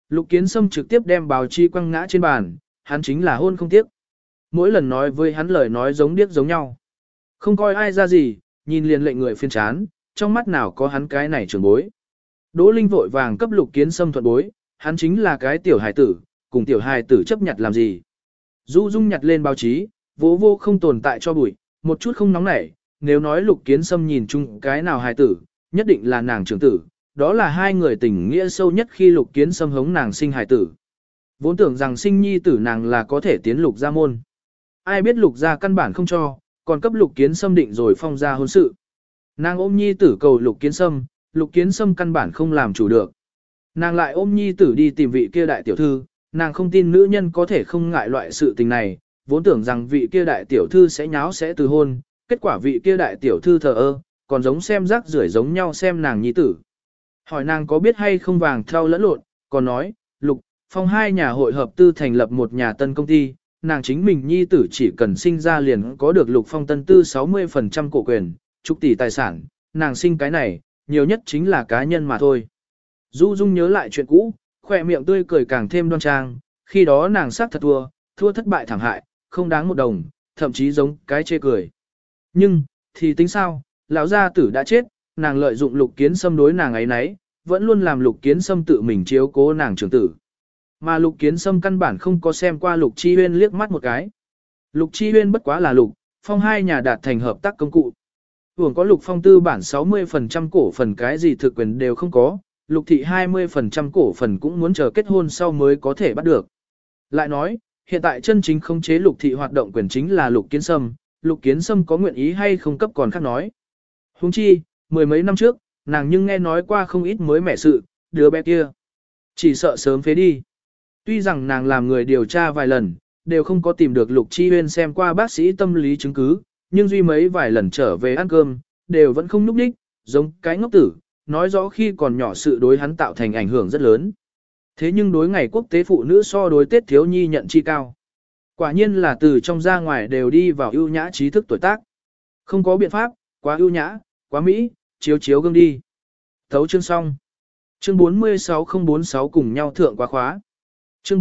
Lục Kiến Sâm trực tiếp đem báo chí quăng ngã trên bàn, hắn chính là hôn không tiếc. Mỗi lần nói với hắn lời nói giống điếc giống nhau. Không coi ai ra gì, nhìn liền lệnh người phiền chán, trong mắt nào có hắn cái này trưởng bối. Đỗ Linh vội vàng cấp Lục Kiến Sâm thuận bối, hắn chính là cái tiểu hài tử, cùng tiểu hài tử chấp nhặt làm gì. Du Dung nhặt lên báo chí, vỗ vô không tồn tại cho bụi, một chút không nóng nảy, nếu nói Lục Kiến Sâm nhìn chung cái nào hài tử, nhất định là nàng trưởng tử, đó là hai người tình nghĩa sâu nhất khi Lục Kiến Sâm hống nàng sinh hài tử. Vốn tưởng rằng sinh nhi tử nàng là có thể tiến Lục gia môn. Ai biết Lục gia căn bản không cho, còn cấp Lục Kiến Sâm định rồi phong ra hôn sự. Nàng ôm nhi tử cầu Lục Kiến Sâm căn bản không làm chủ được. Nàng lại ôm nhi tử đi tìm vị kia đại tiểu thư, nàng không tin nữ nhân có thể không ngại loại sự tình này, vốn tưởng rằng vị kia đại tiểu thư sẽ nháo sẽ từ hôn, kết quả vị kia đại tiểu thư thờ ơ, còn giống xem rác rưởi giống nhau xem nàng nhi tử. Hỏi nàng có biết hay không vàng theo lẫn lộn, còn nói, Lục, Phong hai nhà hội hợp tư thành lập một nhà tân công ty, nàng chính mình nhi tử chỉ cần sinh ra liền có được Lục Phong tân tư 60% cổ quyền, chục tỷ tài sản, nàng sinh cái này, nhiều nhất chính là cá nhân mà thôi. Du Dung nhớ lại chuyện cũ, khỏe miệng tươi cười càng thêm đoan trang, khi đó nàng xác thật thua thất bại thảm hại, không đáng một đồng, thậm chí giống cái chê cười. Nhưng, thì tính sao, lão gia tử đã chết, nàng lợi dụng Lục Kiến Sâm đối nàng ấy nấy, vẫn luôn làm Lục Kiến Sâm tự mình chiếu cố nàng trưởng tử. Mà Lục Kiến Sâm căn bản không có xem qua Lục Chi Huyên liếc mắt một cái. Lục Chi Huyên bất quá là Lục Phong hai nhà đạt thành hợp tác công cụ. Hưởng có Lục Phong tư bản 60% cổ phần cái gì thực quyền đều không có, Lục thị 20% cổ phần cũng muốn chờ kết hôn sau mới có thể bắt được. Lại nói, hiện tại chân chính khống chế Lục thị hoạt động quyền chính là Lục Kiến Sâm có nguyện ý hay không cấp còn khác nói. Huống chi, mười mấy năm trước, nàng nhưng nghe nói qua không ít mới mẻ sự, đứa bé kia. Chỉ sợ sớm phế đi. Tuy rằng nàng làm người điều tra vài lần, đều không có tìm được Lục Chi Huyên xem qua bác sĩ tâm lý chứng cứ, nhưng duy mấy vài lần trở về ăn cơm, đều vẫn không núp đích, giống cái ngốc tử, nói rõ khi còn nhỏ sự đối hắn tạo thành ảnh hưởng rất lớn. Thế nhưng đối ngày quốc tế phụ nữ so đối Tết thiếu nhi nhận chi cao. Quả nhiên là từ trong ra ngoài đều đi vào ưu nhã trí thức tuổi tác. Không có biện pháp, quá ưu nhã, quá mỹ, chiếu chiếu gương đi. Thấu chương xong. Chương 46046 cùng nhau thượng quá khóa. Chương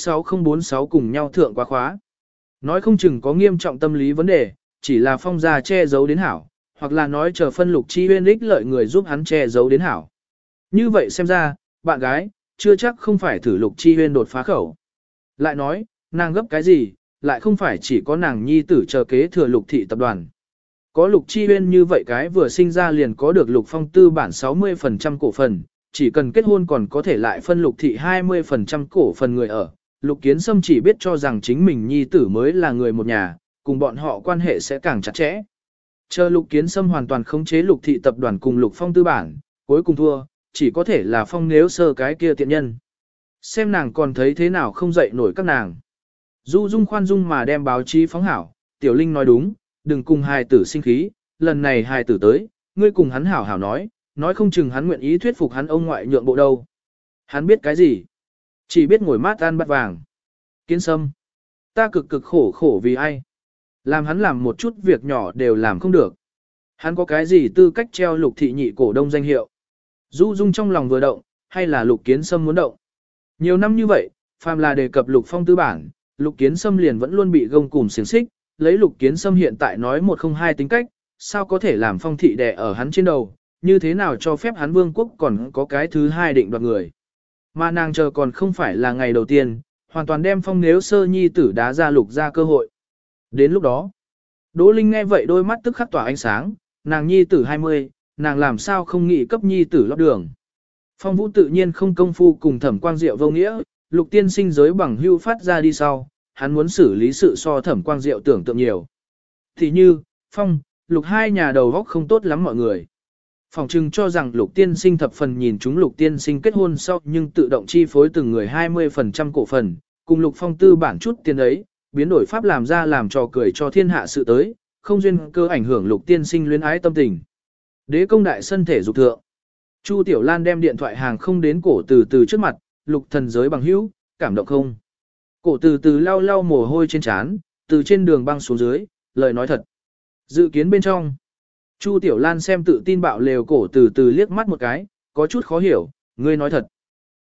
46046 cùng nhau thượng quá khóa. Nói không chừng có nghiêm trọng tâm lý vấn đề, chỉ là Phong gia che giấu đến hảo, hoặc là nói chờ phân Lục Chi Huyên ích lợi người giúp hắn che giấu đến hảo. Như vậy xem ra, bạn gái, chưa chắc không phải thử Lục Chi Huyên đột phá khẩu. Lại nói, nàng gấp cái gì, lại không phải chỉ có nàng nhi tử chờ kế thừa Lục thị tập đoàn. Có Lục Chi Huyên như vậy cái vừa sinh ra liền có được Lục Phong tư bản 60% cổ phần, chỉ cần kết hôn còn có thể lại phân Lục thị 20% cổ phần người ở. Lục Kiến Sâm chỉ biết cho rằng chính mình nhi tử mới là người một nhà, cùng bọn họ quan hệ sẽ càng chặt chẽ. Chờ Lục Kiến Sâm hoàn toàn khống chế Lục thị tập đoàn cùng Lục Phong tư bản, cuối cùng thua, chỉ có thể là Phong nếu sơ cái kia tiện nhân. Xem nàng còn thấy thế nào không dậy nổi các nàng. Du Dung khoan dung mà đem báo chí phóng hảo, Tiểu Linh nói đúng, đừng cùng hài tử sinh khí, lần này hài tử tới, ngươi cùng hắn hảo hảo nói không chừng hắn nguyện ý thuyết phục hắn ông ngoại nhượng bộ đâu. Hắn biết cái gì? Chỉ biết ngồi mát ăn bát vàng. Kiến Sâm, ta cực cực khổ vì ai? Làm hắn làm một chút việc nhỏ đều làm không được. Hắn có cái gì tư cách treo Lục thị nhị cổ đông danh hiệu? Du Dung trong lòng vừa động, hay là Lục Kiến Sâm muốn động? Nhiều năm như vậy, phàm là đề cập Lục Phong tư bản, Lục Kiến Sâm liền vẫn luôn bị gông cùm xiềng xích, lấy Lục Kiến Sâm hiện tại nói một không hai tính cách, sao có thể làm Phong thị đè ở hắn trên đầu, như thế nào cho phép hắn vương quốc còn có cái thứ hai định đoạt người. Mà nàng chờ còn không phải là ngày đầu tiên, hoàn toàn đem Phong nếu sơ nhi tử đá ra Lục ra cơ hội. Đến lúc đó, Đỗ Linh nghe vậy đôi mắt tức khắc tỏa ánh sáng, nàng nhi tử 20, nàng làm sao không nghĩ cấp nhi tử lót đường. Phong Vũ tự nhiên không công phu cùng Thẩm Quang Diệu vô nghĩa, Lục tiên sinh giới bằng hưu phát ra đi sau, hắn muốn xử lý sự so Thẩm Quang Diệu tưởng tượng nhiều. Thì như, Phong, Lục hai nhà đầu góc không tốt lắm mọi người. Phòng trừng cho rằng Lục tiên sinh thập phần nhìn chúng Lục tiên sinh kết hôn sau nhưng tự động chi phối từng người 20% cổ phần, cùng Lục Phong tư bản chút tiền ấy, biến đổi pháp làm ra làm trò cười cho thiên hạ sự tới, không duyên cơ ảnh hưởng Lục tiên sinh luyến ái tâm tình. Đế công đại sân thể dục thượng. Chu Tiểu Lan đem điện thoại hàng không đến cổ từ từ trước mặt, Lục thần giới bằng hữu, cảm động không? Cổ từ từ lau lau mồ hôi trên trán, từ trên đường băng xuống dưới, lời nói thật. Dự kiến bên trong. Chu Tiểu Lan xem tự tin bạo lều cổ từ từ liếc mắt một cái, có chút khó hiểu, ngươi nói thật.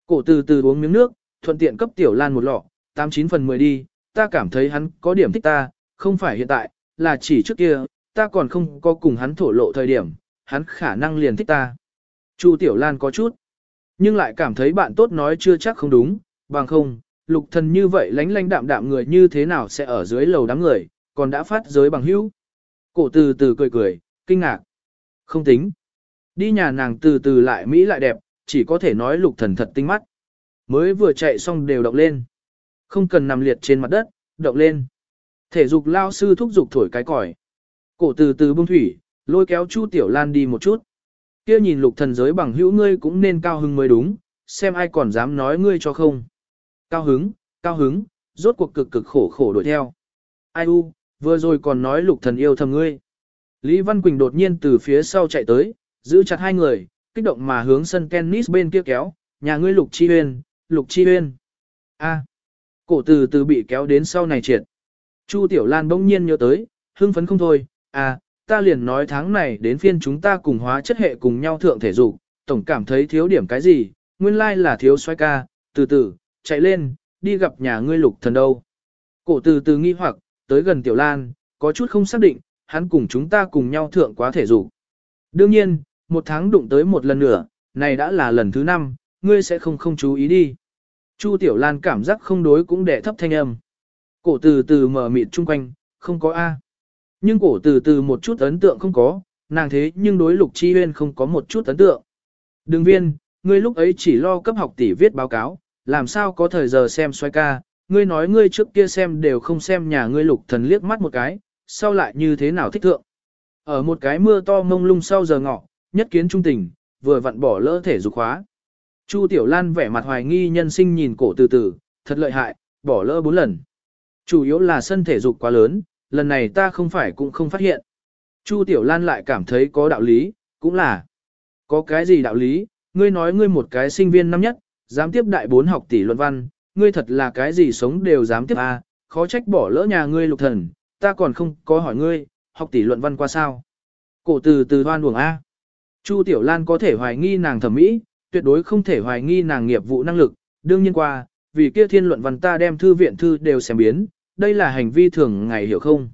Cổ từ từ uống miếng nước, thuận tiện cấp Tiểu Lan một lọ, 89 phần 10 đi, ta cảm thấy hắn có điểm thích ta, không phải hiện tại, là chỉ trước kia, ta còn không có cùng hắn thổ lộ thời điểm, hắn khả năng liền thích ta. Chu Tiểu Lan có chút, nhưng lại cảm thấy bạn tốt nói chưa chắc không đúng, bằng không, Lục Thần như vậy lánh lánh đạm đạm người như thế nào sẽ ở dưới lầu đám người, còn đã phát giới bằng hữu. Cổ từ từ cười cười, kinh ngạc. Không tính. Đi nhà nàng từ từ lại Mỹ lại đẹp, chỉ có thể nói Lục Thần thật tinh mắt. Mới vừa chạy xong đều động lên. Không cần nằm liệt trên mặt đất, động lên. Thể dục lao sư thúc giục thổi cái còi. Cổ từ từ buông thủy, lôi kéo Chu Tiểu Lan đi một chút. Kia nhìn Lục Thần giới bằng hữu ngươi cũng nên cao hứng mới đúng, xem ai còn dám nói ngươi cho không. Cao hứng, rốt cuộc cực cực khổ khổ đuổi theo. Ai u, vừa rồi còn nói Lục Thần yêu thầm ngươi. Lý Văn Quỳnh đột nhiên từ phía sau chạy tới, giữ chặt hai người, kích động mà hướng sân tennis bên kia kéo, nhà ngươi Lục Chi Huyên. A. Cổ từ từ bị kéo đến sau này triệt. Chu Tiểu Lan bỗng nhiên nhớ tới, hưng phấn không thôi, ta liền nói tháng này đến phiên chúng ta cùng hóa chất hệ cùng nhau thượng thể dục, tổng cảm thấy thiếu điểm cái gì, nguyên lai là thiếu xoay ca, từ từ, chạy lên, đi gặp nhà ngươi Lục Thần đâu. Cổ từ từ nghi hoặc, tới gần Tiểu Lan, có chút không xác định, hắn cùng chúng ta cùng nhau thượng quá thể dục. Đương nhiên, một tháng đụng tới một lần nữa, này đã là lần thứ 5, ngươi sẽ không chú ý đi. Chu Tiểu Lan cảm giác không đối cũng đẻ thấp thanh âm. Cổ từ từ mở mịt chung quanh, không có A. Nhưng cổ từ từ một chút ấn tượng không có, nàng thế nhưng đối Lục Chi Huyên không có một chút ấn tượng. Đường viên, ngươi lúc ấy chỉ lo cấp học tỷ viết báo cáo, làm sao có thời giờ xem xoay ca, ngươi nói ngươi trước kia xem đều không xem nhà ngươi Lục Thần liếc mắt một cái, sau lại như thế nào thích thượng. Ở một cái mưa to mông lung sau giờ ngọ, nhất kiến trung tình, vừa vặn bỏ lỡ thể dục khóa. Chu Tiểu Lan vẻ mặt hoài nghi nhân sinh nhìn cổ từ từ, thật lợi hại, bỏ lỡ 4 lần. Chủ yếu là sân thể dục quá lớn, lần này ta không phải cũng không phát hiện. Chu Tiểu Lan lại cảm thấy có đạo lý, cũng là. Có cái gì đạo lý, ngươi nói ngươi một cái sinh viên năm nhất, dám tiếp đại 4 học tỷ luận văn, ngươi thật là cái gì sống đều dám tiếp khó trách bỏ lỡ nhà ngươi Lục Thần, ta còn không có hỏi ngươi, học tỷ luận văn qua sao. Cổ từ từ hoan uổng A. Chu Tiểu Lan có thể hoài nghi nàng thẩm mỹ, tuyệt đối không thể hoài nghi nàng nghiệp vụ năng lực, đương nhiên qua, vì kia thiên luận văn ta đem thư viện thư đều xem biến, đây là hành vi thường ngày hiểu không?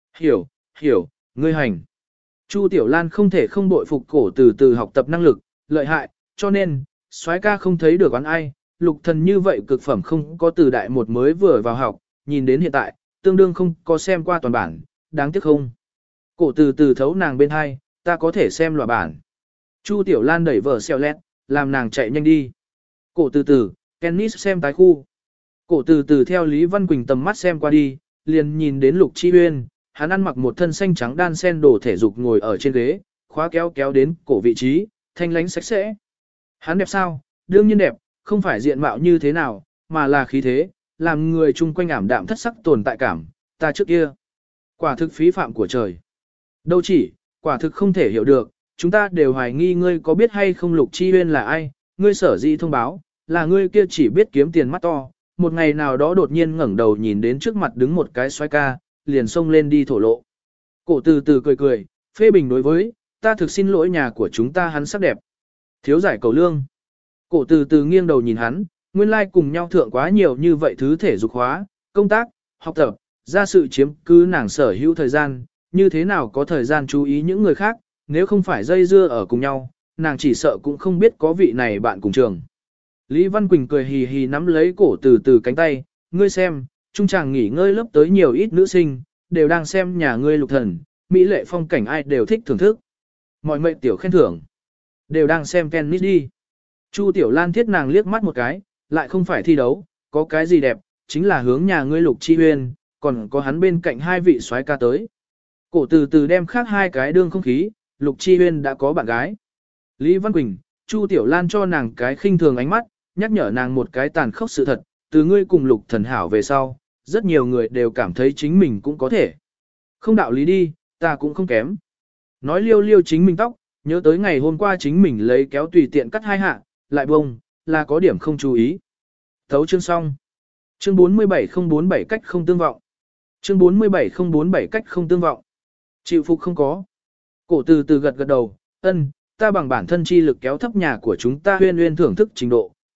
Hiểu, ngươi hành. Chu Tiểu Lan không thể không bội phục cổ từ từ học tập năng lực, lợi hại, cho nên, soái ca không thấy được oán ai, Lục Thần như vậy cực phẩm không có từ đại một mới vừa vào học, nhìn đến hiện tại, tương đương không có xem qua toàn bản, đáng tiếc không. Cổ từ từ thấu nàng bên hai, ta có thể xem loại bản. Chu Tiểu Lan đẩy vở xeo lét, làm nàng chạy nhanh đi. Cổ từ từ, tennis xem tái khu. Cổ từ từ theo Lý Văn Quỳnh tầm mắt xem qua đi, liền nhìn đến Lục Chi Huyên, hắn ăn mặc một thân xanh trắng đan sen đồ thể dục ngồi ở trên ghế, khóa kéo đến cổ vị trí, thanh lánh sạch sẽ. Hắn đẹp sao? Đương nhiên đẹp, không phải diện mạo như thế nào, mà là khí thế, làm người chung quanh ảm đạm thất sắc tồn tại cảm, ta trước kia. Quả thực phí phạm của trời. Đâu chỉ, quả thực không thể hiểu được, chúng ta đều hoài nghi ngươi có biết hay không Lục Chi Huyên là ai, ngươi sở dĩ thông báo, là ngươi kia chỉ biết kiếm tiền mắt to, một ngày nào đó đột nhiên ngẩng đầu nhìn đến trước mặt đứng một cái xoay ca, liền xông lên đi thổ lộ. Cổ từ từ cười, phê bình đối với, ta thực xin lỗi nhà của chúng ta hắn sắc đẹp. Thiếu giải cầu lương. Cổ từ từ nghiêng đầu nhìn hắn, nguyên lai cùng nhau thượng quá nhiều như vậy thứ thể dục hóa, công tác, học tập, ra sự chiếm cứ nàng sở hữu thời gian, như thế nào có thời gian chú ý những người khác, nếu không phải dây dưa ở cùng nhau, nàng chỉ sợ cũng không biết có vị này bạn cùng trường. Lý Văn Quỳnh cười hì hì nắm lấy cổ từ từ cánh tay, ngươi xem, trung chàng nghỉ ngơi lớp tới nhiều ít nữ sinh, đều đang xem nhà ngươi Lục Thần, mỹ lệ phong cảnh ai đều thích thưởng thức. Mọi mệnh tiểu khen thưởng, đều đang xem tennis đi. Chu Tiểu Lan thiết nàng liếc mắt một cái, lại không phải thi đấu, có cái gì đẹp, chính là hướng nhà ngươi Lục Chi Huyên, còn có hắn bên cạnh hai vị soái ca tới. Cổ từ từ đem khác hai cái đương không khí, Lục Chi Huyên đã có bạn gái. Lý Văn Quỳnh, Chu Tiểu Lan cho nàng cái khinh thường ánh mắt, nhắc nhở nàng một cái tàn khốc sự thật, từ ngươi cùng Lục Thần hảo về sau, rất nhiều người đều cảm thấy chính mình cũng có thể. Không đạo lý đi, ta cũng không kém. Nói liêu liêu chính mình tóc, nhớ tới ngày hôm qua chính mình lấy kéo tùy tiện cắt hai hạ, lại bông, là có điểm không chú ý. Thấu chương xong. Chương 47047 cách không tương vọng. Chương 47047 cách không tương vọng. Chịu phục không có. Cổ từ từ gật đầu, ta bằng bản thân chi lực kéo thấp nhà của chúng ta huyên thưởng thức trình độ,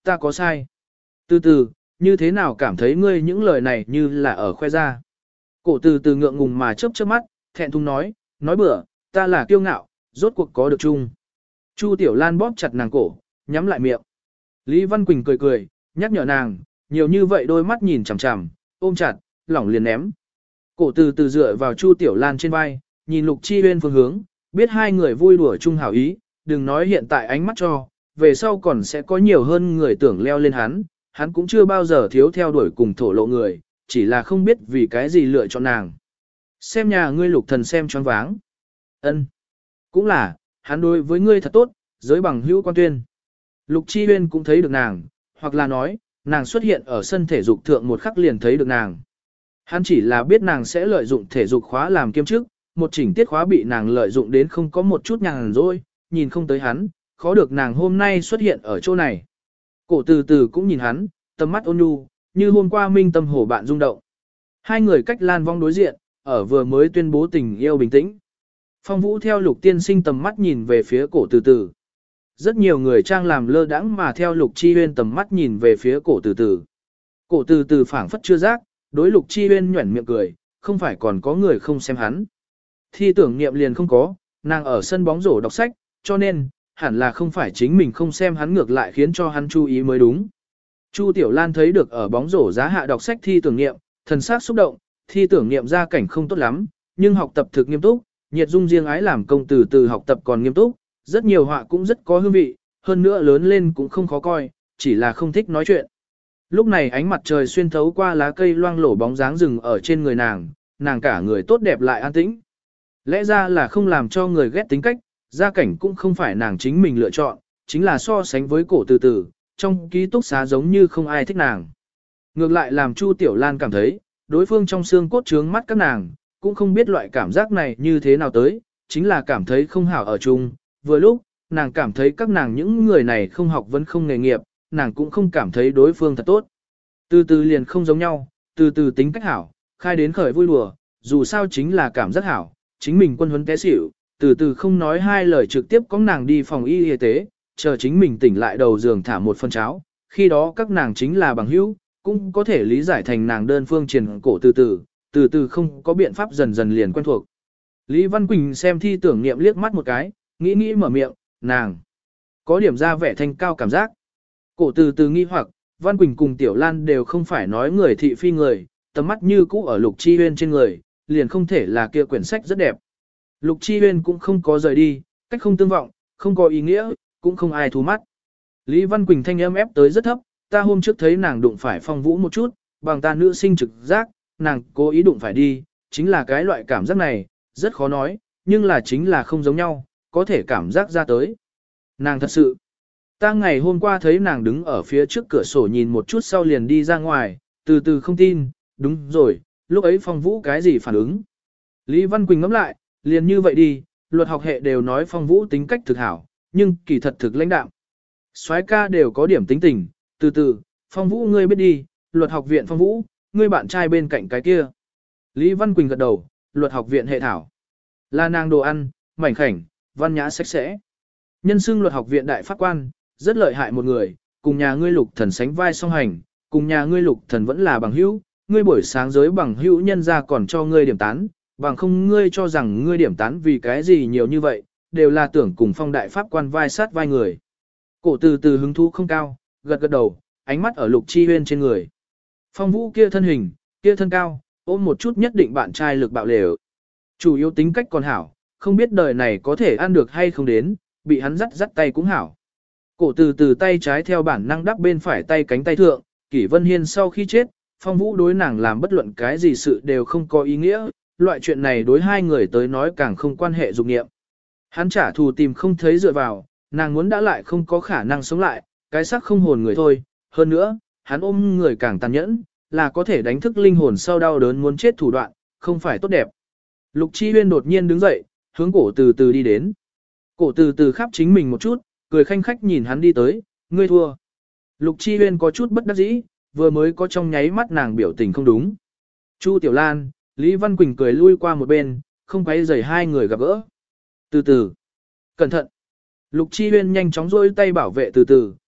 ta có sai. Từ từ, như thế nào cảm thấy ngươi những lời này như là ở khoe ra. Cổ từ từ ngượng ngùng mà chớp chớp mắt, thẹn thùng nói bừa, ta là kiêu ngạo, rốt cuộc có được chung. Chu Tiểu Lan bóp chặt nàng cổ, nhắm lại miệng. Lý Văn Quỳnh cười cười, nhắc nhở nàng, nhiều như vậy đôi mắt nhìn chằm chằm, ôm chặt, lỏng liền ném. Cổ từ từ dựa vào Chu Tiểu Lan trên vai, nhìn Lục Chi Huyên phương hướng, biết hai người vui đùa chung hảo ý, đừng nói hiện tại ánh mắt cho, về sau còn sẽ có nhiều hơn người tưởng leo lên hắn cũng chưa bao giờ thiếu theo đuổi cùng thổ lộ người, chỉ là không biết vì cái gì lựa chọn nàng. Xem nhà ngươi Lục thần xem choáng váng. Ân, cũng là, hắn đối với ngươi thật tốt, giới bằng hữu quan tuyên. Lục Chi Huyên cũng thấy được nàng, hoặc là nói, nàng xuất hiện ở sân thể dục thượng một khắc liền thấy được nàng. Hắn chỉ là biết nàng sẽ lợi dụng thể dục khóa làm kiêm chức, một chỉnh tiết khóa bị nàng lợi dụng đến không có một chút nhàn rỗi, nhìn không tới hắn, khó được nàng hôm nay xuất hiện ở chỗ này. Cổ từ từ cũng nhìn hắn, tầm mắt ôn nhu, như hôm qua minh tâm hổ bạn rung động. Hai người cách lan vong đối diện, ở vừa mới tuyên bố tình yêu bình tĩnh. Phong Vũ theo Lục tiên sinh tầm mắt nhìn về phía cổ từ từ. Rất nhiều người trang làm lơ đãng mà theo Lục Chi Huyên tầm mắt nhìn về phía cổ từ từ. Cổ từ từ phảng phất chưa giác, đối Lục Chi Huyên nhuẩn miệng cười, không phải còn có người không xem hắn. Thi tưởng niệm liền không có, nàng ở sân bóng rổ đọc sách, cho nên, hẳn là không phải chính mình không xem hắn ngược lại khiến cho hắn chú ý mới đúng. Chu Tiểu Lan thấy được ở bóng rổ giá hạ đọc sách thi tưởng niệm, thần sắc xúc động, thi tưởng niệm ra cảnh không tốt lắm, nhưng học tập thực nghiêm túc, nhiệt dung riêng ái làm công từ học tập còn nghiêm túc, rất nhiều họa cũng rất có hương vị, hơn nữa lớn lên cũng không khó coi, chỉ là không thích nói chuyện. Lúc này ánh mặt trời xuyên thấu qua lá cây loang lổ bóng dáng rừng ở trên người nàng cả người tốt đẹp lại an tĩnh. Lẽ ra là không làm cho người ghét tính cách, gia cảnh cũng không phải nàng chính mình lựa chọn, chính là so sánh với cổ từ từ, trong ký túc xá giống như không ai thích nàng. Ngược lại làm Chu Tiểu Lan cảm thấy, đối phương trong xương cốt trướng mắt các nàng, cũng không biết loại cảm giác này như thế nào tới, chính là cảm thấy không hảo ở chung. Vừa lúc, nàng cảm thấy các nàng những người này không học vẫn không nghề nghiệp, nàng cũng không cảm thấy đối phương thật tốt. Từ từ liền không giống nhau, từ từ tính cách hảo, khai đến khởi vui đùa, dù sao chính là cảm giác hảo, chính mình quân huấn té xỉu, từ từ không nói hai lời trực tiếp có nàng đi phòng y tế, chờ chính mình tỉnh lại đầu giường thả một phân cháo, khi đó các nàng chính là bằng hữu, cũng có thể lý giải thành nàng đơn phương truyền cổ từ từ không có biện pháp dần dần liền quen thuộc. Lý Văn Quỳnh xem thi tưởng niệm liếc mắt một cái, nghĩ mở miệng, nàng có điểm ra vẻ thanh cao cảm giác. Cổ từ từ nghi hoặc, Văn Quỳnh cùng Tiểu Lan đều không phải nói người thị phi người, tầm mắt như cũ ở Lục Chi Huyên trên người, liền không thể là kia quyển sách rất đẹp. Lục Chi Huyên cũng không có rời đi, cách không tương vọng, không có ý nghĩa, cũng không ai thú mắt. Lý Văn Quỳnh thanh âm ép tới rất thấp, ta hôm trước thấy nàng đụng phải Phong Vũ một chút, bằng ta nữ sinh trực giác, nàng cố ý đụng phải đi, chính là cái loại cảm giác này, rất khó nói, nhưng là chính là không giống nhau, có thể cảm giác ra tới. Nàng thật sự, ta ngày hôm qua thấy nàng đứng ở phía trước cửa sổ nhìn một chút sau liền đi ra ngoài, từ từ không tin, đúng rồi, lúc ấy Phong Vũ cái gì phản ứng. Lý Văn Quỳnh ngẫm lại, liền như vậy đi, luật học hệ đều nói Phong Vũ tính cách thực hảo, nhưng kỳ thật thực lãnh đạm. Soái ca đều có điểm tính tình, từ từ, Phong Vũ ngươi biết đi, luật học viện Phong Vũ, ngươi bạn trai bên cạnh cái kia. Lý Văn Quỳnh gật đầu, luật học viện hệ thảo. Là nàng đồ ăn, mảnh khảnh, văn nhã sạch sẽ. Nhân xưng luật học viện đại pháp quan, rất lợi hại một người, cùng nhà ngươi Lục thần sánh vai song hành, cùng nhà ngươi Lục thần vẫn là bằng hữu, ngươi buổi sáng giới bằng hữu nhân ra còn cho ngươi điểm tán, bằng không ngươi cho rằng ngươi điểm tán vì cái gì nhiều như vậy, đều là tưởng cùng Phong đại pháp quan vai sát vai người. Cổ từ từ hứng thú không cao, gật gật đầu, ánh mắt ở Lục Chi Huyên trên người. Phong Vũ kia thân hình, kia thân cao, ôm một chút nhất định bạn trai lực bạo lều. Chủ yếu tính cách còn hảo, không biết đời này có thể ăn được hay không đến, bị hắn dắt tay cũng hảo. Cổ từ từ tay trái theo bản năng đắp bên phải tay cánh tay thượng, Kỷ Vân Hiên sau khi chết, Phong Vũ đối nàng làm bất luận cái gì sự đều không có ý nghĩa, loại chuyện này đối hai người tới nói càng không quan hệ dục nghiệm. Hắn trả thù tìm không thấy dựa vào, nàng muốn đã lại không có khả năng sống lại, cái xác không hồn người thôi, hơn nữa, hắn ôm người càng tàn nhẫn, là có thể đánh thức linh hồn sau đau đớn muốn chết thủ đoạn, không phải tốt đẹp. Lục Chi Huyên đột nhiên đứng dậy, hướng cổ từ từ đi đến. Cổ từ từ khắp chính mình một chút, cười khanh khách nhìn hắn đi tới, ngươi thua. Lục Chi Huyên có chút bất đắc dĩ, vừa mới có trong nháy mắt nàng biểu tình không đúng. Chu Tiểu Lan, Lý Văn Quỳnh cười lui qua một bên, không quấy rầy hai người gặp gỡ. Từ từ, cẩn thận. Lục Chi Huyên nhanh chóng rôi tay bảo vệ từ từ,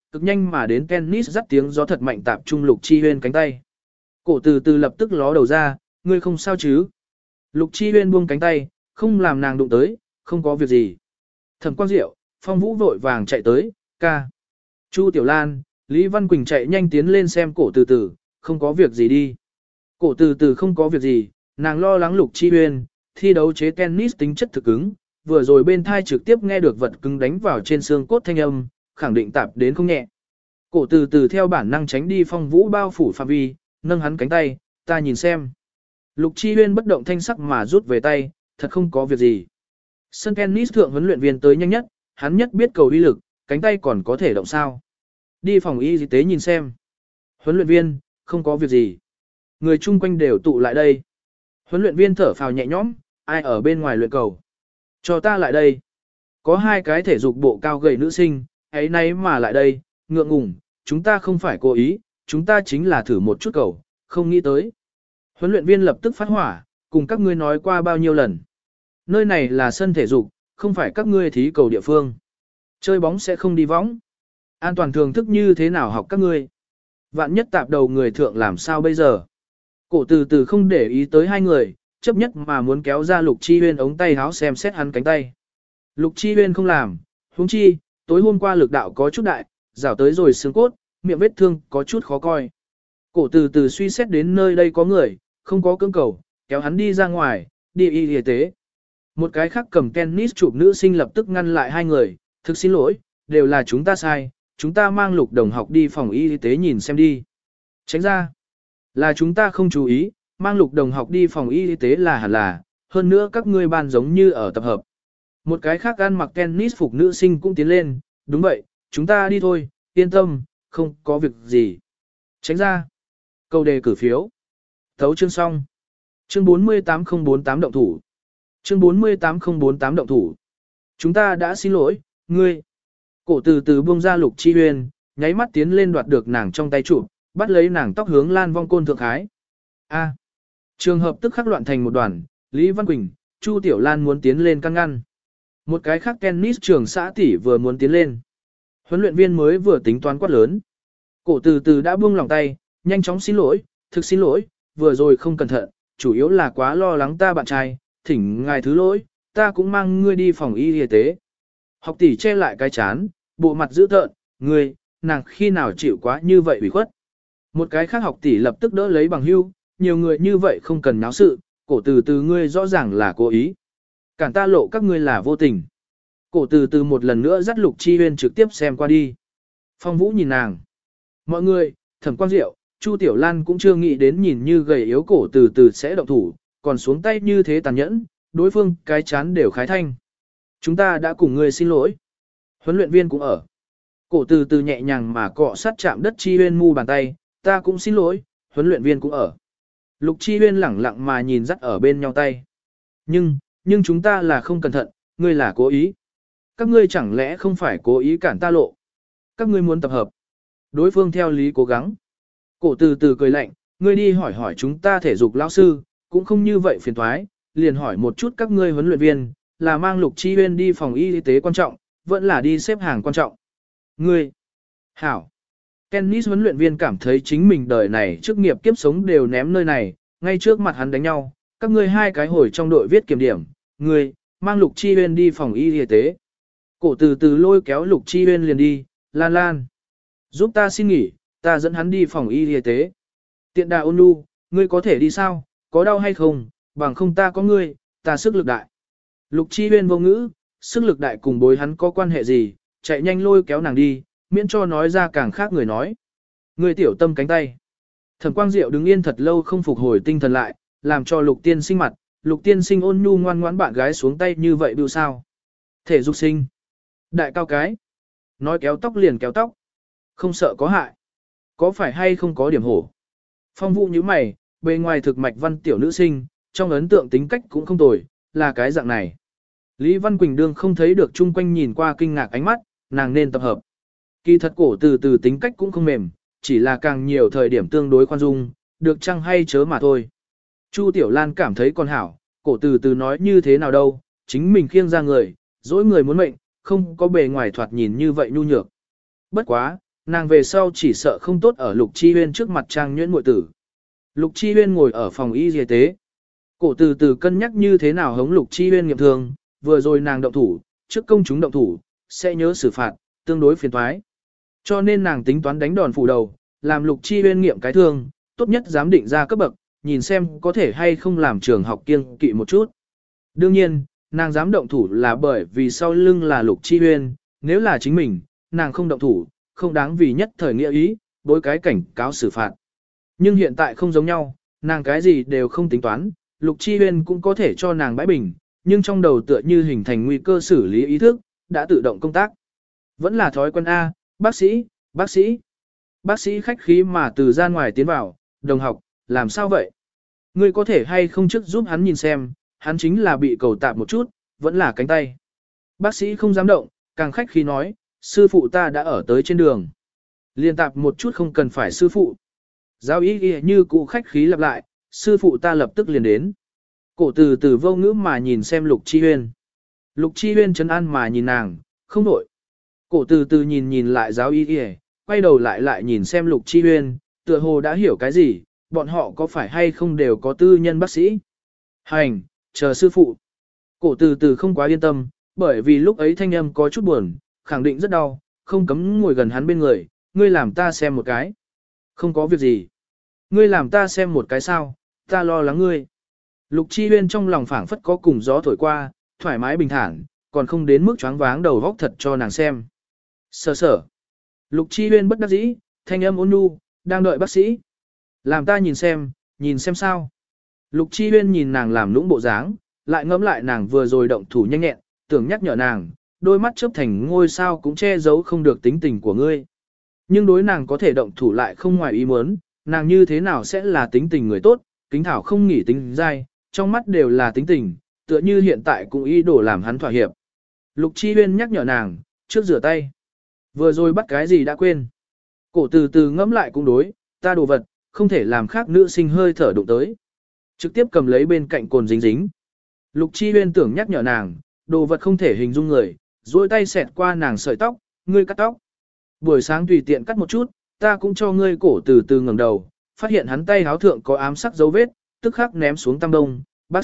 cực nhanh mà đến tennis dắt tiếng gió thật mạnh tạp trung Lục Chi Huyên cánh tay. Cổ từ từ lập tức ló đầu ra, ngươi không sao chứ? Lục Chi Huyên buông cánh tay, không làm nàng đụng tới, không có việc gì. Thẩm Quang Diệu, Phong Vũ vội vàng chạy tới, ca. Chu Tiểu Lan, Lý Văn Quỳnh chạy nhanh tiến lên xem cổ từ từ, không có việc gì đi. Cổ từ từ không có việc gì, nàng lo lắng Lục Chi Huyên, thi đấu chế tennis tính chất thực cứng, vừa rồi bên thai trực tiếp nghe được vật cứng đánh vào trên xương cốt thanh âm, khẳng định tạp đến không nhẹ. Cổ từ từ theo bản năng tránh đi Phong Vũ bao phủ phạm vi, nâng hắn cánh tay, ta nhìn xem. Lục Chi Huyên bất động thanh sắc mà rút về tay, thật không có việc gì. Sân tennis thượng huấn luyện viên tới nhanh nhất, hắn nhất biết cầu uy lực, cánh tay còn có thể động sao. Đi phòng y tế nhìn xem. Huấn luyện viên, không có việc gì. Người chung quanh đều tụ lại đây. Huấn luyện viên thở phào nhẹ nhõm, ai ở bên ngoài luyện cầu. Cho ta lại đây. Có hai cái thể dục bộ cao gầy nữ sinh, ấy nấy mà lại đây, ngượng ngùng, chúng ta không phải cố ý, chúng ta chính là thử một chút cầu, không nghĩ tới. Huấn luyện viên lập tức phát hỏa, cùng các ngươi nói qua bao nhiêu lần. Nơi này là sân thể dục, không phải các ngươi thí cầu địa phương. Chơi bóng sẽ không đi võng. An toàn thường thức như thế nào học các ngươi. Vạn nhất tạp đầu người thượng làm sao bây giờ. Cổ từ từ không để ý tới hai người, chấp nhất mà muốn kéo ra Lục Chi Huyên ống tay háo xem xét hắn cánh tay. Lục Chi Huyên không làm, huống chi, tối hôm qua lực đạo có chút đại, rảo tới rồi xương cốt, miệng vết thương có chút khó coi. Cổ từ từ suy xét đến nơi đây có người, không có cưỡng cầu, kéo hắn đi ra ngoài, đi y tế. Một cái khác cầm tennis chụp nữ sinh lập tức ngăn lại hai người, thực xin lỗi, đều là chúng ta sai, chúng ta mang Lục đồng học đi phòng y tế nhìn xem đi. Tránh ra, là chúng ta không chú ý, mang Lục đồng học đi phòng y tế là hẳn là, hơn nữa các ngươi ban giống như ở tập hợp. Một cái khác ăn mặc tennis phục nữ sinh cũng tiến lên, đúng vậy, chúng ta đi thôi, yên tâm, không có việc gì. Tránh ra. Câu đề cử phiếu. Thấu chương xong. Chương 48048 động thủ. Chương 48048 động thủ. Chúng ta đã xin lỗi, ngươi. Cổ từ từ buông ra Lục Chi Huyên, nháy mắt tiến lên đoạt được nàng trong tay chụp, bắt lấy nàng tóc hướng Lan Vong Côn thượng khái. A. Trường hợp tức khắc loạn thành một đoàn, Lý Văn Quỳnh, Chu Tiểu Lan muốn tiến lên căn ngăn. Một cái khác tennis trường xã tỷ vừa muốn tiến lên. Huấn luyện viên mới vừa tính toán quát lớn. Cổ từ từ đã buông lòng tay, nhanh chóng xin lỗi, thực xin lỗi, vừa rồi không cẩn thận, chủ yếu là quá lo lắng ta bạn trai, thỉnh ngài thứ lỗi, ta cũng mang ngươi đi phòng y y tế. Học tỷ che lại cái chán, bộ mặt dữ tợn, ngươi, nàng khi nào chịu quá như vậy ủy khuất. Một cái khác học tỷ lập tức đỡ lấy bằng hưu, nhiều người như vậy không cần náo sự, cổ từ từ ngươi rõ ràng là cố ý. Cản ta lộ các ngươi là vô tình. Cổ từ từ một lần nữa dắt Lục Chi Huyên trực tiếp xem qua đi. Phong Vũ nhìn nàng. Mọi người, Thẩm Quang Diệu, Chu Tiểu Lan cũng chưa nghĩ đến nhìn như gầy yếu cổ từ từ sẽ động thủ, còn xuống tay như thế tàn nhẫn, đối phương cái chán đều khái thanh. Chúng ta đã cùng ngươi xin lỗi. Huấn luyện viên cũng ở. Cổ từ từ nhẹ nhàng mà cọ sát chạm đất Chi Huyên mu bàn tay, ta cũng xin lỗi, huấn luyện viên cũng ở. Lục Chi Huyên lẳng lặng mà nhìn dắt ở bên nhau tay. Nhưng chúng ta là không cẩn thận, ngươi là cố ý. Các ngươi chẳng lẽ không phải cố ý cản ta lộ. Các ngươi muốn tập hợp. Đối phương theo lý cố gắng. Cổ từ từ cười lạnh, ngươi đi hỏi hỏi chúng ta thể dục lão sư, cũng không như vậy phiền thoái, liền hỏi một chút các ngươi huấn luyện viên, là mang Lục Chi Huyên đi phòng y tế quan trọng, vẫn là đi xếp hàng quan trọng. Ngươi, hảo. Tennis huấn luyện viên cảm thấy chính mình đời này chức nghiệp kiếp sống đều ném nơi này, ngay trước mặt hắn đánh nhau, các ngươi hai cái hồi trong đội viết kiểm điểm, ngươi, mang Lục Chi Huyên đi phòng y tế. Cổ từ từ lôi kéo Lục Chi Huyên liền đi, Lan Lan. Giúp ta xin nghỉ, ta dẫn hắn đi phòng y tế. Tiện đà ôn nhu, ngươi có thể đi sao, có đau hay không, bằng không ta có ngươi, ta sức lực đại. Lục Chi Huyên vô ngữ, sức lực đại cùng bối hắn có quan hệ gì, chạy nhanh lôi kéo nàng đi, miễn cho nói ra càng khác người nói. Ngươi tiểu tâm cánh tay. Thẩm Quang Diệu đứng yên thật lâu không phục hồi tinh thần lại, làm cho Lục Tiên Sinh mặt, Lục Tiên Sinh ôn nhu ngoan ngoãn bạn gái xuống tay như vậy bưu sao. Thể dục sinh. Đại cao cái. Nói kéo tóc liền kéo tóc. Không sợ có hại. Có phải hay không có điểm hổ. Phong Vũ như mày, bề ngoài thực mạch văn tiểu nữ sinh, trong ấn tượng tính cách cũng không tồi, là cái dạng này. Lý Văn Quỳnh đương không thấy được chung quanh nhìn qua kinh ngạc ánh mắt, nàng nên tập hợp. Kỳ thật cổ từ từ tính cách cũng không mềm, chỉ là càng nhiều thời điểm tương đối khoan dung, được chăng hay chớ mà thôi. Chu Tiểu Lan cảm thấy còn hảo, cổ từ từ nói như thế nào đâu, chính mình khiêng ra người, dỗi người muốn mệnh, không có bề ngoài thoạt nhìn như vậy nhu nhược. Bất quá, nàng về sau chỉ sợ không tốt ở Lục Chi Huyên trước mặt trang nhuyễn muội tử. Lục Chi Huyên ngồi ở phòng y y tế. Cổ từ từ cân nhắc như thế nào hống Lục Chi Huyên nghiệm thương, vừa rồi nàng động thủ, trước công chúng động thủ, sẽ nhớ xử phạt, tương đối phiền toái. Cho nên nàng tính toán đánh đòn phủ đầu, làm Lục Chi Huyên nghiệm cái thương, tốt nhất giám định ra cấp bậc, nhìn xem có thể hay không làm trường học kiêng kỵ một chút. Đương nhiên, nàng dám động thủ là bởi vì sau lưng là Lục Chi Huyên, nếu là chính mình, nàng không động thủ, không đáng vì nhất thời nghĩa ý, bối cái cảnh cáo xử phạt. Nhưng hiện tại không giống nhau, nàng cái gì đều không tính toán, Lục Chi Huyên cũng có thể cho nàng bãi bình, nhưng trong đầu tựa như hình thành nguy cơ xử lý ý thức, đã tự động công tác. Vẫn là thói quen A, bác sĩ, bác sĩ. Bác sĩ khách khí mà từ ra ngoài tiến vào, đồng học, làm sao vậy? Ngươi có thể hay không trước giúp hắn nhìn xem, hắn chính là bị cầu tạp một chút, vẫn là cánh tay. Bác sĩ không dám động, càng khách khí nói, sư phụ ta đã ở tới trên đường. Liên tạp một chút không cần phải sư phụ. Giáo ý ghi như cụ khách khí lặp lại, sư phụ ta lập tức liền đến. Cổ từ từ vô ngữ mà nhìn xem Lục Chi Huyên. Lục Chi Huyên trấn an mà nhìn nàng, không đổi. Cổ từ từ nhìn lại giáo ý ghi, quay đầu lại nhìn xem Lục Chi Huyên, tựa hồ đã hiểu cái gì, bọn họ có phải hay không đều có tư nhân bác sĩ. Hành, chờ sư phụ. Cổ từ từ không quá yên tâm, bởi vì lúc ấy thanh âm có chút buồn, khẳng định rất đau, không cấm ngồi gần hắn bên người, ngươi làm ta xem một cái. Không có việc gì. Ngươi làm ta xem một cái sao, ta lo lắng ngươi. Lục Chi Huyên trong lòng phảng phất có cùng gió thổi qua, thoải mái bình thản, còn không đến mức choáng váng đầu vóc thật cho nàng xem. Sở. Lục Chi Huyên bất đắc dĩ, thanh âm ôn nhu, đang đợi bác sĩ. Làm ta nhìn xem sao. Lục Chi Huyên nhìn nàng làm nũng bộ dáng, lại ngẫm lại nàng vừa rồi động thủ nhanh nhẹn, tưởng nhắc nhở nàng, đôi mắt chớp thành ngôi sao cũng che giấu không được tính tình của ngươi. Nhưng đối nàng có thể động thủ lại không ngoài ý muốn, nàng như thế nào sẽ là tính tình người tốt, kính thảo không nghỉ tính dai, trong mắt đều là tính tình, tựa như hiện tại cũng ý đồ làm hắn thỏa hiệp. Lục Chi Huyên nhắc nhở nàng, trước rửa tay. Vừa rồi bắt cái gì đã quên. Cổ từ từ ngẫm lại cũng đối, ta đồ vật, không thể làm khác nữ sinh hơi thở đụng tới. Trực tiếp cầm lấy bên cạnh cồn dính dính. Lục Chi Huyên tưởng nhắc nhở nàng, đồ vật không thể hình dung người, duỗi tay xẹt qua nàng sợi tóc, ngươi cắt tóc. Buổi sáng tùy tiện cắt một chút, ta cũng cho ngươi. Cổ từ từ ngẩng đầu, phát hiện hắn tay háo thượng có ám sắc dấu vết, tức khắc ném xuống tăm đông,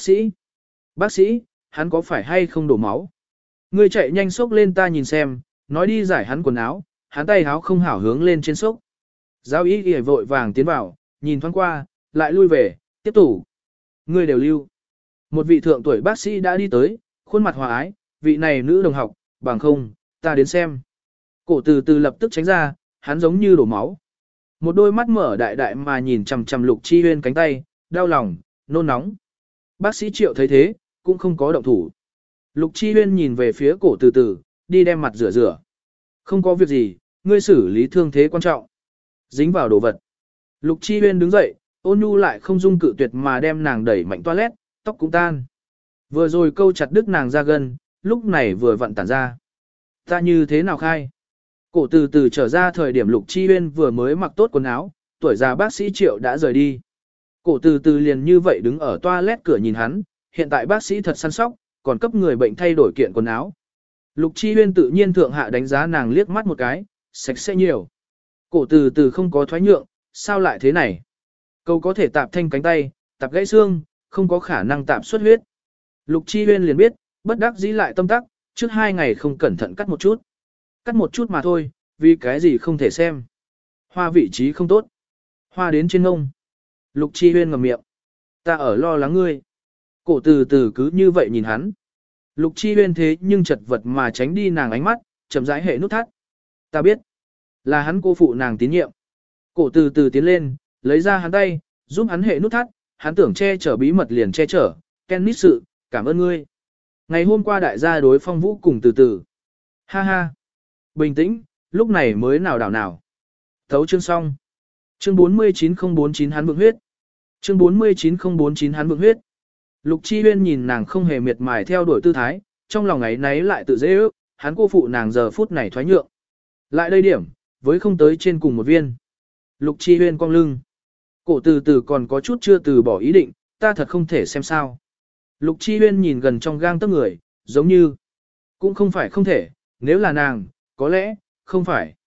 bác sĩ, hắn có phải hay không đổ máu? Ngươi chạy nhanh xốc lên ta nhìn xem, nói đi giải hắn quần áo, hắn tay háo không hảo hướng lên trên xốc. Giáo ý ghi vội vàng tiến vào, nhìn thoáng qua, lại lui về, tiếp tục. Ngươi đều lưu. Một vị thượng tuổi bác sĩ đã đi tới, khuôn mặt hòa ái, vị này nữ đồng học, bằng không, ta đến xem. Cổ từ từ lập tức tránh ra, hắn giống như đổ máu. Một đôi mắt mở đại đại mà nhìn chằm chằm Lục Chi Huyên cánh tay, đau lòng, nôn nóng. Bác sĩ Triệu thấy thế, cũng không có động thủ. Lục Chi Huyên nhìn về phía cổ từ từ, đi đem mặt rửa rửa. Không có việc gì, ngươi xử lý thương thế quan trọng. Dính vào đồ vật. Lục Chi Huyên đứng dậy, ôn nhu lại không dung cự tuyệt mà đem nàng đẩy mạnh toilet, tóc cũng tan. Vừa rồi câu chặt đứt nàng ra gân, lúc này vừa vặn tản ra. Ta như thế nào khai? Cổ từ từ trở ra thời điểm Lục Chi Huyên vừa mới mặc tốt quần áo, tuổi già bác sĩ Triệu đã rời đi. Cổ từ từ liền như vậy đứng ở toilet cửa nhìn hắn, hiện tại bác sĩ thật săn sóc, còn cấp người bệnh thay đổi kiện quần áo. Lục Chi Huyên tự nhiên thượng hạ đánh giá nàng liếc mắt một cái, sạch sẽ nhiều. Cổ từ từ không có thoái nhượng, sao lại thế này? Câu có thể tạp thanh cánh tay, tạp gãy xương, không có khả năng tạp xuất huyết. Lục Chi Huyên liền biết, bất đắc dĩ lại tâm tắc, trước 2 ngày không cẩn thận cắt một chút. Cắt một chút mà thôi, vì cái gì không thể xem. Hoa vị trí không tốt. Hoa đến trên ngông. Lục Chi Huyên ngậm miệng. Ta ở lo lắng ngươi. Cổ từ từ cứ như vậy nhìn hắn. Lục Chi Huyên thế nhưng chật vật mà tránh đi nàng ánh mắt, chậm rãi hệ nút thắt. Ta biết. Là hắn cô phụ nàng tín nhiệm. Cổ từ từ tiến lên, lấy ra hắn tay, giúp hắn hệ nút thắt. Hắn tưởng che chở bí mật liền che chở. Ken nít sự, cảm ơn ngươi. Ngày hôm qua đại gia đối Phong Vũ cùng từ từ. Ha ha. Bình tĩnh, lúc này mới nào đảo nào. Thấu chương xong. Chương 49049 hắn vượng huyết. Chương 49049 hắn vượng huyết. Lục Chi Huyên nhìn nàng không hề miệt mài theo đuổi tư thái, trong lòng ấy náy lại tự dễ ước, hắn cô phụ nàng giờ phút này thoái nhượng. Lại đây điểm, với không tới trên cùng một viên. Lục Chi Huyên cong lưng. Cổ từ từ còn có chút chưa từ bỏ ý định, ta thật không thể xem sao. Lục Chi Huyên nhìn gần trong gang tấc người, giống như, cũng không phải không thể, nếu là nàng, có lẽ, không phải.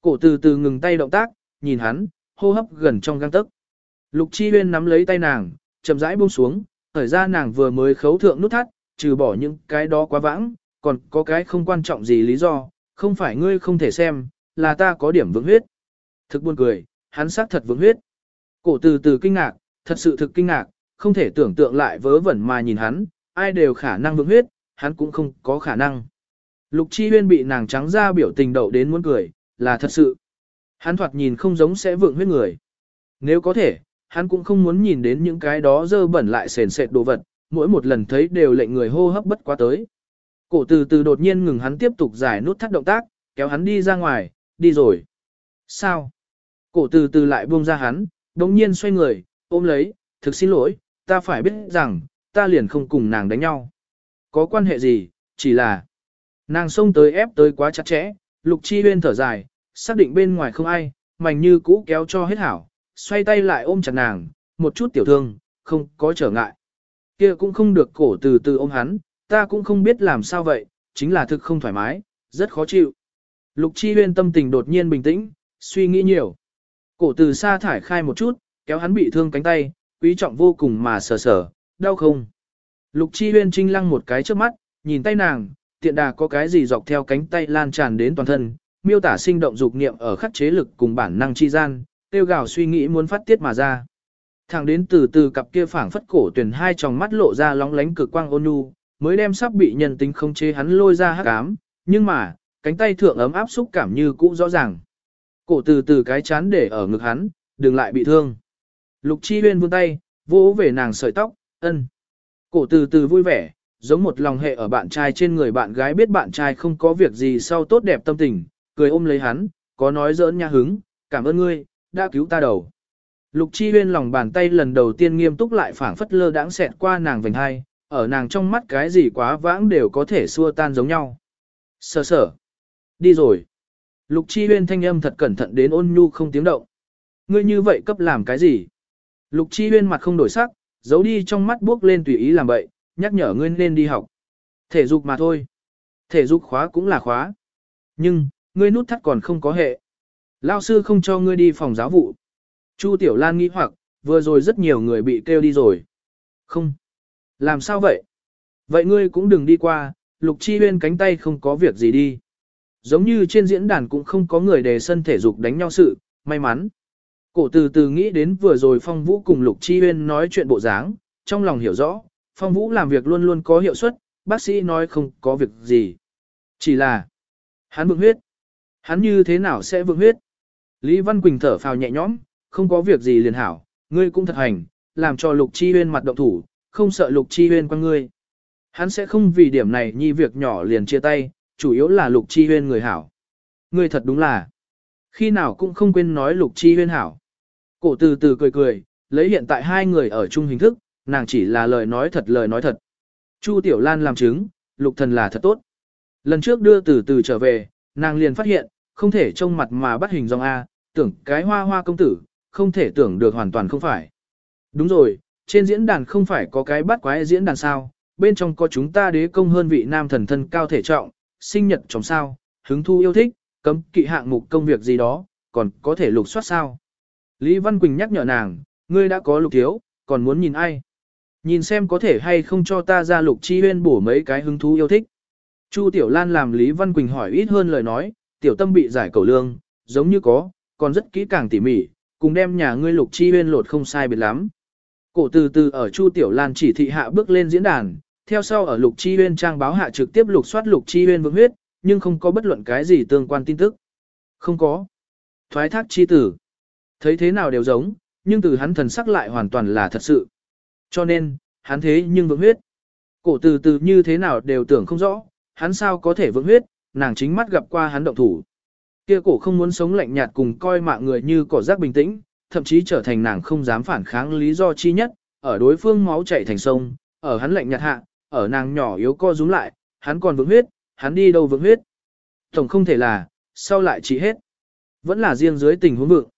Cổ từ từ ngừng tay động tác, nhìn hắn, hô hấp gần trong gang tấc. Lục Chi Huyên nắm lấy tay nàng, chậm rãi buông xuống, thời ra nàng vừa mới khấu thượng nút thắt, trừ bỏ những cái đó quá vãng, còn có cái không quan trọng gì lý do, không phải ngươi không thể xem, là ta có điểm vượng huyết. Thực buồn cười, hắn xác thật vượng huyết. Cổ từ từ kinh ngạc, thật sự thực kinh ngạc, không thể tưởng tượng lại vớ vẩn mà nhìn hắn, ai đều khả năng vượng huyết, hắn cũng không có khả năng. Lục Chi Huyên bị nàng trắng ra biểu tình đậu đến muốn cười, là thật sự. Hắn thoạt nhìn không giống sẽ vượng huyết người. Nếu có thể, hắn cũng không muốn nhìn đến những cái đó dơ bẩn lại sền sệt đồ vật, mỗi một lần thấy đều lệnh người hô hấp bất quá tới. Cổ từ từ đột nhiên ngừng hắn tiếp tục giải nút thắt động tác, kéo hắn đi ra ngoài, đi rồi. Sao? Cổ từ từ lại buông ra hắn, đống nhiên xoay người, ôm lấy, thực xin lỗi, ta phải biết rằng, ta liền không cùng nàng đánh nhau. Có quan hệ gì, chỉ là nàng xông tới ép tới quá chặt chẽ, Lục Chi Huyên thở dài, xác định bên ngoài không ai, mảnh như cũ kéo cho hết hảo, xoay tay lại ôm chặt nàng, một chút tiểu thương, không có trở ngại. Kia cũng không được, cổ từ từ ôm hắn, ta cũng không biết làm sao vậy, chính là thực không thoải mái, rất khó chịu. Lục Chi Huyên tâm tình đột nhiên bình tĩnh, suy nghĩ nhiều. Cổ từ xa thải khai một chút, kéo hắn bị thương cánh tay, quý trọng vô cùng mà sờ sờ, đau không? Lục Chi Huyên trinh lăng một cái trước mắt, nhìn tay nàng, tiện đà có cái gì dọc theo cánh tay lan tràn đến toàn thân, miêu tả sinh động dục niệm ở khắc chế lực cùng bản năng chi gian, tiêu gào suy nghĩ muốn phát tiết mà ra. Thẳng đến từ từ cặp kia phảng phất cổ tuyển hai tròng mắt lộ ra lóng lánh cực quang ôn nhu, mới đem sắp bị nhân tính không chế hắn lôi ra hắc ám, nhưng mà, cánh tay thượng ấm áp xúc cảm như cũ rõ ràng. Cổ từ từ cái chán để ở ngực hắn, đừng lại bị thương. Lục Chi Huyên vươn tay, vỗ về nàng sợi tóc, ân. Cổ từ từ vui vẻ, giống một lòng hệ ở bạn trai trên người bạn gái biết bạn trai không có việc gì sau tốt đẹp tâm tình, cười ôm lấy hắn, có nói giỡn nha hứng, cảm ơn ngươi, đã cứu ta đầu. Lục Chi Huyên lòng bàn tay lần đầu tiên nghiêm túc lại phảng phất lơ đãng xẹt qua nàng vành hai, ở nàng trong mắt cái gì quá vãng đều có thể xua tan giống nhau. Sở sở. Đi rồi. Lục Chi Huyên thanh âm thật cẩn thận đến ôn nhu không tiếng động. Ngươi như vậy cấp làm cái gì? Lục Chi Huyên mặt không đổi sắc, giấu đi trong mắt bước lên tùy ý làm bậy, nhắc nhở ngươi nên đi học. Thể dục mà thôi. Thể dục khóa cũng là khóa. Nhưng, ngươi nút thắt còn không có hệ. Lao sư không cho ngươi đi phòng giáo vụ. Chu Tiểu Lan nghĩ hoặc, vừa rồi rất nhiều người bị kêu đi rồi. Không. Làm sao vậy? Vậy ngươi cũng đừng đi qua, Lục Chi Huyên cánh tay không có việc gì đi. Giống như trên diễn đàn cũng không có người đề sân thể dục đánh nhau sự, may mắn. Cổ từ từ nghĩ đến vừa rồi Phong Vũ cùng Lục Chi Huyên nói chuyện bộ dáng, trong lòng hiểu rõ, Phong Vũ làm việc luôn luôn có hiệu suất, bác sĩ nói không có việc gì. Chỉ là, hắn vượng huyết. Hắn như thế nào sẽ vượng huyết? Lý Văn Quỳnh thở phào nhẹ nhõm, không có việc gì liền hảo, ngươi cũng thật hành, làm cho Lục Chi Huyên mặt động thủ, không sợ Lục Chi Huyên qua ngươi. Hắn sẽ không vì điểm này nhi việc nhỏ liền chia tay, chủ yếu là Lục Chi Huyên người hảo. Ngươi thật đúng là, khi nào cũng không quên nói Lục Chi Huyên hảo. Cổ từ từ cười cười, lấy hiện tại hai người ở chung hình thức, nàng chỉ là lời nói thật. Chu Tiểu Lan làm chứng, Lục Thần là thật tốt. Lần trước đưa từ từ trở về, nàng liền phát hiện, không thể trông mặt mà bắt hình dong A, tưởng cái hoa hoa công tử, không thể tưởng được hoàn toàn không phải. Đúng rồi, trên diễn đàn không phải có cái bắt quái diễn đàn sao, bên trong có chúng ta đế công hơn vị nam thần thân cao thể trọng, sinh nhật trong sao, hứng thu yêu thích, cấm kỵ hạng mục công việc gì đó, còn có thể lục soát sao. Lý Văn Quỳnh nhắc nhở nàng, ngươi đã có Lục thiếu, còn muốn nhìn ai? Nhìn xem có thể hay không cho ta ra Lục Chi Huyên bổ mấy cái hứng thú yêu thích. Chu Tiểu Lan làm Lý Văn Quỳnh hỏi ít hơn lời nói, tiểu tâm bị giải cầu lương, giống như có, còn rất kỹ càng tỉ mỉ, cùng đem nhà ngươi Lục Chi Huyên lột không sai biệt lắm. Cổ từ từ ở Chu Tiểu Lan chỉ thị hạ bước lên diễn đàn, theo sau ở Lục Chi Huyên trang báo hạ trực tiếp lục soát Lục Chi Huyên vượng huyết, nhưng không có bất luận cái gì tương quan tin tức. Không có. Thoái thác chi tử. Thấy thế nào đều giống, nhưng từ hắn thần sắc lại hoàn toàn là thật sự. Cho nên, hắn thế nhưng vượng huyết. Cổ từ từ như thế nào đều tưởng không rõ, hắn sao có thể vượng huyết, nàng chính mắt gặp qua hắn động thủ. Kia cổ không muốn sống lạnh nhạt cùng coi mạng người như cỏ rác bình tĩnh, thậm chí trở thành nàng không dám phản kháng lý do chi nhất, ở đối phương máu chảy thành sông, ở hắn lạnh nhạt hạ, ở nàng nhỏ yếu co rúm lại, hắn còn vượng huyết, hắn đi đâu vượng huyết. Tổng không thể là, sau lại trị hết. Vẫn là riêng dưới tình huống vượng.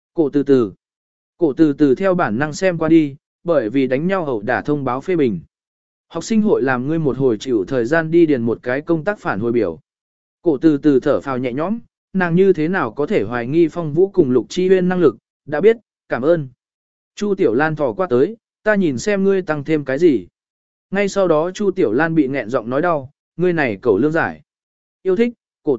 Cổ từ từ theo bản năng xem qua đi, bởi vì đánh nhau ẩu đả thông báo phê bình. Học sinh hội làm ngươi một hồi chịu thời gian đi điền một cái công tác phản hồi biểu. Cổ từ từ thở phào nhẹ nhõm, nàng như thế nào có thể hoài nghi Phong Vũ cùng Lục Chi Huyên năng lực, đã biết, cảm ơn. Chu Tiểu Lan thò qua tới, ta nhìn xem ngươi tăng thêm cái gì. Ngay sau đó Chu Tiểu Lan bị nghẹn giọng nói đau, ngươi này cẩu lương giải. Yêu thích, cổ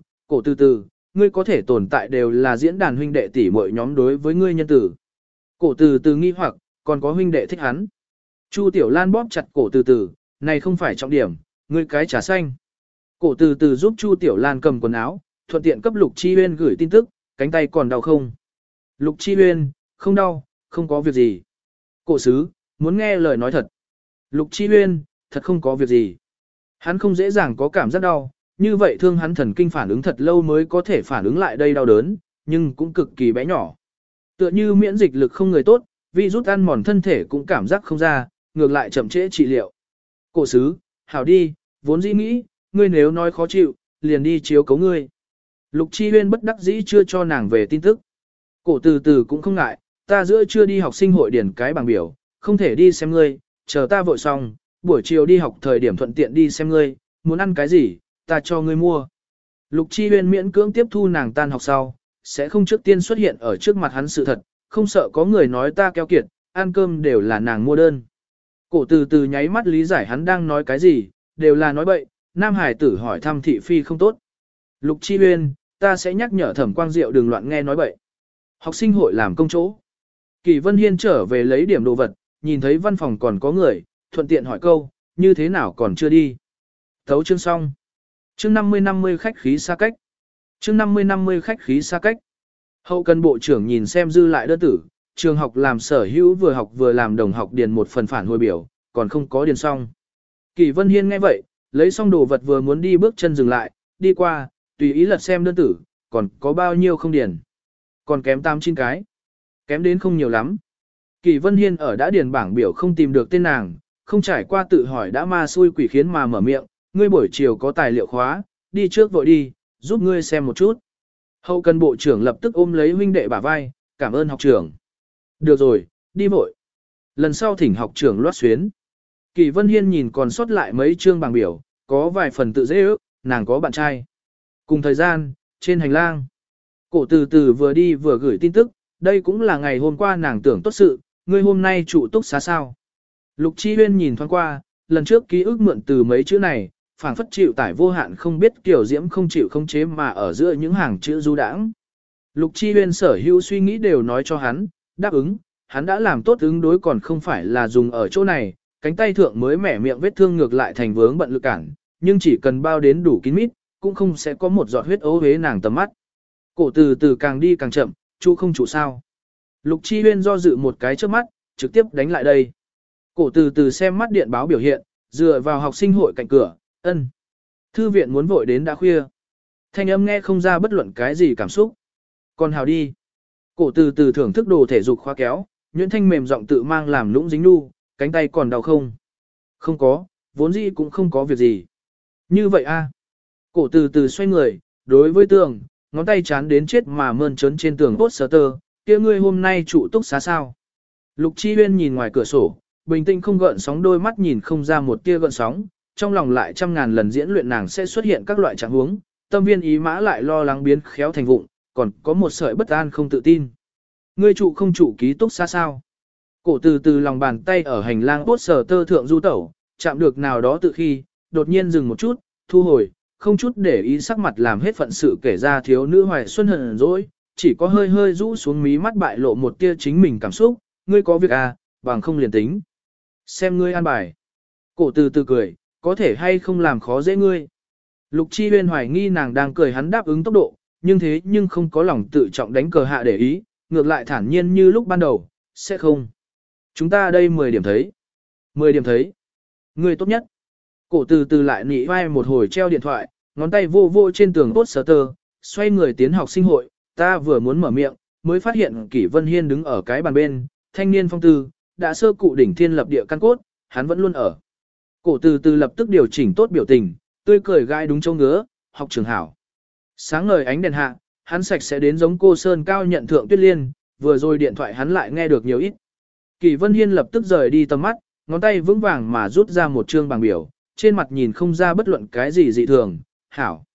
từ từ, ngươi có thể tồn tại đều là diễn đàn huynh đệ tỷ muội nhóm đối với ngươi nhân tử. Cổ từ từ nghi hoặc, còn có huynh đệ thích hắn. Chu Tiểu Lan bóp chặt cổ từ từ, này không phải trọng điểm, ngươi cái trà xanh. Cổ từ từ giúp Chu Tiểu Lan cầm quần áo, thuận tiện cấp Lục Chi Huyên gửi tin tức, cánh tay còn đau không? Lục Chi Huyên, không đau, không có việc gì. Cổ sứ, muốn nghe lời nói thật. Lục Chi Huyên, thật không có việc gì. Hắn không dễ dàng có cảm giác đau, như vậy thương hắn thần kinh phản ứng thật lâu mới có thể phản ứng lại đây đau đớn, nhưng cũng cực kỳ bé nhỏ. Tựa như miễn dịch lực không người tốt, virus ăn mòn thân thể cũng cảm giác không ra, ngược lại chậm trễ trị liệu. Cổ sứ, hảo đi, vốn dĩ nghĩ, ngươi nếu nói khó chịu, liền đi chiếu cấu ngươi. Lục Chi Huyên bất đắc dĩ chưa cho nàng về tin tức. Cổ từ từ cũng không ngại, ta giữa chưa đi học sinh hội điển cái bảng biểu, không thể đi xem ngươi, chờ ta vội xong, buổi chiều đi học thời điểm thuận tiện đi xem ngươi, muốn ăn cái gì, ta cho ngươi mua. Lục Chi Huyên miễn cưỡng tiếp thu nàng tan học sau, sẽ không trước tiên xuất hiện ở trước mặt hắn sự thật, không sợ có người nói ta keo kiệt, ăn cơm đều là nàng mua đơn. Cổ từ từ nháy mắt lý giải hắn đang nói cái gì, đều là nói bậy, nam hải tử hỏi thăm thị phi không tốt. Lục Chi Huyên, ta sẽ nhắc nhở Thẩm Quang Diệu đừng loạn nghe nói bậy. Học sinh hội làm công chỗ. Kỳ Vân Hiên trở về lấy điểm đồ vật, nhìn thấy văn phòng còn có người, thuận tiện hỏi câu, như thế nào còn chưa đi. Thấu chương xong. Chương 50-50 khách khí xa cách. Chương 50-50 khách khí xa cách. Hậu cần bộ trưởng nhìn xem dư lại đơn tử, trường học làm sở hữu vừa học vừa làm đồng học điền một phần phản hồi biểu, còn không có điền xong. Kỳ Vân Hiên nghe vậy, lấy xong đồ vật vừa muốn đi bước chân dừng lại, đi qua, tùy ý lật xem đơn tử, còn có bao nhiêu không điền. Còn kém 8-9 cái. Kém đến không nhiều lắm. Kỳ Vân Hiên ở đã điền bảng biểu không tìm được tên nàng, không trải qua tự hỏi đã ma xui quỷ khiến mà mở miệng, ngươi buổi chiều có tài liệu khóa, đi trước vội đi, giúp ngươi xem một chút. Hậu cần bộ trưởng lập tức ôm lấy huynh đệ bả vai, cảm ơn học trưởng. Được rồi, đi vội. Lần sau thỉnh học trưởng loát xuyến. Kỳ Vân Hiên nhìn còn sót lại mấy chương bảng biểu, có vài phần tự dễ ước, nàng có bạn trai. Cùng thời gian, trên hành lang. Cổ từ từ vừa đi vừa gửi tin tức, đây cũng là ngày hôm qua nàng tưởng tốt sự, ngươi hôm nay trụ túc xá sao. Lục Chi Huyên nhìn thoáng qua, lần trước ký ức mượn từ mấy chữ này, phảng phất chịu tải vô hạn không biết kiểu diễm không chịu không chế mà ở giữa những hàng chữ du đãng. Lục Chi Huyên sở hữu suy nghĩ đều nói cho hắn, đáp ứng, hắn đã làm tốt ứng đối còn không phải là dùng ở chỗ này, cánh tay thượng mới mẻ miệng vết thương ngược lại thành vướng bận lực cản, nhưng chỉ cần bao đến đủ kín mít, cũng không sẽ có một giọt huyết ố huế nàng tầm mắt. Cổ từ từ càng đi càng chậm, chu không trụ sao. Lục Chi Huyên do dự một cái trước mắt, trực tiếp đánh lại đây. Cổ từ từ xem mắt điện báo biểu hiện, dựa vào học sinh hội cạnh cửa, ân. Thư viện muốn vội đến đã khuya. Thanh âm nghe không ra bất luận cái gì cảm xúc. Còn hào đi. Cổ từ từ thưởng thức đồ thể dục khóa kéo, nhuyễn thanh mềm giọng tự mang làm lũng dính nu, cánh tay còn đau không? Không có, vốn dĩ cũng không có việc gì. Như vậy a. Cổ từ từ xoay người, đối với tường, ngón tay chán đến chết mà mơn trớn trên tường poster, kia ngươi hôm nay trụ túc xá sao? Lục Chi Huyên nhìn ngoài cửa sổ, bình tĩnh không gợn sóng đôi mắt nhìn không ra một tia gợn sóng, trong lòng lại trăm ngàn lần diễn luyện nàng sẽ xuất hiện các loại trạng huống, tâm viên ý mã lại lo lắng biến khéo thành vụng, còn có một sợi bất an không tự tin. Ngươi trụ không trụ ký túc xá sao? Cổ từ từ lòng bàn tay ở hành lang poster thượng du tẩu, chạm được nào đó tự khi, đột nhiên dừng một chút, thu hồi, không chút để ý sắc mặt làm hết phận sự kể ra thiếu nữ hoài xuân hận dỗi, chỉ có hơi hơi rũ xuống mí mắt bại lộ một tia chính mình cảm xúc, ngươi có việc à, bằng không liền tính. Xem ngươi an bài. Cổ từ từ cười, có thể hay không làm khó dễ ngươi. Lục Chi Huyên hoài nghi nàng đang cười hắn đáp ứng tốc độ, nhưng thế nhưng không có lòng tự trọng đánh cờ hạ để ý, ngược lại thản nhiên như lúc ban đầu, sẽ không. Chúng ta đây 10 điểm thấy. 10 điểm thấy. Ngươi tốt nhất. Cổ từ từ lại nị vai một hồi treo điện thoại, ngón tay vô vô trên tường poster, xoay người tiến học sinh hội, ta vừa muốn mở miệng, mới phát hiện Kỷ Vân Hiên đứng ở cái bàn bên, thanh niên phong tư, đã sơ cụ đỉnh thiên lập địa căn cốt, hắn vẫn luôn ở. Cổ từ từ lập tức điều chỉnh tốt biểu tình, tươi cười gai đúng châu ngứa, học trường hảo. Sáng ngời ánh đèn hạ, hắn sạch sẽ đến giống cô Sơn Cao nhận thượng Tuyết Liên, vừa rồi điện thoại hắn lại nghe được nhiều ít. Kỷ Vân Hiên lập tức rời đi tầm mắt, ngón tay vững vàng mà rút ra một chương bảng biểu, trên mặt nhìn không ra bất luận cái gì dị thường, hảo.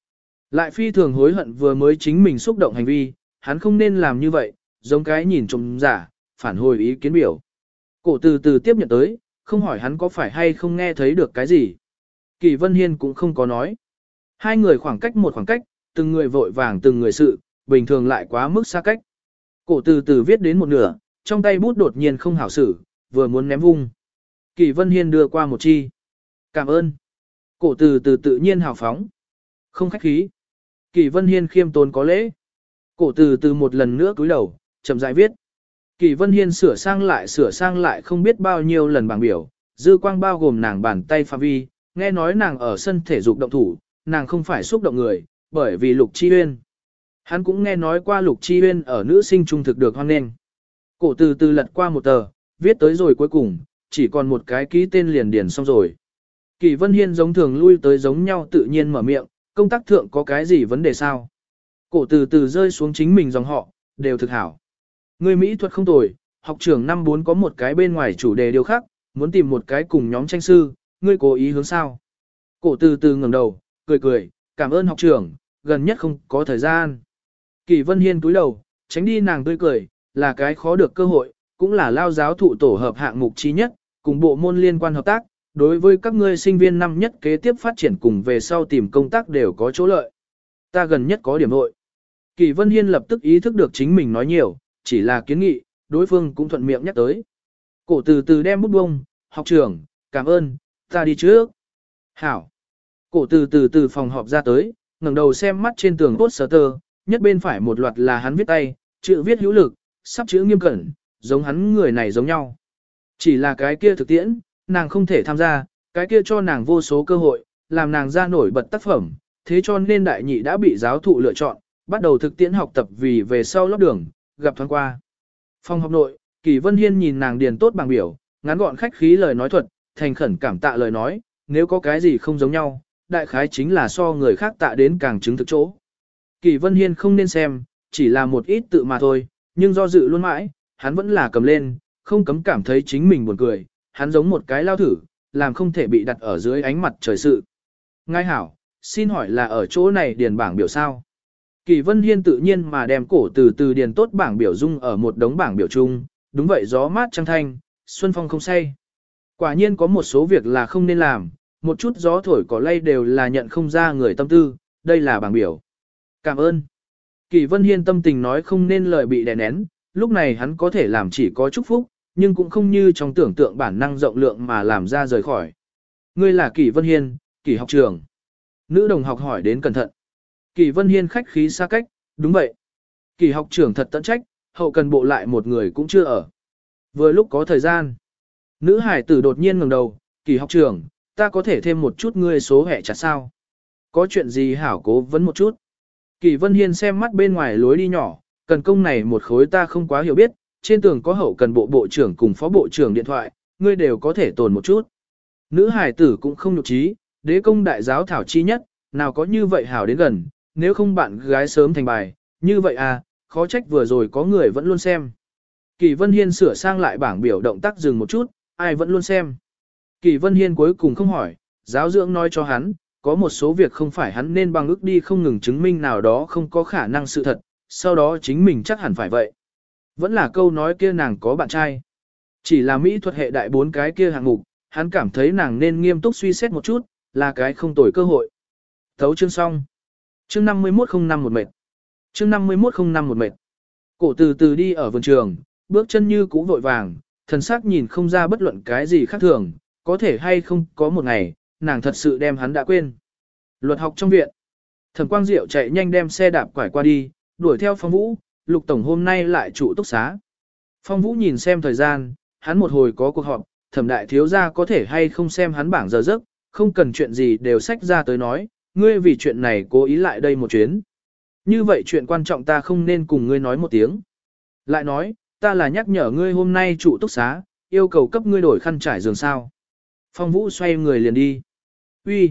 Lại phi thường hối hận vừa mới chính mình xúc động hành vi, hắn không nên làm như vậy, giống cái nhìn trộm giả, phản hồi ý kiến biểu. Cổ từ từ tiếp nhận tới, không hỏi hắn có phải hay không nghe thấy được cái gì. Kỳ Vân Hiên cũng không có nói. Hai người khoảng cách một khoảng cách, từng người vội vàng từng người sự, bình thường lại quá mức xa cách. Cổ từ từ viết đến một nửa, trong tay bút đột nhiên không hảo xử, vừa muốn ném vung. Kỳ Vân Hiên đưa qua một chi. Cảm ơn. Cổ từ từ tự nhiên hào phóng. Không khách khí. Kỳ Vân Hiên khiêm tốn có lễ. Cổ từ từ một lần nữa cúi đầu, chậm rãi viết. Kỳ Vân Hiên sửa sang lại không biết bao nhiêu lần bảng biểu, dư quang bao gồm nàng bàn tay phạm vi, nghe nói nàng ở sân thể dục động thủ, nàng không phải xúc động người, bởi vì Lục Chi Uyên. Hắn cũng nghe nói qua Lục Chi Uyên ở nữ sinh trung thực được hoan nghênh. Cổ từ từ lật qua một tờ, viết tới rồi cuối cùng, chỉ còn một cái ký tên liền điền xong rồi. Kỳ Vân Hiên giống thường lui tới giống nhau tự nhiên mở miệng, công tác thượng có cái gì vấn đề sao? Cổ từ từ rơi xuống chính mình dòng họ, đều thực hảo. Người Mỹ thuật không tồi, học trưởng năm 4 có một cái bên ngoài chủ đề điều khác, muốn tìm một cái cùng nhóm tranh sư, ngươi cố ý hướng sao? Cổ từ từ ngẩng đầu, cười, cảm ơn học trưởng, gần nhất không có thời gian. Kỳ Vân Hiên cúi đầu, tránh đi nàng tươi cười, là cái khó được cơ hội, cũng là lao giáo thụ tổ hợp hạng mục chi nhất, cùng bộ môn liên quan hợp tác, đối với các ngươi sinh viên năm nhất kế tiếp phát triển cùng về sau tìm công tác đều có chỗ lợi. Ta gần nhất có điểm nội. Kỳ Vân Hiên lập tức ý thức được chính mình nói nhiều, chỉ là kiến nghị, đối phương cũng thuận miệng nhắc tới. Cổ từ từ đem bút bông, học trưởng, cảm ơn, ta đi trước. Hảo. Cổ từ từ phòng họp ra tới, ngẩng đầu xem mắt trên tường poster, nhất bên phải một loạt là hắn viết tay, chữ viết hữu lực, sắp chữ nghiêm cẩn, giống hắn người này giống nhau. Chỉ là cái kia thực tiễn, nàng không thể tham gia, cái kia cho nàng vô số cơ hội, làm nàng ra nổi bật tác phẩm, thế cho nên đại nhị đã bị giáo thụ lựa chọn, bắt đầu thực tiễn học tập vì về sau lót đường, gặp thoáng qua. Phòng học nội, Kỳ Vân Hiên nhìn nàng điền tốt bảng biểu, ngắn gọn khách khí lời nói thuật, thành khẩn cảm tạ lời nói, nếu có cái gì không giống nhau, đại khái chính là so người khác tạ đến càng chứng thực chỗ. Kỳ Vân Hiên không nên xem, chỉ là một ít tự mà thôi, nhưng do dự luôn mãi, hắn vẫn là cầm lên, không cấm cảm thấy chính mình buồn cười, hắn giống một cái lao thử, làm không thể bị đặt ở dưới ánh mặt trời sự. Ngài hảo, xin hỏi là ở chỗ này điền bảng biểu sao? Kỳ Vân Hiên tự nhiên mà đem cổ từ từ điền tốt bảng biểu dung ở một đống bảng biểu chung, đúng vậy gió mát trăng thanh, xuân phong không say. Quả nhiên có một số việc là không nên làm, một chút gió thổi cỏ lay đều là nhận không ra người tâm tư, đây là bảng biểu. Cảm ơn. Kỳ Vân Hiên tâm tình nói không nên lời bị đè nén, lúc này hắn có thể làm chỉ có chúc phúc, nhưng cũng không như trong tưởng tượng bản năng rộng lượng mà làm ra rời khỏi. Ngươi là Kỳ Vân Hiên, Kỳ học trưởng. Nữ đồng học hỏi đến cẩn thận. Kỳ Vân Hiên khách khí xa cách, đúng vậy. Kỳ học trưởng thật tận trách, hậu cần bộ lại một người cũng chưa ở. Vừa lúc có thời gian. Nữ hải tử đột nhiên ngẩng đầu, Kỳ học trưởng, ta có thể thêm một chút ngươi số hệ chặt sao? Có chuyện gì hảo cố vấn một chút? Kỳ Vân Hiên xem mắt bên ngoài lối đi nhỏ, cần công này một khối ta không quá hiểu biết, trên tường có hậu cần bộ bộ trưởng cùng phó bộ trưởng điện thoại, ngươi đều có thể tồn một chút. Nữ hải tử cũng không nhục trí, đế công đại giáo thảo chi nhất, nào có như vậy hảo đến gần, nếu không bạn gái sớm thành bài, như vậy à, khó trách vừa rồi có người vẫn luôn xem. Kỳ Vân Hiên sửa sang lại bảng biểu động tác dừng một chút, ai vẫn luôn xem. Kỳ Vân Hiên cuối cùng không hỏi, giáo dưỡng nói cho hắn, có một số việc không phải hắn nên bằng ước đi không ngừng chứng minh nào đó không có khả năng sự thật, sau đó chính mình chắc hẳn phải vậy. Vẫn là câu nói kia nàng có bạn trai. Chỉ là mỹ thuật hệ đại 4 cái kia hạng mục, hắn cảm thấy nàng nên nghiêm túc suy xét một chút, là cái không tồi cơ hội. Thấu chương xong. Chương 5105 một mệt. Chương 5105 một mệt. Cổ từ từ đi ở vườn trường, bước chân như cũ vội vàng, thần sắc nhìn không ra bất luận cái gì khác thường, có thể hay không có một ngày, nàng thật sự đem hắn đã quên. Luật học trong viện. Thẩm Quang Diệu chạy nhanh đem xe đạp quải qua đi, đuổi theo Phong Vũ, Lục Tổng hôm nay lại trụ túc xá. Phong Vũ nhìn xem thời gian, hắn một hồi có cuộc họp, Thẩm đại thiếu gia có thể hay không xem hắn bảng giờ giấc, không cần chuyện gì đều xách ra tới nói, ngươi vì chuyện này cố ý lại đây một chuyến. Như vậy chuyện quan trọng ta không nên cùng ngươi nói một tiếng. Lại nói, ta là nhắc nhở ngươi hôm nay trụ túc xá, yêu cầu cấp ngươi đổi khăn trải giường sao. Phong Vũ xoay người liền đi. Uy,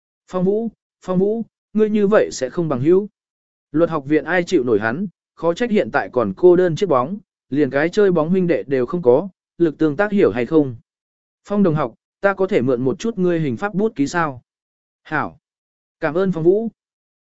Phong Vũ, ngươi như vậy sẽ không bằng hữu. Luật học viện ai chịu nổi hắn, khó trách hiện tại còn cô đơn chiếc bóng, liền cái chơi bóng huynh đệ đều không có, lực tương tác hiểu hay không. Phong đồng học, ta có thể mượn một chút ngươi hình pháp bút ký sao? Hảo. Cảm ơn Phong Vũ.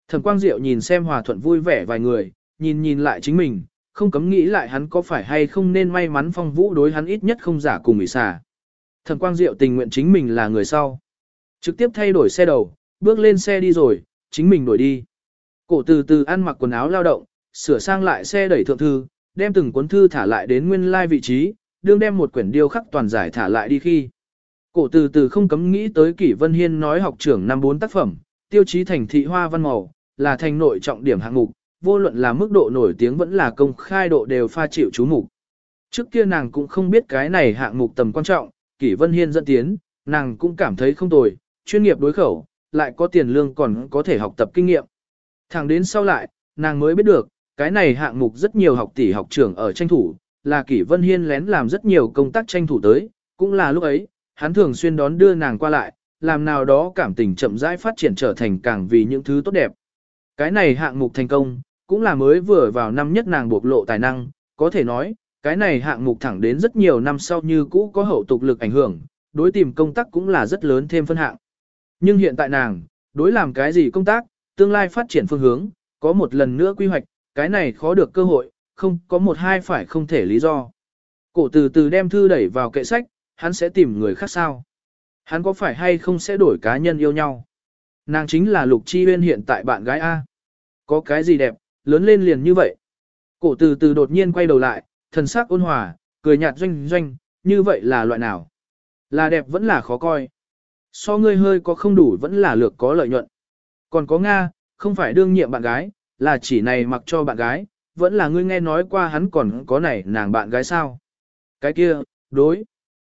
Thẩm Quang Diệu nhìn xem hòa thuận vui vẻ vài người, nhìn lại chính mình, không cấm nghĩ lại hắn có phải hay không nên may mắn Phong Vũ đối hắn ít nhất không giả cùng ủy xà. Thẩm Quang Diệu tình nguyện chính mình là người sau. Trực tiếp thay đổi xe đầu, bước lên xe đi rồi, chính mình đổi đi. Cổ từ từ ăn mặc quần áo lao động, sửa sang lại xe đẩy thượng thư, đem từng cuốn thư thả lại đến nguyên lai vị trí, đương đem một quyển điêu khắc toàn giải thả lại đi khi. Cổ từ từ không cấm nghĩ tới Kỷ Vân Hiên nói học trưởng năm 4 tác phẩm, tiêu chí thành thị hoa văn màu, là thành nội trọng điểm hạng mục, vô luận là mức độ nổi tiếng vẫn là công khai độ đều pha chịu chú mục. Trước kia nàng cũng không biết cái này hạng mục tầm quan trọng, Kỷ Vân Hiên dẫn tiến, nàng cũng cảm thấy không tồi, chuyên nghiệp đối khẩu, lại có tiền lương còn có thể học tập kinh nghiệm. Thẳng đến sau lại, nàng mới biết được, cái này hạng mục rất nhiều học tỷ học trưởng ở tranh thủ, là Kỷ Vân Hiên lén làm rất nhiều công tác tranh thủ tới, cũng là lúc ấy, hắn thường xuyên đón đưa nàng qua lại, làm nào đó cảm tình chậm rãi phát triển trở thành càng vì những thứ tốt đẹp. Cái này hạng mục thành công, cũng là mới vừa vào năm nhất nàng bộc lộ tài năng, có thể nói, cái này hạng mục thẳng đến rất nhiều năm sau như cũ có hậu tục lực ảnh hưởng, đối tìm công tác cũng là rất lớn thêm phân hạng. Nhưng hiện tại nàng, đối làm cái gì công tác, tương lai phát triển phương hướng, có một lần nữa quy hoạch, cái này khó được cơ hội, không có một hai phải không thể lý do. Cổ từ từ đem thư đẩy vào kệ sách, hắn sẽ tìm người khác sao? Hắn có phải hay không sẽ đổi cá nhân yêu nhau? Nàng chính là Lục Chi Uyên hiện tại bạn gái A. Có cái gì đẹp, lớn lên liền như vậy. Cổ từ từ đột nhiên quay đầu lại, thần sắc ôn hòa, cười nhạt doanh doanh, như vậy là loại nào? Là đẹp vẫn là khó coi. So ngươi hơi có không đủ vẫn là lược có lợi nhuận. Còn có Nga, không phải đương nhiệm bạn gái, là chỉ này mặc cho bạn gái, vẫn là ngươi nghe nói qua hắn còn có này nàng bạn gái sao? Cái kia, đối.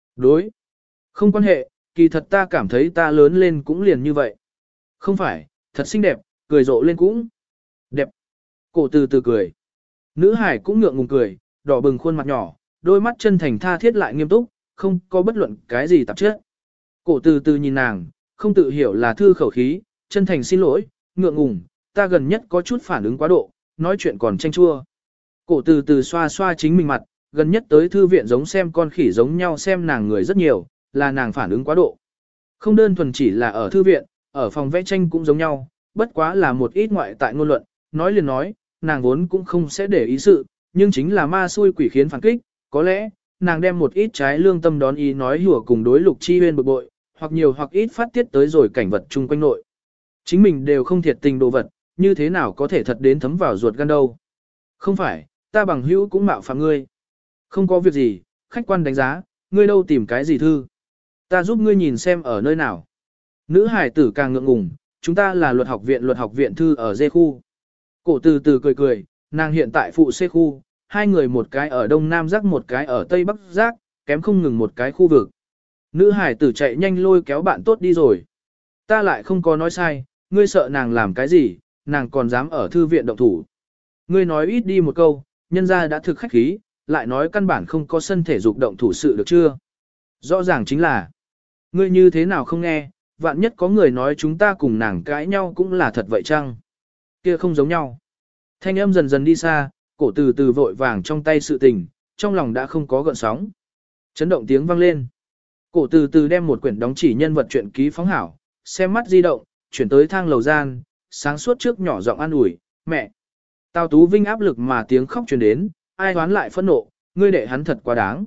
Không quan hệ, kỳ thật ta cảm thấy ta lớn lên cũng liền như vậy. Không phải, thật xinh đẹp, cười rộ lên cũng đẹp. Cổ từ từ cười. Nữ hải cũng ngượng ngùng cười, đỏ bừng khuôn mặt nhỏ, đôi mắt chân thành tha thiết lại nghiêm túc, không có bất luận cái gì tạp chất. Cổ từ từ nhìn nàng, không tự hiểu là thư khẩu khí, chân thành xin lỗi, ngượng ngùng, ta gần nhất có chút phản ứng quá độ, nói chuyện còn tranh chua. Cổ từ từ xoa xoa chính mình mặt, gần nhất tới thư viện giống xem con khỉ giống nhau xem nàng người rất nhiều, là nàng phản ứng quá độ. Không đơn thuần chỉ là ở thư viện, ở phòng vẽ tranh cũng giống nhau, bất quá là một ít ngoại tại ngôn luận, nói liền nói, nàng vốn cũng không sẽ để ý sự, nhưng chính là ma xui quỷ khiến phản kích, có lẽ, nàng đem một ít trái lương tâm đón ý nói hùa cùng đối Lục Chi Uyên bực bội, hoặc nhiều hoặc ít phát tiết tới rồi cảnh vật chung quanh nội. Chính mình đều không thiệt tình đồ vật, như thế nào có thể thật đến thấm vào ruột gan đâu. Không phải, ta bằng hữu cũng mạo phạm ngươi. Không có việc gì, khách quan đánh giá, ngươi đâu tìm cái gì thư. Ta giúp ngươi nhìn xem ở nơi nào. Nữ hải tử càng ngượng ngùng, chúng ta là luật học viện thư ở D khu. Cổ từ từ cười cười, nàng hiện tại phụ C khu, hai người một cái ở Đông Nam Giác một cái ở Tây Bắc Giác, kém không ngừng một cái khu vực. Nữ hải tử chạy nhanh lôi kéo bạn tốt đi rồi. Ta lại không có nói sai, ngươi sợ nàng làm cái gì, nàng còn dám ở thư viện động thủ. Ngươi nói ít đi một câu, nhân ra đã thực khách khí, lại nói căn bản không có sân thể dục động thủ sự được chưa? Rõ ràng chính là, ngươi như thế nào không nghe, vạn nhất có người nói chúng ta cùng nàng cãi nhau cũng là thật vậy chăng? Kia không giống nhau. Thanh âm dần dần đi xa, cổ từ từ vội vàng trong tay sự tình, trong lòng đã không có gợn sóng. Chấn động tiếng vang lên. Cổ từ từ đem một quyển đóng chỉ nhân vật truyện ký phóng hảo, xem mắt di động, chuyển tới thang lầu gian, sáng suốt trước nhỏ giọng an ủi, mẹ. Tào Tú Vinh áp lực mà tiếng khóc truyền đến, ai đoán lại phẫn nộ, ngươi đệ hắn thật quá đáng.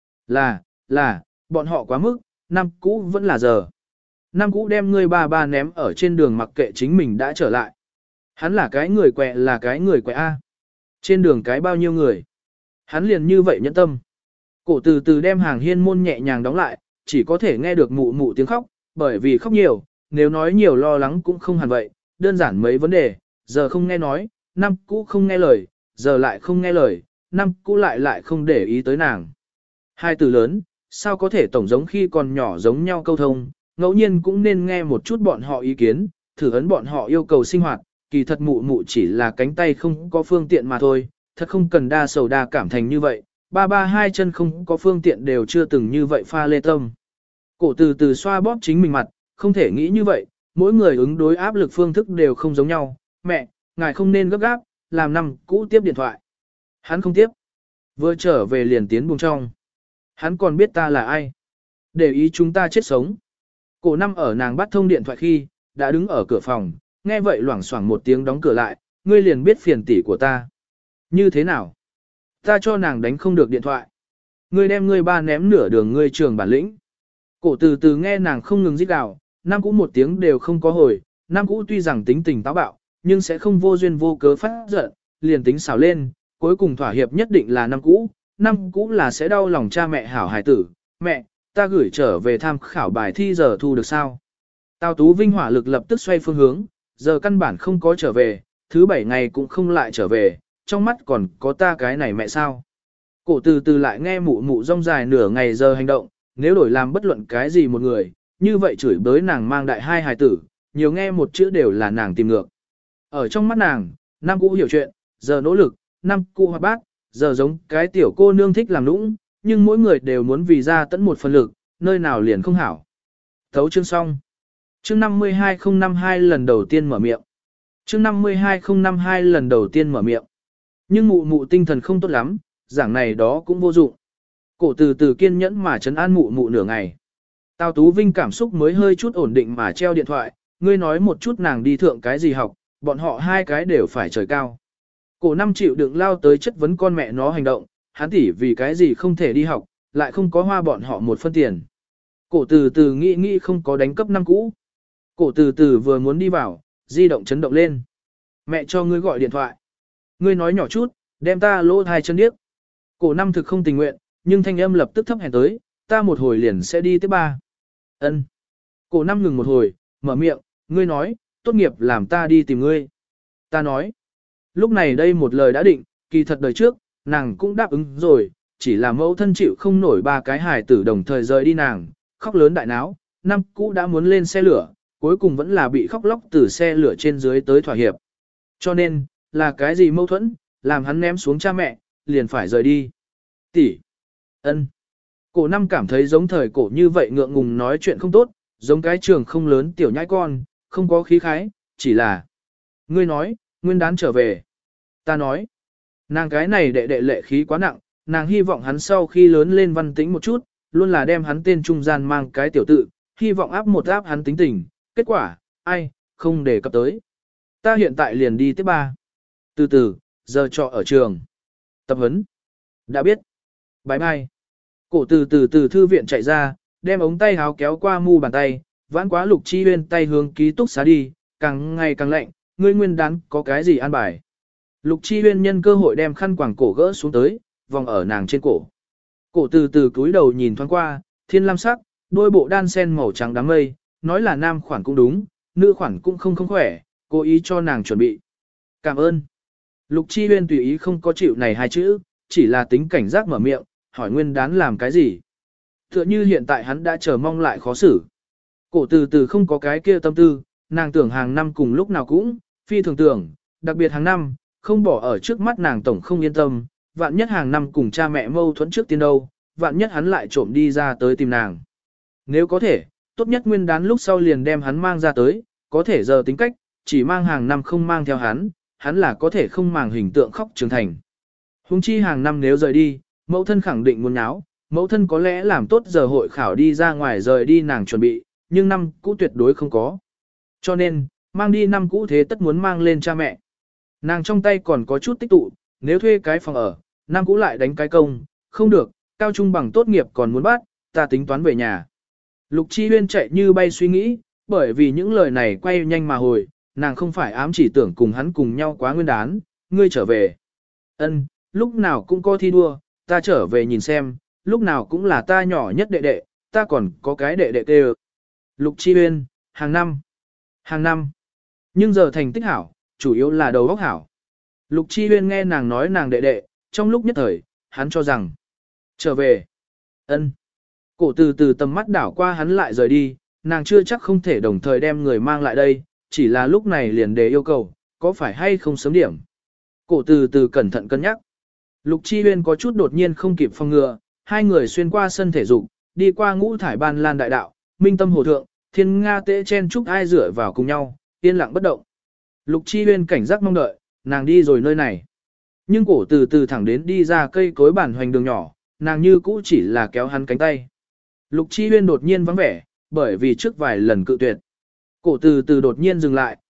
Là, bọn họ quá mức, năm cũ vẫn là giờ. Năm cũ đem ngươi ba ném ở trên đường mặc kệ chính mình đã trở lại. Hắn là cái người quẹ A. Trên đường cái bao nhiêu người. Hắn liền như vậy nhẫn tâm. Cổ từ từ đem hàng hiên môn nhẹ nhàng đóng lại, chỉ có thể nghe được mụ mụ tiếng khóc, bởi vì khóc nhiều, nếu nói nhiều lo lắng cũng không hẳn vậy, đơn giản mấy vấn đề, giờ không nghe nói, năm cũ không nghe lời, giờ lại không nghe lời, năm cũ lại không để ý tới nàng. Hai từ lớn, sao có thể tổng giống khi còn nhỏ giống nhau câu thông, ngẫu nhiên cũng nên nghe một chút bọn họ ý kiến, thử ấn bọn họ yêu cầu sinh hoạt, kỳ thật mụ mụ chỉ là cánh tay không có phương tiện mà thôi, thật không cần đa sầu đa cảm thành như vậy, ba hai chân không có phương tiện đều chưa từng như vậy pha lê tâm. Cổ từ từ xoa bóp chính mình mặt, không thể nghĩ như vậy, mỗi người ứng đối áp lực phương thức đều không giống nhau, mẹ, ngài không nên gấp gáp, làm năm cũ tiếp điện thoại. Hắn không tiếp, vừa trở về liền tiến buồng trong. Hắn còn biết ta là ai, để ý chúng ta chết sống. Cổ năm ở nàng bắt thông điện thoại khi, đã đứng ở cửa phòng, nghe vậy loảng xoảng một tiếng đóng cửa lại, ngươi liền biết phiền tỷ của ta. Như thế nào? Ta cho nàng đánh không được điện thoại. Ngươi đem ngươi ba ném nửa đường ngươi trường bản lĩnh. Cổ từ từ nghe nàng không ngừng rít gào, Nam Cũ một tiếng đều không có hồi. Nam Cũ tuy rằng tính tình táo bạo, nhưng sẽ không vô duyên vô cớ phát giận, liền tính xảo lên, cuối cùng thỏa hiệp nhất định là Nam Cũ. Nam Cũ là sẽ đau lòng cha mẹ hảo hài tử. Mẹ, ta gửi trở về tham khảo bài thi giờ thu được sao? Tào Tú Vinh hỏa lực lập tức xoay phương hướng, giờ căn bản không có trở về, thứ 7 ngày cũng không lại trở về, trong mắt còn có ta cái này mẹ sao? Cổ từ từ lại nghe mụ mụ rong dài nửa ngày giờ hành động, nếu đổi làm bất luận cái gì một người, như vậy chửi bới nàng mang đại hai hài tử, nhiều nghe một chữ đều là nàng tìm ngược. Ở trong mắt nàng, Nam Cũ hiểu chuyện, giờ nỗ lực, Nam Cũ hoạt bát, giờ giống cái tiểu cô nương thích làm nũng, nhưng mỗi người đều muốn vì ra tận một phần lực, nơi nào liền không hảo. Thấu chương xong. Chương 52052 lần đầu tiên mở miệng. Chương 52052 lần đầu tiên mở miệng. Nhưng mụ mụ tinh thần không tốt lắm, giảng này đó cũng vô dụng. Cổ từ từ kiên nhẫn mà trấn an mụ mụ nửa ngày. Tào Tú Vinh cảm xúc mới hơi chút ổn định mà treo điện thoại, ngươi nói một chút nàng đi thượng cái gì học, bọn họ hai cái đều phải trời cao. Cổ năm chịu đựng lao tới chất vấn con mẹ nó hành động, hắn tỉ vì cái gì không thể đi học, lại không có hoa bọn họ một phân tiền. Cổ từ từ nghĩ không có đánh cấp năm cũ. Cổ từ từ vừa muốn đi vào, di động chấn động lên. Mẹ cho ngươi gọi điện thoại. Ngươi nói nhỏ chút, đem ta lỗ thai chân điếc. Cổ năm thực không tình nguyện, nhưng thanh âm lập tức thấp hèn tới, ta một hồi liền sẽ đi tiếp ba. Ân. Cổ năm ngừng một hồi, mở miệng, ngươi nói, tốt nghiệp làm ta đi tìm ngươi. Ta nói. Lúc này đây một lời đã định, kỳ thật đời trước, nàng cũng đáp ứng rồi, chỉ là mẫu thân chịu không nổi ba cái hài tử đồng thời rời đi nàng, khóc lớn đại náo, năm cũ đã muốn lên xe lửa, cuối cùng vẫn là bị khóc lóc từ xe lửa trên dưới tới thỏa hiệp. Cho nên, là cái gì mâu thuẫn, làm hắn ném xuống cha mẹ, liền phải rời đi. Tỷ. Ân. Cổ năm cảm thấy giống thời cổ như vậy ngượng ngùng nói chuyện không tốt, giống cái trường không lớn tiểu nhãi con, không có khí khái, chỉ là. Ngươi nói, nguyên đán trở về. Ta nói. Nàng cái này đệ đệ lệ khí quá nặng, nàng hy vọng hắn sau khi lớn lên văn tĩnh một chút, luôn là đem hắn tên trung gian mang cái tiểu tự, hy vọng áp hắn tính tình, kết quả, ai, không đề cập tới. Ta hiện tại liền đi tiếp ba. Từ từ, giờ trọ ở trường. Tập huấn. Đã biết. Bye bye. Cổ từ thư viện chạy ra, đem ống tay háo kéo qua mu bàn tay, vãn quá Lục Chi Huyên tay hướng ký túc xá đi, càng ngày càng lạnh, ngươi nguyên đán có cái gì an bài. Lục Chi Huyên nhân cơ hội đem khăn quàng cổ gỡ xuống tới, vòng ở nàng trên cổ. Cổ từ cúi đầu nhìn thoáng qua, thiên lam sắc, đôi bộ đan sen màu trắng đám mây, nói là nam khoản cũng đúng, nữ khoản cũng không khỏe, cố ý cho nàng chuẩn bị. Cảm ơn. Lục Chi Huyên tùy ý không có chịu này hai chữ, chỉ là tính cảnh giác mở miệng, hỏi nguyên đán làm cái gì. Tựa như hiện tại hắn đã chờ mong lại khó xử. Cổ từ không có cái kia tâm tư, nàng tưởng hàng năm cùng lúc nào cũng, phi thường tưởng, đặc biệt hàng năm, không bỏ ở trước mắt nàng tổng không yên tâm, vạn nhất hàng năm cùng cha mẹ mâu thuẫn trước tiên đâu, vạn nhất hắn lại trộm đi ra tới tìm nàng. Nếu có thể, tốt nhất nguyên đán lúc sau liền đem hắn mang ra tới, có thể giờ tính cách, chỉ mang hàng năm không mang theo hắn là có thể không màng hình tượng khóc trưởng thành. Hùng chi hàng năm nếu rời đi, mẫu thân khẳng định muốn nháo, mẫu thân có lẽ làm tốt giờ hội khảo đi ra ngoài rời đi nàng chuẩn bị, nhưng năm cũ tuyệt đối không có. Cho nên, mang đi năm cũ thế tất muốn mang lên cha mẹ. Nàng trong tay còn có chút tích tụ, nếu thuê cái phòng ở, năm cũ lại đánh cái công, không được, cao trung bằng tốt nghiệp còn muốn bắt, ta tính toán về nhà. Lục Chi Huyên chạy như bay suy nghĩ, bởi vì những lời này quay nhanh mà hồi, nàng không phải ám chỉ tưởng cùng hắn cùng nhau quá nguyên đán, ngươi trở về. Ân, lúc nào cũng có thi đua, ta trở về nhìn xem, lúc nào cũng là ta nhỏ nhất đệ đệ, ta còn có cái đệ đệ kêu. Lục Chi Huyên, hàng năm. Nhưng giờ thành tích hảo, chủ yếu là đầu óc hảo. Lục Chi Huyên nghe nàng nói nàng đệ đệ, trong lúc nhất thời, hắn cho rằng trở về. Ân. Cổ từ tầm mắt đảo qua hắn lại rời đi, nàng chưa chắc không thể đồng thời đem người mang lại đây, chỉ là lúc này liền đề yêu cầu, có phải hay không sớm điểm. Cổ từ cẩn thận cân nhắc. Lục Chi Huyên có chút đột nhiên không kịp phòng ngừa, hai người xuyên qua sân thể dục, đi qua ngũ thải ban lan đại đạo, minh tâm hồ thượng, thiên nga tế chen chúc ai rửa vào cùng nhau, yên lặng bất động. Lục Chi Huyên cảnh giác mong đợi, nàng đi rồi nơi này. Nhưng cổ từ thẳng đến đi ra cây cối bản hoành đường nhỏ, nàng như cũ chỉ là kéo hắn cánh tay. Lục Chi Huyên đột nhiên vắng vẻ, bởi vì trước vài lần cự tuyệt. Cổ từ đột nhiên dừng lại,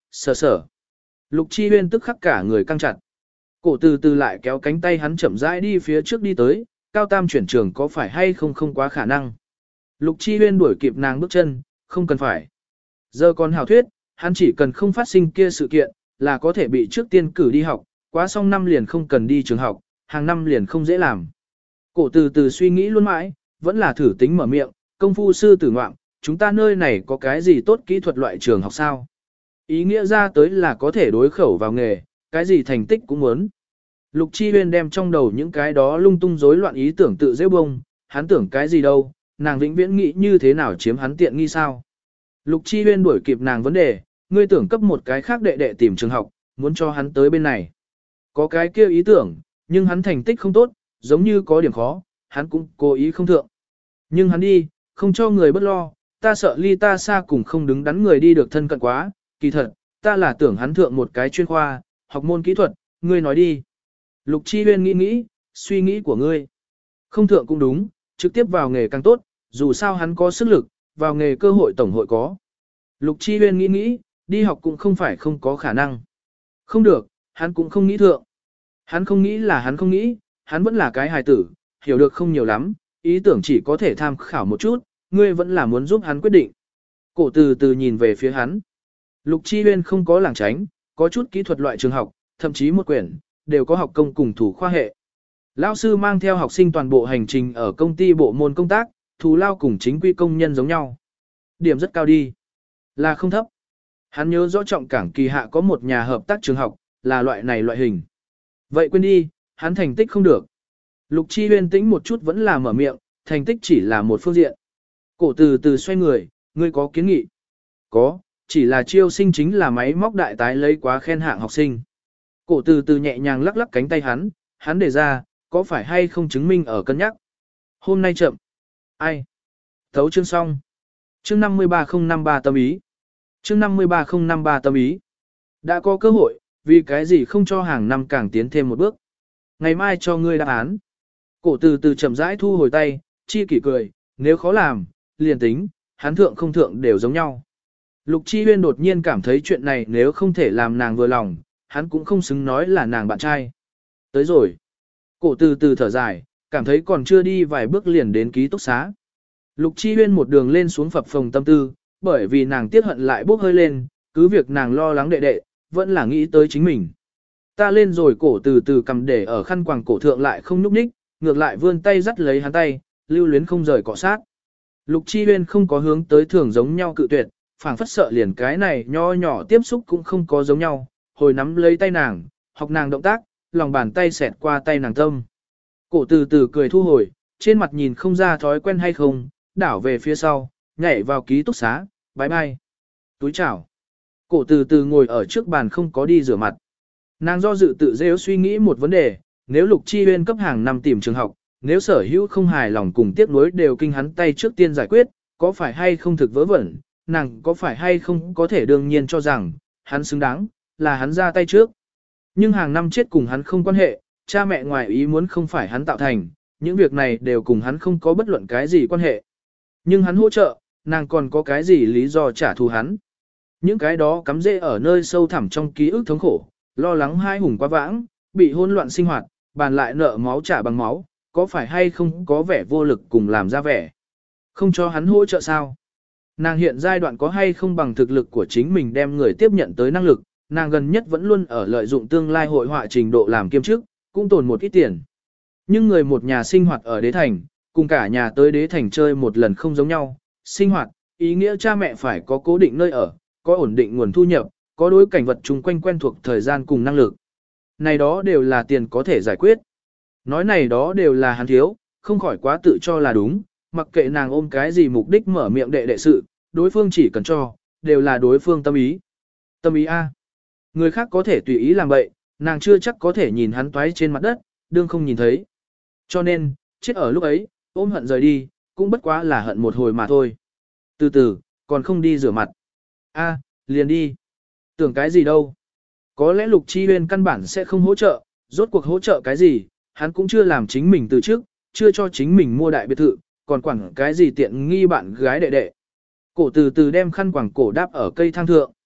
sở sở. Lục Chi Huyên tức khắc cả người căng chặt. Cổ từ từ lại kéo cánh tay hắn chậm rãi đi phía trước đi tới, cao tam chuyển trường có phải hay không không quá khả năng. Lục Chi Huyên đuổi kịp nàng bước chân, không cần phải. Giờ còn hảo thuyết, hắn chỉ cần không phát sinh kia sự kiện, là có thể bị trước tiên cử đi học, quá xong năm liền không cần đi trường học, hàng năm liền không dễ làm. Cổ từ từ suy nghĩ luôn mãi, vẫn là thử tính mở miệng, công phu sư tử ngoạm, chúng ta nơi này có cái gì tốt kỹ thuật loại trường học sao? Ý nghĩa ra tới là có thể đối khẩu vào nghề, cái gì thành tích cũng muốn. Lục Chi Huyên đem trong đầu những cái đó lung tung rối loạn ý tưởng tự dễ bông, hắn tưởng cái gì đâu, nàng vĩnh viễn nghĩ như thế nào chiếm hắn tiện nghi sao. Lục Chi Huyên đuổi kịp nàng vấn đề, ngươi tưởng cấp một cái khác đệ đệ tìm trường học, muốn cho hắn tới bên này. Có cái kia ý tưởng, nhưng hắn thành tích không tốt, giống như có điểm khó, hắn cũng cố ý không thượng. Nhưng hắn đi, không cho người bất lo, ta sợ ly ta xa cùng không đứng đắn người đi được thân cận quá, kỳ thật, ta là tưởng hắn thượng một cái chuyên khoa, học môn kỹ thuật, ngươi nói đi. Lục Chi Huyên nghĩ, suy nghĩ của ngươi. Không thượng cũng đúng, trực tiếp vào nghề càng tốt, dù sao hắn có sức lực, vào nghề cơ hội tổng hội có. Lục Chi Huyên nghĩ, đi học cũng không phải không có khả năng. Không được, hắn cũng không nghĩ thượng. Hắn không nghĩ là hắn không nghĩ, hắn vẫn là cái hài tử, hiểu được không nhiều lắm, ý tưởng chỉ có thể tham khảo một chút, ngươi vẫn là muốn giúp hắn quyết định. Cổ từ từ nhìn về phía hắn. Lục Chi Huyên không có lảng tránh, có chút kỹ thuật loại trường học, thậm chí một quyển, đều có học công cùng thủ khoa hệ. Lão sư mang theo học sinh toàn bộ hành trình ở công ty bộ môn công tác, thù lao cùng chính quy công nhân giống nhau. Điểm rất cao đi. Là không thấp. Hắn nhớ rõ trọng cảng kỳ hạ có một nhà hợp tác trường học, là loại này loại hình. Vậy quên đi, hắn thành tích không được. Lục Chi Huyên tĩnh một chút vẫn là mở miệng, thành tích chỉ là một phương diện. Cổ từ từ xoay người, ngươi có kiến nghị? Có, chỉ là chiêu sinh chính là máy móc đại tái lấy quá khen hạng học sinh. Cổ từ từ nhẹ nhàng lắc lắc cánh tay hắn đề ra, có phải hay không chứng minh ở cân nhắc. Hôm nay chậm. Ai? Thấu chương xong. Chương 53053 tâm ý. Chương 53053 tâm ý. Đã có cơ hội, vì cái gì không cho hàng năm càng tiến thêm một bước. Ngày mai cho ngươi đáp án. Cổ từ từ chậm rãi thu hồi tay, chi kỷ cười, nếu khó làm, liền tính, hắn thượng không thượng đều giống nhau. Lục Chi Huyên đột nhiên cảm thấy chuyện này nếu không thể làm nàng vừa lòng, hắn cũng không xứng nói là nàng bạn trai. Tới rồi. Cổ từ từ thở dài, cảm thấy còn chưa đi vài bước liền đến ký túc xá. Lục Chi Huyên một đường lên xuống phập phồng tâm tư, bởi vì nàng tiếc hận lại bốc hơi lên, cứ việc nàng lo lắng đệ đệ, vẫn là nghĩ tới chính mình. Ta lên rồi cổ từ từ cầm để ở khăn quàng cổ thượng lại không nhúc nhích, ngược lại vươn tay dắt lấy hắn tay, lưu luyến không rời cọ sát. Lục Chi Huyên không có hướng tới thường giống nhau cự tuyệt, phảng phất sợ liền cái này nho nhỏ tiếp xúc cũng không có giống nhau, hồi nắm lấy tay nàng, học nàng động tác, lòng bàn tay xẹt qua tay nàng tâm. Cổ từ từ cười thu hồi, trên mặt nhìn không ra thói quen hay không, đảo về phía sau, nhảy vào ký túc xá, bye bye. Túi chào. Cổ từ từ ngồi ở trước bàn không có đi rửa mặt. Nàng do dự tự dễ suy nghĩ một vấn đề, nếu Lục Chi Huyên cấp hàng năm tìm trường học, nếu sở hữu không hài lòng cùng tiếp nối đều kinh hắn tay trước tiên giải quyết, có phải hay không thực vớ vẩn, nàng có phải hay không có thể đương nhiên cho rằng, hắn xứng đáng, là hắn ra tay trước. Nhưng hàng năm chết cùng hắn không quan hệ, cha mẹ ngoài ý muốn không phải hắn tạo thành, những việc này đều cùng hắn không có bất luận cái gì quan hệ. Nhưng hắn hỗ trợ, nàng còn có cái gì lý do trả thù hắn. Những cái đó cắm rễ ở nơi sâu thẳm trong ký ức thống khổ, lo lắng hai hùng quá vãng, bị hỗn loạn sinh hoạt, bàn lại nợ máu trả bằng máu, có phải hay không có vẻ vô lực cùng làm ra vẻ. Không cho hắn hỗ trợ sao? Nàng hiện giai đoạn có hay không bằng thực lực của chính mình đem người tiếp nhận tới năng lực, nàng gần nhất vẫn luôn ở lợi dụng tương lai hội họa trình độ làm kiêm chức, cũng tồn một ít tiền. Nhưng người một nhà sinh hoạt ở đế thành, cùng cả nhà tới đế thành chơi một lần không giống nhau, sinh hoạt, ý nghĩa cha mẹ phải có cố định nơi ở, có ổn định nguồn thu nhập, có đối cảnh vật chung quanh quen thuộc thời gian cùng năng lực. Này đó đều là tiền có thể giải quyết. Nói này đó đều là hắn thiếu, không khỏi quá tự cho là đúng, mặc kệ nàng ôm cái gì mục đích mở miệng đệ sự, đối phương chỉ cần cho, đều là đối phương tâm ý. Tâm ý A. Người khác có thể tùy ý làm bậy, nàng chưa chắc có thể nhìn hắn toái trên mặt đất, đương không nhìn thấy. Cho nên, chết ở lúc ấy, ôm hận rời đi, cũng bất quá là hận một hồi mà thôi. Từ từ, còn không đi rửa mặt. A, liền đi. Tưởng cái gì đâu. Có lẽ Lục Chi Huyên căn bản sẽ không hỗ trợ, rốt cuộc hỗ trợ cái gì, hắn cũng chưa làm chính mình từ trước, chưa cho chính mình mua đại biệt thự, còn quản cái gì tiện nghi bạn gái đệ. Cổ từ từ đem khăn quàng cổ đáp ở cây thang thượng.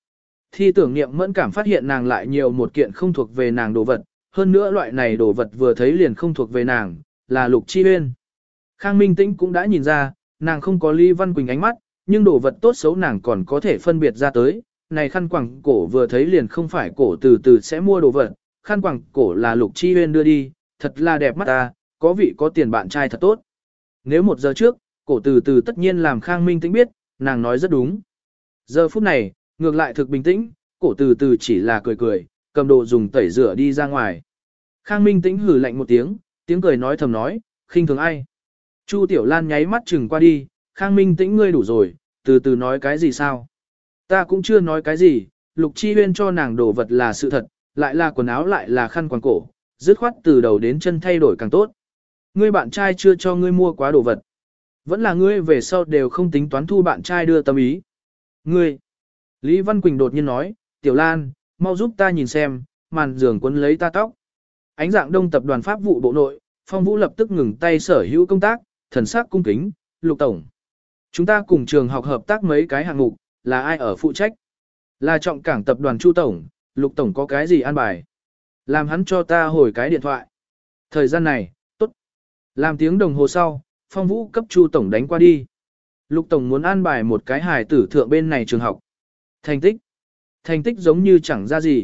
Thi tưởng niệm mẫn cảm phát hiện nàng lại nhiều một kiện không thuộc về nàng đồ vật, hơn nữa loại này đồ vật vừa thấy liền không thuộc về nàng, là Lục Chi Uyên. Khang Minh Tĩnh cũng đã nhìn ra, nàng không có Lý Văn Quỳnh ánh mắt, nhưng đồ vật tốt xấu nàng còn có thể phân biệt ra tới. Này khăn quàng cổ vừa thấy liền không phải cổ từ từ sẽ mua đồ vật, khăn quàng cổ là Lục Chi Uyên đưa đi, thật là đẹp mắt ta, có vị có tiền bạn trai thật tốt. Nếu 1 giờ trước, cổ từ từ tất nhiên làm Khang Minh Tĩnh biết, nàng nói rất đúng. Giờ phút này, ngược lại thực bình tĩnh, cổ từ từ chỉ là cười cười, cầm đồ dùng tẩy rửa đi ra ngoài. Khang Minh Tĩnh hử lạnh một tiếng, tiếng cười nói thầm nói, khinh thường ai. Chu Tiểu Lan nháy mắt chừng qua đi, Khang Minh Tĩnh ngươi đủ rồi, từ từ nói cái gì sao? Ta cũng chưa nói cái gì, Lục Chi Uyên cho nàng đồ vật là sự thật, lại là quần áo lại là khăn quàng cổ, dứt khoát từ đầu đến chân thay đổi càng tốt. Ngươi bạn trai chưa cho ngươi mua quá đồ vật. Vẫn là ngươi về sau đều không tính toán thu bạn trai đưa tâm ý. Ngươi. Lý Văn Quỳnh đột nhiên nói, Tiểu Lan, mau giúp ta nhìn xem, màn giường quấn lấy ta tóc. Ánh dạng đông tập đoàn pháp vụ bộ nội, Phong Vũ lập tức ngừng tay sở hữu công tác, thần sắc cung kính, Lục Tổng. Chúng ta cùng trường học hợp tác mấy cái hạng mục, là ai ở phụ trách? Là trọng cảng tập đoàn Chu Tổng, Lục Tổng có cái gì an bài? Làm hắn cho ta hồi cái điện thoại. Thời gian này, tốt. Làm tiếng đồng hồ sau, Phong Vũ cấp Chu Tổng đánh qua đi. Lục Tổng muốn an bài một cái hài tử thượng bên này trường học. Thành tích. Thành tích giống như chẳng ra gì.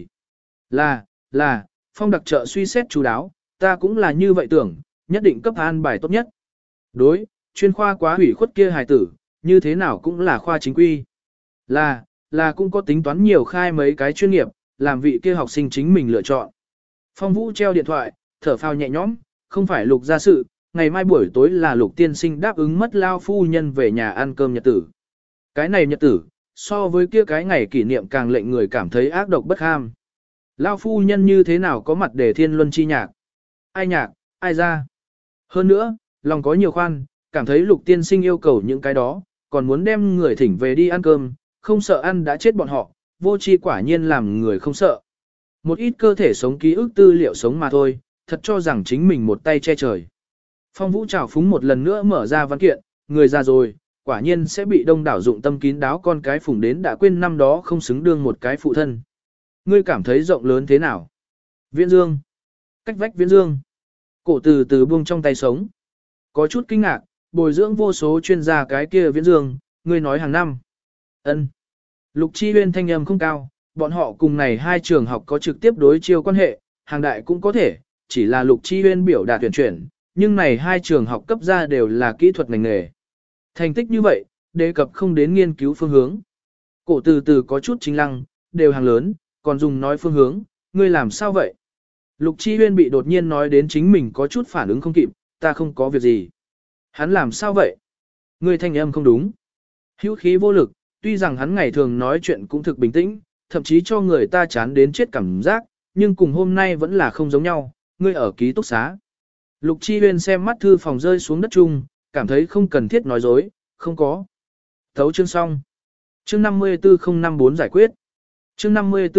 Là, Phong đặc trợ suy xét chú đáo, ta cũng là như vậy tưởng, nhất định cấp an bài tốt nhất. Đối, chuyên khoa quá hủy khuất kia hài tử, như thế nào cũng là khoa chính quy. Là cũng có tính toán nhiều khai mấy cái chuyên nghiệp, làm vị kia học sinh chính mình lựa chọn. Phong Vũ treo điện thoại, thở phào nhẹ nhõm, không phải Lục ra sự, ngày mai buổi tối là Lục tiên sinh đáp ứng mất lao phu nhân về nhà ăn cơm nhật tử. Cái này nhật tử, so với kia cái ngày kỷ niệm càng lệnh người cảm thấy ác độc bất ham. Lao phu nhân như thế nào có mặt để thiên luân chi nhạc? Nhạc, ai ra? Hơn nữa, lòng có nhiều khoan, cảm thấy Lục tiên sinh yêu cầu những cái đó, còn muốn đem người thỉnh về đi ăn cơm, không sợ ăn đã chết bọn họ, vô tri quả nhiên làm người không sợ. Một ít cơ thể sống ký ức tư liệu sống mà thôi, thật cho rằng chính mình một tay che trời. Phong Vũ trào phúng một lần nữa mở ra văn kiện, người già rồi, quả nhiên sẽ bị đông đảo dụng tâm kín đáo con cái phủng đến đã quên năm đó không xứng đương một cái phụ thân. Ngươi cảm thấy rộng lớn thế nào? Viễn Dương. Cách vách Viễn Dương. Cổ từ từ buông trong tay sống. Có chút kinh ngạc, bồi dưỡng vô số chuyên gia cái kia Viễn Dương, ngươi nói hàng năm. Ân. Lục Chi Uyên thanh âm không cao, bọn họ cùng này hai trường học có trực tiếp đối chiêu quan hệ, hàng đại cũng có thể, chỉ là Lục Chi Uyên biểu đạt tuyển chuyển, nhưng này hai trường học cấp ra đều là kỹ thuật ngành nghề. Thành tích như vậy, đề cập không đến nghiên cứu phương hướng. Cổ từ từ có chút chính lăng, đều hàng lớn, còn dùng nói phương hướng, ngươi làm sao vậy? Lục Chi Uyên bị đột nhiên nói đến chính mình có chút phản ứng không kịp, ta không có việc gì. Hắn làm sao vậy? Ngươi thanh âm không đúng. Hữu khí vô lực, tuy rằng hắn ngày thường nói chuyện cũng thực bình tĩnh, thậm chí cho người ta chán đến chết cảm giác, nhưng cùng hôm nay vẫn là không giống nhau, ngươi ở ký túc xá. Lục Chi Uyên xem mắt thư phòng rơi xuống đất chung, cảm thấy không cần thiết nói dối, không có. Thấu chương xong. Chương 54054 giải quyết. Chương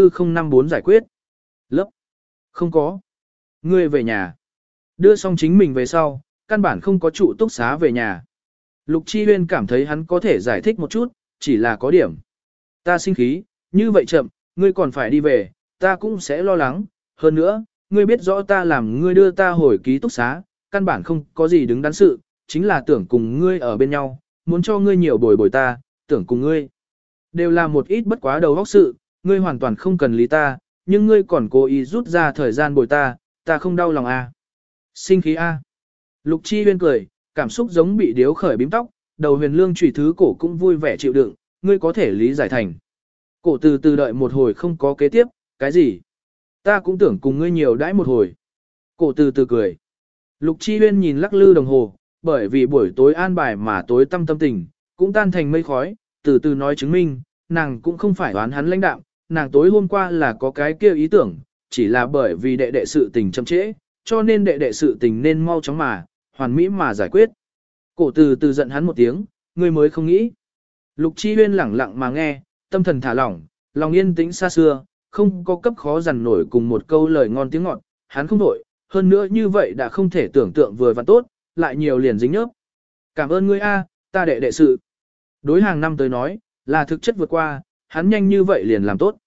54054 giải quyết. Lớp. Không có. Ngươi về nhà. Đưa xong chính mình về sau, căn bản không có trụ túc xá về nhà. Lục Chi Uyên cảm thấy hắn có thể giải thích một chút, chỉ là có điểm. Ta sinh khí, như vậy chậm, ngươi còn phải đi về, ta cũng sẽ lo lắng. Hơn nữa, ngươi biết rõ ta làm ngươi đưa ta hồi ký túc xá, căn bản không có gì đứng đắn sự, chính là tưởng cùng ngươi ở bên nhau, muốn cho ngươi nhiều bồi bồi ta, tưởng cùng ngươi. Đều là một ít bất quá đầu óc sự, ngươi hoàn toàn không cần lý ta, nhưng ngươi còn cố ý rút ra thời gian bồi ta, ta không đau lòng à. Sinh khí à. Lục Chi Uyên cười, cảm xúc giống bị điếu khởi bím tóc, đầu huyền lương trùy thứ cổ cũng vui vẻ chịu đựng, ngươi có thể lý giải thành. Cổ từ từ đợi một hồi không có kế tiếp, cái gì? Ta cũng tưởng cùng ngươi nhiều đãi một hồi. Cổ từ từ cười. Lục Chi Uyên nhìn lắc lư đồng hồ, bởi vì buổi tối an bài mà tối tâm tâm tình, cũng tan thành mây khói, từ từ nói chứng minh, nàng cũng không phải đoán hắn lãnh đạm, nàng tối hôm qua là có cái kia ý tưởng, chỉ là bởi vì đệ đệ sự tình chậm trễ, cho nên đệ đệ sự tình nên mau chóng mà, hoàn mỹ mà giải quyết. Cổ từ từ giận hắn một tiếng, ngươi mới không nghĩ. Lục Chi Uyên lẳng lặng mà nghe, tâm thần thả lỏng, lòng yên tĩnh xa xưa, không có cấp khó dằn nổi cùng một câu lời ngon tiếng ngọt, hắn không đổi, hơn nữa như vậy đã không thể tưởng tượng vừa và tốt, lại nhiều liền dính nhớp. Cảm ơn ngươi a, ta đệ đệ sự. Đối hàng năm tới nói, là thực chất vượt qua, hắn nhanh như vậy liền làm tốt.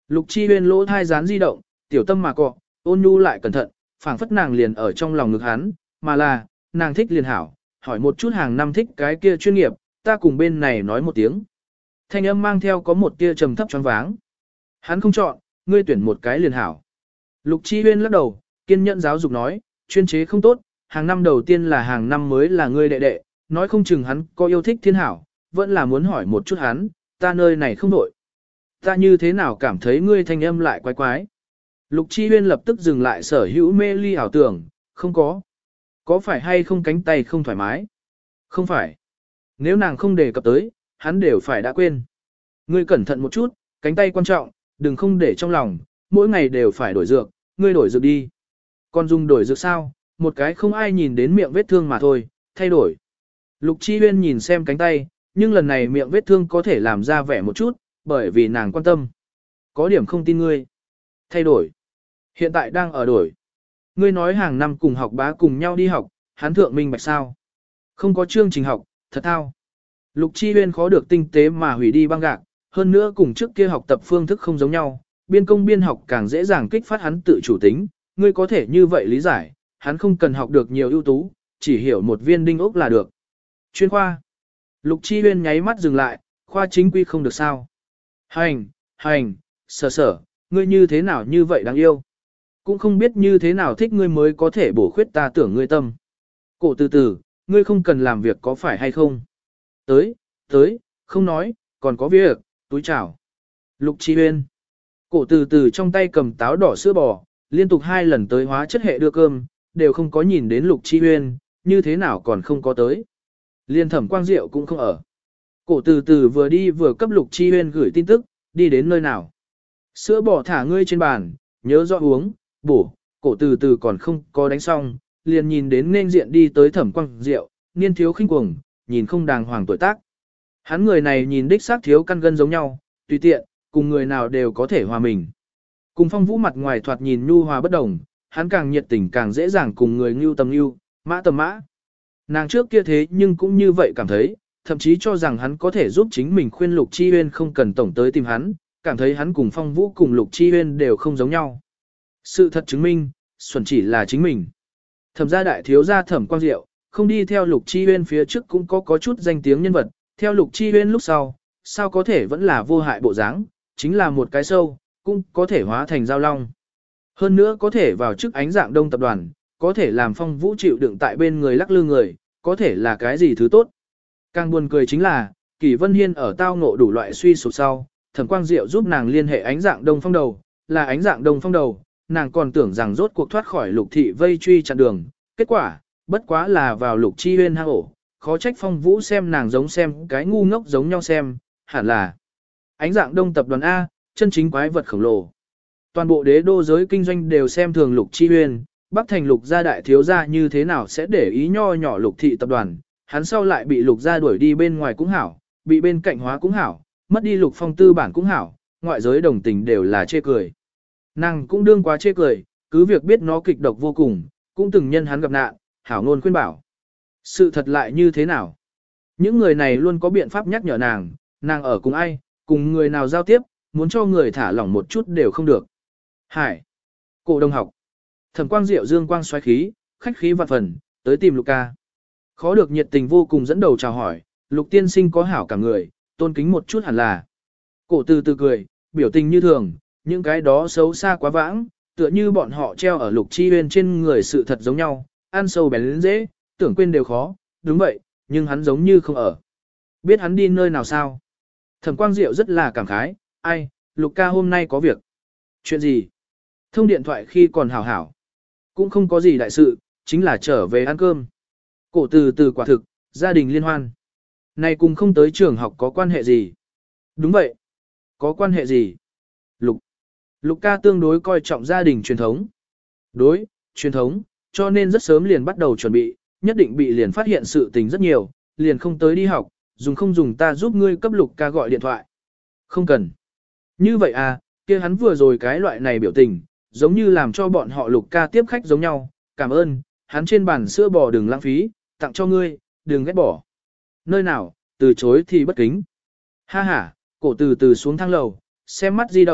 Lục Chi Huyên lỗ thai dán di động, tiểu tâm mà cọ, ôn nhu lại cẩn thận, phảng phất nàng liền ở trong lòng ngực hắn, mà là, nàng thích liền hảo, hỏi một chút hàng năm thích cái kia chuyên nghiệp, ta cùng bên này nói một tiếng. Thanh âm mang theo có một tia trầm thấp choáng váng. Hắn không chọn, ngươi tuyển một cái liền hảo. Lục Chi Huyên lắc đầu, kiên nhẫn giáo dục nói, chuyên chế không tốt, hàng năm đầu tiên là hàng năm mới là ngươi đệ đệ, nói không chừng hắn có yêu thích thiên hảo, vẫn là muốn hỏi một chút hắn, ta nơi này không đổi. Ta như thế nào cảm thấy ngươi thanh âm lại quái quái. Lục Chi Huyên lập tức dừng lại sở hữu mê ly ảo tưởng, không có. Có phải hay không cánh tay không thoải mái? Không phải. Nếu nàng không đề cập tới, hắn đều phải đã quên. Ngươi cẩn thận một chút, cánh tay quan trọng, đừng không để trong lòng, mỗi ngày đều phải đổi dược, ngươi đổi dược đi. Còn dùng đổi dược sao? Một cái không ai nhìn đến miệng vết thương mà thôi, thay đổi. Lục Chi Huyên nhìn xem cánh tay, nhưng lần này miệng vết thương có thể làm ra vẻ một chút, bởi vì nàng quan tâm. Có điểm không tin ngươi. Thay đổi. Hiện tại đang ở đổi. Ngươi nói hàng năm cùng học bá cùng nhau đi học, hắn thượng minh bạch sao. Không có chương trình học, thật thao. Lục Chi Huyên khó được tinh tế mà hủy đi băng gạc, hơn nữa cùng trước kia học tập phương thức không giống nhau, biên công biên học càng dễ dàng kích phát hắn tự chủ tính, ngươi có thể như vậy lý giải, hắn không cần học được nhiều ưu tú, chỉ hiểu một viên đinh ốc là được. Chuyên khoa. Lục Chi Huyên nháy mắt dừng lại, khoa chính quy không được sao. Hành, sở, ngươi như thế nào như vậy đáng yêu. Cũng không biết như thế nào thích ngươi mới có thể bổ khuyết ta tưởng ngươi tâm. Cổ từ từ, ngươi không cần làm việc có phải hay không. Tới, không nói, còn có việc, túi chào. Lục Chi Huyên. Cổ từ từ trong tay cầm táo đỏ sữa bò, liên tục 2 lần tới hóa chất hệ đưa cơm, đều không có nhìn đến Lục Chi Huyên, như thế nào còn không có tới. Liên Thẩm Quang Diệu cũng không ở. Cổ từ từ vừa đi vừa cấp Lục Chi Huyên gửi tin tức, đi đến nơi nào. Sữa bò thả ngươi trên bàn, nhớ rõ uống, bổ, cổ từ từ còn không có đánh xong, liền nhìn đến nên diện đi tới Thẩm Quang Diệu, niên thiếu khinh cuồng, nhìn không đàng hoàng tuổi tác. Hắn người này nhìn đích xác thiếu căn gân giống nhau, tùy tiện, cùng người nào đều có thể hòa mình. Cùng Phong Vũ mặt ngoài thoạt nhìn nhu hòa bất đồng, hắn càng nhiệt tình càng dễ dàng cùng người ngưu tầm ngưu, mã tầm mã. Nàng trước kia thế nhưng cũng như vậy cảm thấy, thậm chí cho rằng hắn có thể giúp chính mình khuyên Lục Chi Huyên không cần tổng tới tìm hắn, cảm thấy hắn cùng Phong Vũ cùng Lục Chi Huyên đều không giống nhau. Sự thật chứng minh, xuẩn chỉ là chính mình. Thẩm gia đại thiếu gia Thẩm Quang Diệu, không đi theo Lục Chi Huyên phía trước cũng có chút danh tiếng nhân vật, theo Lục Chi Huyên lúc sau, sao có thể vẫn là vô hại bộ dáng, chính là một cái sâu, cũng có thể hóa thành giao long. Hơn nữa có thể vào chức Ánh Dạng Đông tập đoàn, có thể làm Phong Vũ chịu đựng tại bên người lắc lư người, có thể là cái gì thứ tốt. Càng buồn cười chính là, Kỷ Vân Hiên ở tao ngộ đủ loại suy sụp sau, Thẩm Quang Diệu giúp nàng liên hệ Ánh Dạng Đông phong đầu, là Ánh Dạng Đông phong đầu, nàng còn tưởng rằng rốt cuộc thoát khỏi Lục thị vây truy chặn đường, kết quả, bất quá là vào Lục Chi Huyên hang ổ, khó trách Phong Vũ xem nàng giống xem cái ngu ngốc giống nhau xem, hẳn là Ánh Dạng Đông tập đoàn A, chân chính quái vật khổng lồ. Toàn bộ đế đô giới kinh doanh đều xem thường Lục Chi Huyên, Bắc Thành Lục gia đại thiếu gia như thế nào sẽ để ý nho nhỏ Lục thị tập đoàn, hắn sau lại bị Lục gia đuổi đi bên ngoài cũng hảo, bị bên cạnh hóa cũng hảo, mất đi Lục Phong tư bản cũng hảo, ngoại giới đồng tình đều là chê cười. Nàng cũng đương quá chê cười, cứ việc biết nó kịch độc vô cùng, cũng từng nhân hắn gặp nạn, hảo ngôn khuyên bảo. Sự thật lại như thế nào? Những người này luôn có biện pháp nhắc nhở nàng ở cùng ai, cùng người nào giao tiếp, muốn cho người thả lỏng một chút đều không được. Hải. Cổ đồng học. Thẩm Quang Diệu dương quang xoáy khí, khách khí vạn phần, tới tìm Lục ca. Khó được nhiệt tình vô cùng dẫn đầu chào hỏi, Lục tiên sinh có hảo cả người, tôn kính một chút hẳn là. Cổ từ từ cười, biểu tình như thường, những cái đó xấu xa quá vãng, tựa như bọn họ treo ở Lục Chi Huyên trên người sự thật giống nhau, ăn sâu bén lên dễ, tưởng quên đều khó, đúng vậy, nhưng hắn giống như không ở. Biết hắn đi nơi nào sao? Thẩm Quang Diệu rất là cảm khái, ai, Lục ca hôm nay có việc. Chuyện gì? Thông điện thoại khi còn hảo hảo. Cũng không có gì đại sự, chính là trở về ăn cơm. Cổ từ từ quả thực, gia đình liên hoan. Này cùng không tới trường học có quan hệ gì? Đúng vậy. Có quan hệ gì? Lục ca tương đối coi trọng gia đình truyền thống. Đối, truyền thống, cho nên rất sớm liền bắt đầu chuẩn bị, nhất định bị liền phát hiện sự tình rất nhiều, liền không tới đi học, dùng không dùng ta giúp ngươi cấp Lục ca gọi điện thoại. Không cần. Như vậy à, kia hắn vừa rồi cái loại này biểu tình, giống như làm cho bọn họ Lục ca tiếp khách giống nhau, cảm ơn, hắn trên bàn sữa bò đừng lãng phí, tặng cho ngươi, đừng ghét bỏ. Nơi nào, từ chối thì bất kính. Ha ha, cổ từ từ xuống thang lầu, xem mắt di động,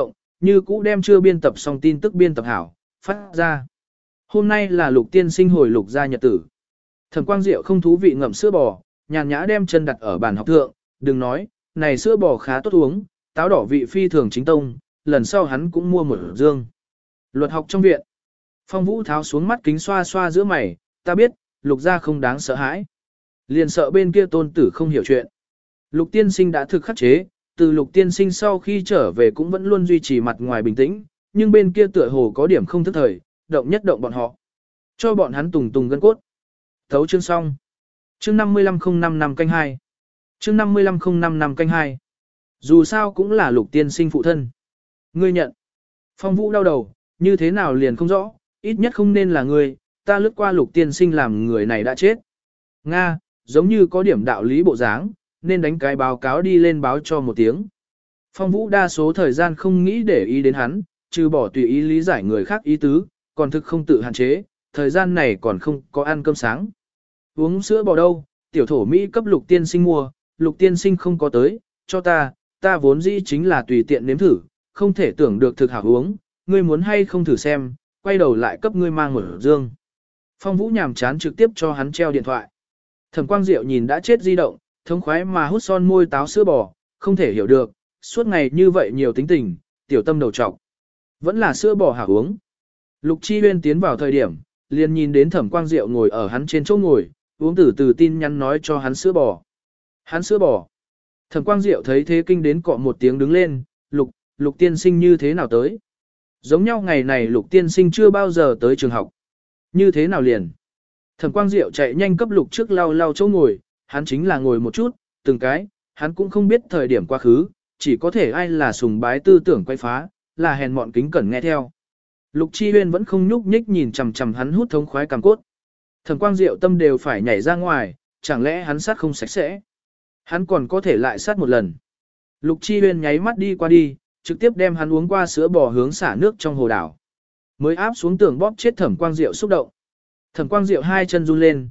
Như cũ đem chưa biên tập xong tin tức biên tập hảo, phát ra. Hôm nay là Lục tiên sinh hồi Lục gia nhật tử. Thẩm Quang Diệu không thú vị ngậm sữa bò, nhàn nhã đem chân đặt ở bàn học thượng, đừng nói, này sữa bò khá tốt uống, táo đỏ vị phi thường chính tông, lần sau hắn cũng mua một dương. Luật học trong viện. Phong Vũ tháo xuống mắt kính xoa xoa giữa mày, ta biết, Lục gia không đáng sợ hãi. Liền sợ bên kia tôn tử không hiểu chuyện. Lục tiên sinh đã thực khắc chế, từ Lục tiên sinh sau khi trở về cũng vẫn luôn duy trì mặt ngoài bình tĩnh, nhưng bên kia tựa hồ có điểm không thức thời, động nhất động bọn họ. Cho bọn hắn tùng tùng gân cốt. Thấu chương xong. Chương 5505 năm canh 2. Chương 5505 năm canh 2. Dù sao cũng là Lục tiên sinh phụ thân. Ngươi nhận. Phong Vũ đau đầu, như thế nào liền không rõ, ít nhất không nên là ngươi, ta lướt qua Lục tiên sinh làm người này đã chết. Nga, giống như có điểm đạo lý bộ dáng, nên đánh cái báo cáo đi lên báo cho một tiếng. Phong Vũ đa số thời gian không nghĩ để ý đến hắn, trừ bỏ tùy ý lý giải người khác ý tứ, còn thực không tự hạn chế, thời gian này còn không có ăn cơm sáng. Uống sữa bò đâu, tiểu thổ Mỹ cấp Lục tiên sinh mua, Lục tiên sinh không có tới, cho ta vốn dĩ chính là tùy tiện nếm thử, không thể tưởng được thực hảo uống, ngươi muốn hay không thử xem, quay đầu lại cấp ngươi mang một dương. Phong Vũ nhàm chán trực tiếp cho hắn treo điện thoại. Thẩm Quang Diệu nhìn đã chết di động, thống khoái mà hút son môi táo sữa bò, không thể hiểu được, suốt ngày như vậy nhiều tính tình, tiểu tâm đầu trọc. Vẫn là sữa bò hảo uống. Lục Chi Huyên tiến vào thời điểm, liền nhìn đến Thẩm Quang Diệu ngồi ở hắn trên chỗ ngồi, uống từ từ tin nhắn nói cho hắn sữa bò. Hắn sữa bò. Thẩm Quang Diệu thấy thế kinh đến cọ một tiếng đứng lên, Lục tiên sinh như thế nào tới? Giống nhau ngày này Lục tiên sinh chưa bao giờ tới trường học. Như thế nào liền? Thẩm Quang Diệu chạy nhanh cấp Lục trước lau chỗ ngồi, hắn chính là ngồi một chút, từng cái, hắn cũng không biết thời điểm quá khứ, chỉ có thể ai là sùng bái tư tưởng quay phá, là hèn mọn kính cẩn nghe theo. Lục Chi Huyên vẫn không nhúc nhích nhìn chằm chằm hắn hút thống khoái cằm cốt. Thẩm Quang Diệu tâm đều phải nhảy ra ngoài, chẳng lẽ hắn sát không sạch sẽ? Hắn còn có thể lại sát một lần. Lục Chi Huyên nháy mắt đi qua đi, trực tiếp đem hắn uống qua sữa bò hướng xả nước trong hồ đảo. Mới áp xuống tường bóp chết Thẩm Quang Diệu xúc động. Thẩm Quang Diệu hai chân run lên,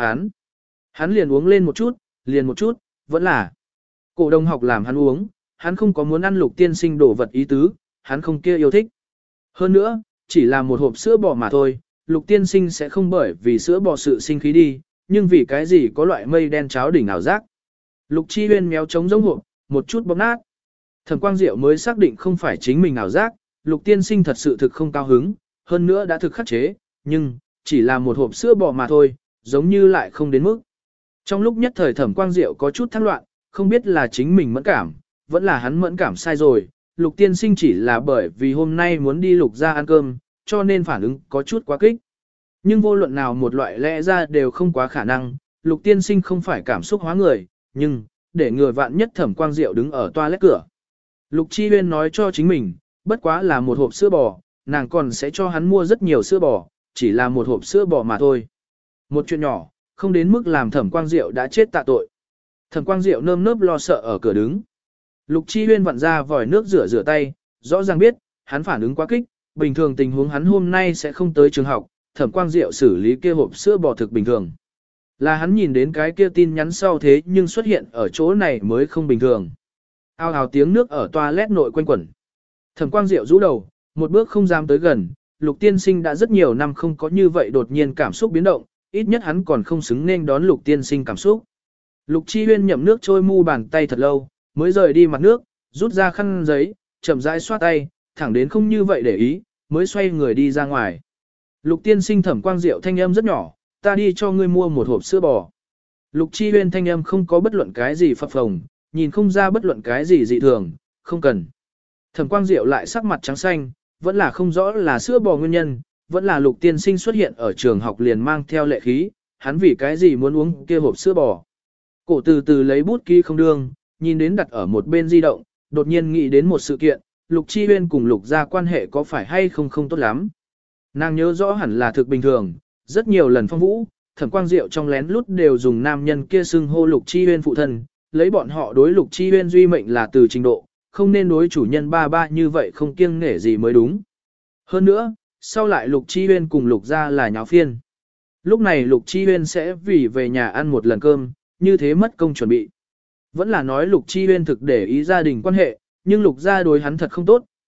hắn liền uống lên một chút, vẫn là. Cổ đồng học làm hắn uống, hắn không có muốn ăn Lục tiên sinh đổ vật ý tứ, hắn không kia yêu thích. Hơn nữa, chỉ là một hộp sữa bò mà thôi, Lục tiên sinh sẽ không bởi vì sữa bò sự sinh khí đi, nhưng vì cái gì có loại mây đen cháo đỉnh ảo giác. Lục Chi Huyên méo trống giống hộp, một chút bóp nát. Thẩm Quang Diệu mới xác định không phải chính mình ảo giác, Lục tiên sinh thật sự thực không cao hứng, hơn nữa đã thực khắc chế, nhưng, chỉ là một hộp sữa bò mà thôi, giống như lại không đến mức. Trong lúc nhất thời Thẩm Quang Diệu có chút thắc loạn, không biết là chính mình mẫn cảm, vẫn là hắn mẫn cảm sai rồi, Lục tiên sinh chỉ là bởi vì hôm nay muốn đi Lục gia ăn cơm, cho nên phản ứng có chút quá kích. Nhưng vô luận nào một loại lẽ ra đều không quá khả năng, Lục tiên sinh không phải cảm xúc hóa người, nhưng, để ngừa vạn nhất Thẩm Quang Diệu đứng ở toilet cửa. Lục Chi Huyên nói cho chính mình, bất quá là một hộp sữa bò, nàng còn sẽ cho hắn mua rất nhiều sữa bò, chỉ là một hộp sữa bò mà thôi. Một chuyện nhỏ, không đến mức làm Thẩm Quang Diệu đã chết tạ tội. Thẩm Quang Diệu nơm nớp lo sợ ở cửa đứng. Lục Chi Huyên vặn ra vòi nước rửa tay, rõ ràng biết, hắn phản ứng quá kích, bình thường tình huống hắn hôm nay sẽ không tới trường học, Thẩm Quang Diệu xử lý kia hộp sữa bò thực bình thường. Là hắn nhìn đến cái kia tin nhắn sau thế nhưng xuất hiện ở chỗ này mới không bình thường. Ao ào tiếng nước ở toilet nội quanh quẩn. Thẩm Quang Diệu rũ đầu, một bước không dám tới gần, Lục tiên sinh đã rất nhiều năm không có như vậy đột nhiên cảm xúc biến động, ít nhất hắn còn không xứng nên đón Lục tiên sinh cảm xúc. Lục Chi Huyên nhậm nước trôi mu bàn tay thật lâu, mới rời đi mặt nước, rút ra khăn giấy, chậm rãi xoa tay, thẳng đến không như vậy để ý, mới xoay người đi ra ngoài. Lục tiên sinh Thẩm Quang Diệu thanh âm rất nhỏ, ta đi cho ngươi mua một hộp sữa bò. Lục Chi Huyên thanh âm không có bất luận cái gì phập phồng, nhìn không ra bất luận cái gì dị thường, không cần. Thẩm Quang Diệu lại sắc mặt trắng xanh, vẫn là không rõ là sữa bò nguyên nhân, vẫn là Lục tiên sinh xuất hiện ở trường học liền mang theo lệ khí, hắn vì cái gì muốn uống kia hộp sữa bò. Cổ từ từ lấy bút ký không đương, nhìn đến đặt ở một bên di động, đột nhiên nghĩ đến một sự kiện, Lục Chi Huyên cùng Lục gia quan hệ có phải hay không không tốt lắm. Nàng nhớ rõ hẳn là thực bình thường, rất nhiều lần Phong Vũ, Thẩm Quang Diệu trong lén lút đều dùng nam nhân kia xưng hô Lục Chi Huyên phụ thân, lấy bọn họ đối Lục Chi Huyên duy mệnh là từ trình độ, không nên đối chủ nhân ba như vậy không kiêng nể gì mới đúng. Hơn nữa, sau lại Lục Chi Huyên cùng Lục gia là nháo phiên. Lúc này Lục Chi Huyên sẽ vì về nhà ăn một lần cơm, như thế mất công chuẩn bị. Vẫn là nói Lục Chi Huyên thực để ý gia đình quan hệ, nhưng Lục gia đối hắn thật không tốt,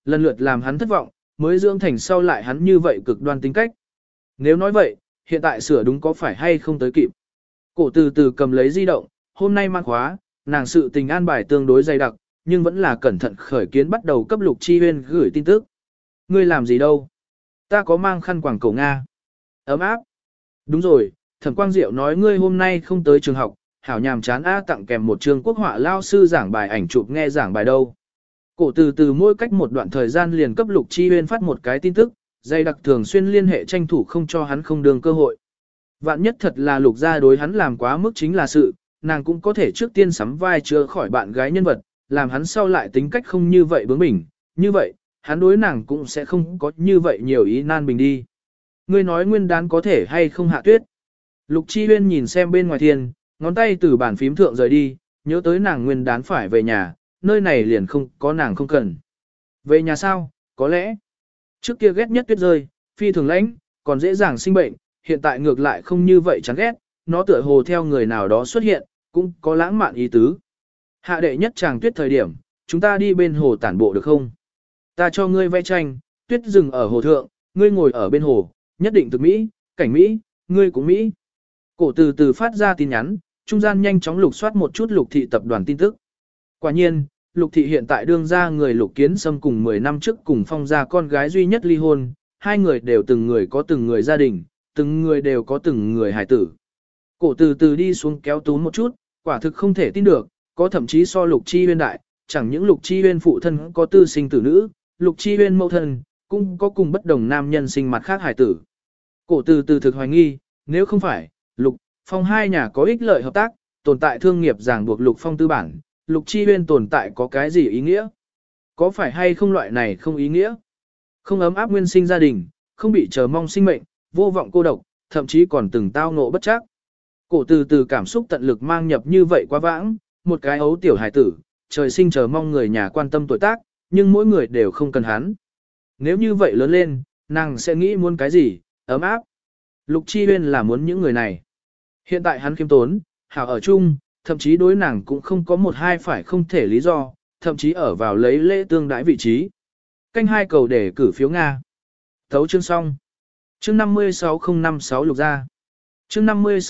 lần lượt làm hắn thất vọng, mới dưỡng thành sau lại hắn như vậy cực đoan tính cách. Nếu nói vậy, hiện tại sửa đúng có phải hay không tới kịp. Cổ từ từ cầm lấy di động, hôm nay mang khóa, nàng sự tình an bài tương đối dày đặc, nhưng vẫn là cẩn thận khởi kiến bắt đầu cấp Lục Chi Huyên gửi tin tức. Ngươi làm gì đâu? Ta có mang khăn quàng cổ Nga. Ấm áp. Đúng rồi, Thẩm Quang Diệu nói ngươi hôm nay không tới trường học, hảo nhàm chán tặng kèm một trường quốc họa lao sư giảng bài ảnh chụp nghe giảng bài đâu. Cổ từ từ mỗi cách một đoạn thời gian liền cấp Lục Chi Huyên phát một cái tin tức, dày đặc thường xuyên liên hệ tranh thủ không cho hắn không đường cơ hội. Vạn nhất thật là Lục gia đối hắn làm quá mức chính là sự, nàng cũng có thể trước tiên sắm vai chữa khỏi bạn gái nhân vật, làm hắn sau lại tính cách không như vậy bướng bỉnh, như vậy, hắn đối nàng cũng sẽ không có như vậy nhiều ý nan bình đi. Ngươi nói nguyên đán có thể hay không hạ tuyết. Lục Chi Huyên nhìn xem bên ngoài thiên, ngón tay từ bàn phím thượng rời đi, nhớ tới nàng nguyên đán phải về nhà, nơi này liền không có nàng không cần. Về nhà sao, có lẽ. Trước kia ghét nhất tuyết rơi, phi thường lãnh, còn dễ dàng sinh bệnh, hiện tại ngược lại không như vậy chán ghét, nó tựa hồ theo người nào đó xuất hiện, cũng có lãng mạn ý tứ. Hạ đệ nhất chàng tuyết thời điểm, chúng ta đi bên hồ tản bộ được không? Ta cho ngươi vẽ tranh, tuyết rừng ở hồ thượng, ngươi ngồi ở bên hồ, nhất định thực Mỹ, cảnh Mỹ, ngươi cũng Mỹ. Cổ từ từ phát ra tin nhắn, trung gian nhanh chóng lục soát một chút Lục thị tập đoàn tin tức. Quả nhiên, Lục thị hiện tại đương ra người Lục Kiến Sâm cùng 10 năm trước cùng Phong gia con gái duy nhất ly hôn, hai người đều từng người có từng người gia đình, từng người đều có từng người hài tử. Cổ từ từ đi xuống kéo túm một chút, quả thực không thể tin được, có thậm chí so Lục Chi Huyên đại, chẳng những Lục Chi Huyên phụ thân có tư sinh tử nữ, Lục Chi Huyên mẫu thân cũng có cùng bất đồng nam nhân sinh mặt khác hài tử. Cổ từ từ thực hoài nghi, nếu không phải, Lục, Phong hai nhà có ích lợi hợp tác, tồn tại thương nghiệp ràng buộc Lục Phong tư bản, Lục Chi Huyên tồn tại có cái gì ý nghĩa? Có phải hay không loại này không ý nghĩa? Không ấm áp nguyên sinh gia đình, không bị chờ mong sinh mệnh, vô vọng cô độc, thậm chí còn từng tao ngộ bất trắc. Cổ từ từ cảm xúc tận lực mang nhập như vậy quá vãng, một cái ấu tiểu hải tử, trời sinh chờ mong người nhà quan tâm tuổi tác, nhưng mỗi người đều không cần hắn. Nếu như vậy lớn lên, nàng sẽ nghĩ muốn cái gì, ấm áp. Lục Chi Huyên là muốn những người này. Hiện tại hắn khiêm tốn, hảo ở chung, thậm chí đối nàng cũng không có một hai phải không thể lý do, thậm chí ở vào lấy lễ tương đãi vị trí. Canh hai cầu để cử phiếu Nga. Thấu chương xong. Chương 56056 lục ra. Chương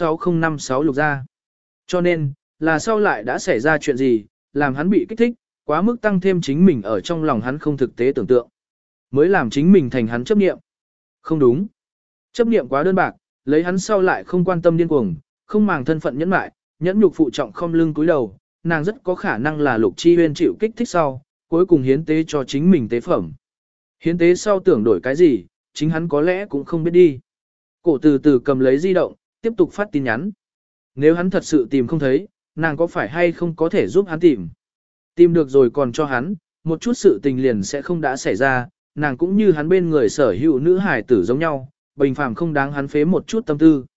56056 lục ra. Cho nên, là sau lại đã xảy ra chuyện gì, làm hắn bị kích thích, quá mức tăng thêm chính mình ở trong lòng hắn không thực tế tưởng tượng. Mới làm chính mình thành hắn chấp niệm. Không đúng. Chấp niệm quá đơn bạc, lấy hắn sau lại không quan tâm điên cuồng, không màng thân phận nhẫn mại, nhẫn nhục phụ trọng không lưng cúi đầu, nàng rất có khả năng là Lục Chi Huyên chịu kích thích sau, cuối cùng hiến tế cho chính mình tế phẩm. Hiến tế sau tưởng đổi cái gì, chính hắn có lẽ cũng không biết đi. Cổ từ từ cầm lấy di động, tiếp tục phát tin nhắn. Nếu hắn thật sự tìm không thấy, nàng có phải hay không có thể giúp hắn tìm. Tìm được rồi còn cho hắn, một chút sự tình liền sẽ không đã xảy ra, nàng cũng như hắn bên người sở hữu nữ hài tử giống nhau, bình phàm không đáng hắn phế một chút tâm tư.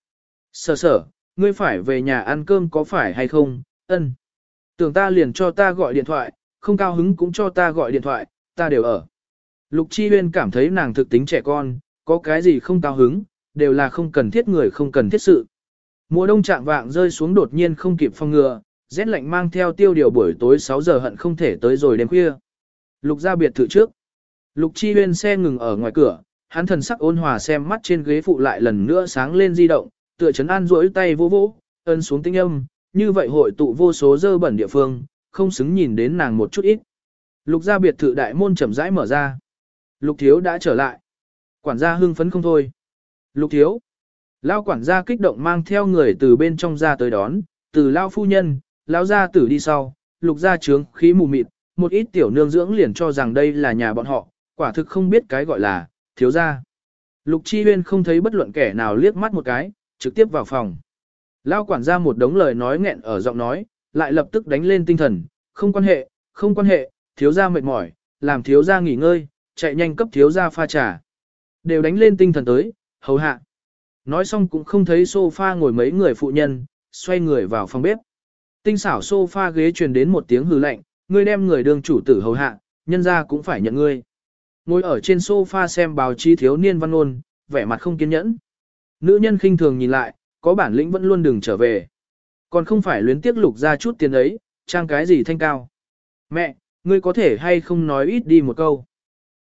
Sở, ngươi phải về nhà ăn cơm có phải hay không? Ân. Tưởng ta liền cho ta gọi điện thoại, không cao hứng cũng cho ta gọi điện thoại, ta đều ở. Lục Chi Huyên cảm thấy nàng thực tính trẻ con, có cái gì không cao hứng, đều là không cần thiết người không cần thiết sự. Mùa đông trạng vạng rơi xuống đột nhiên không kịp phòng ngừa, rét lạnh mang theo tiêu điều buổi tối 6 giờ hận không thể tới rồi đêm khuya. Lục ra biệt thự trước. Lục Chi Huyên xe ngừng ở ngoài cửa, hắn thần sắc ôn hòa xem mắt trên ghế phụ lại lần nữa sáng lên di động, tựa chấn an duỗi tay vô vỗ, ấn xuống tinh âm, như vậy hội tụ vô số dơ bẩn địa phương, không xứng nhìn đến nàng một chút ít. Lục gia biệt thự đại môn chậm rãi mở ra. Lục thiếu đã trở lại. Quản gia hưng phấn không thôi. Lục thiếu. Lao quản gia kích động mang theo người từ bên trong ra tới đón, từ lao phu nhân, lao gia tử đi sau, lục gia trướng khí mù mịt, một ít tiểu nương dưỡng liền cho rằng đây là nhà bọn họ, quả thực không biết cái gọi là thiếu gia. Lục Chi Huyên không thấy bất luận kẻ nào liếc mắt một cái, trực tiếp vào phòng. Lao quản gia một đống lời nói nghẹn ở giọng nói, lại lập tức đánh lên tinh thần, không quan hệ, thiếu gia mệt mỏi, làm thiếu gia nghỉ ngơi, chạy nhanh cấp thiếu gia pha trà. Đều đánh lên tinh thần tới, hầu hạ. Nói xong cũng không thấy sofa ngồi mấy người phụ nhân, xoay người vào phòng bếp. Tinh xảo sofa ghế truyền đến một tiếng hừ lạnh, ngươi đem người đương chủ tử hầu hạ, nhân gia cũng phải nhận ngươi. Ngồi ở trên sofa xem báo chí thiếu niên văn ôn, vẻ mặt không kiên nhẫn. Nữ nhân khinh thường nhìn lại, có bản lĩnh vẫn luôn đừng trở về. Còn không phải luyến tiếc lục ra chút tiền ấy, trang cái gì thanh cao. Mẹ, ngươi có thể hay không nói ít đi một câu.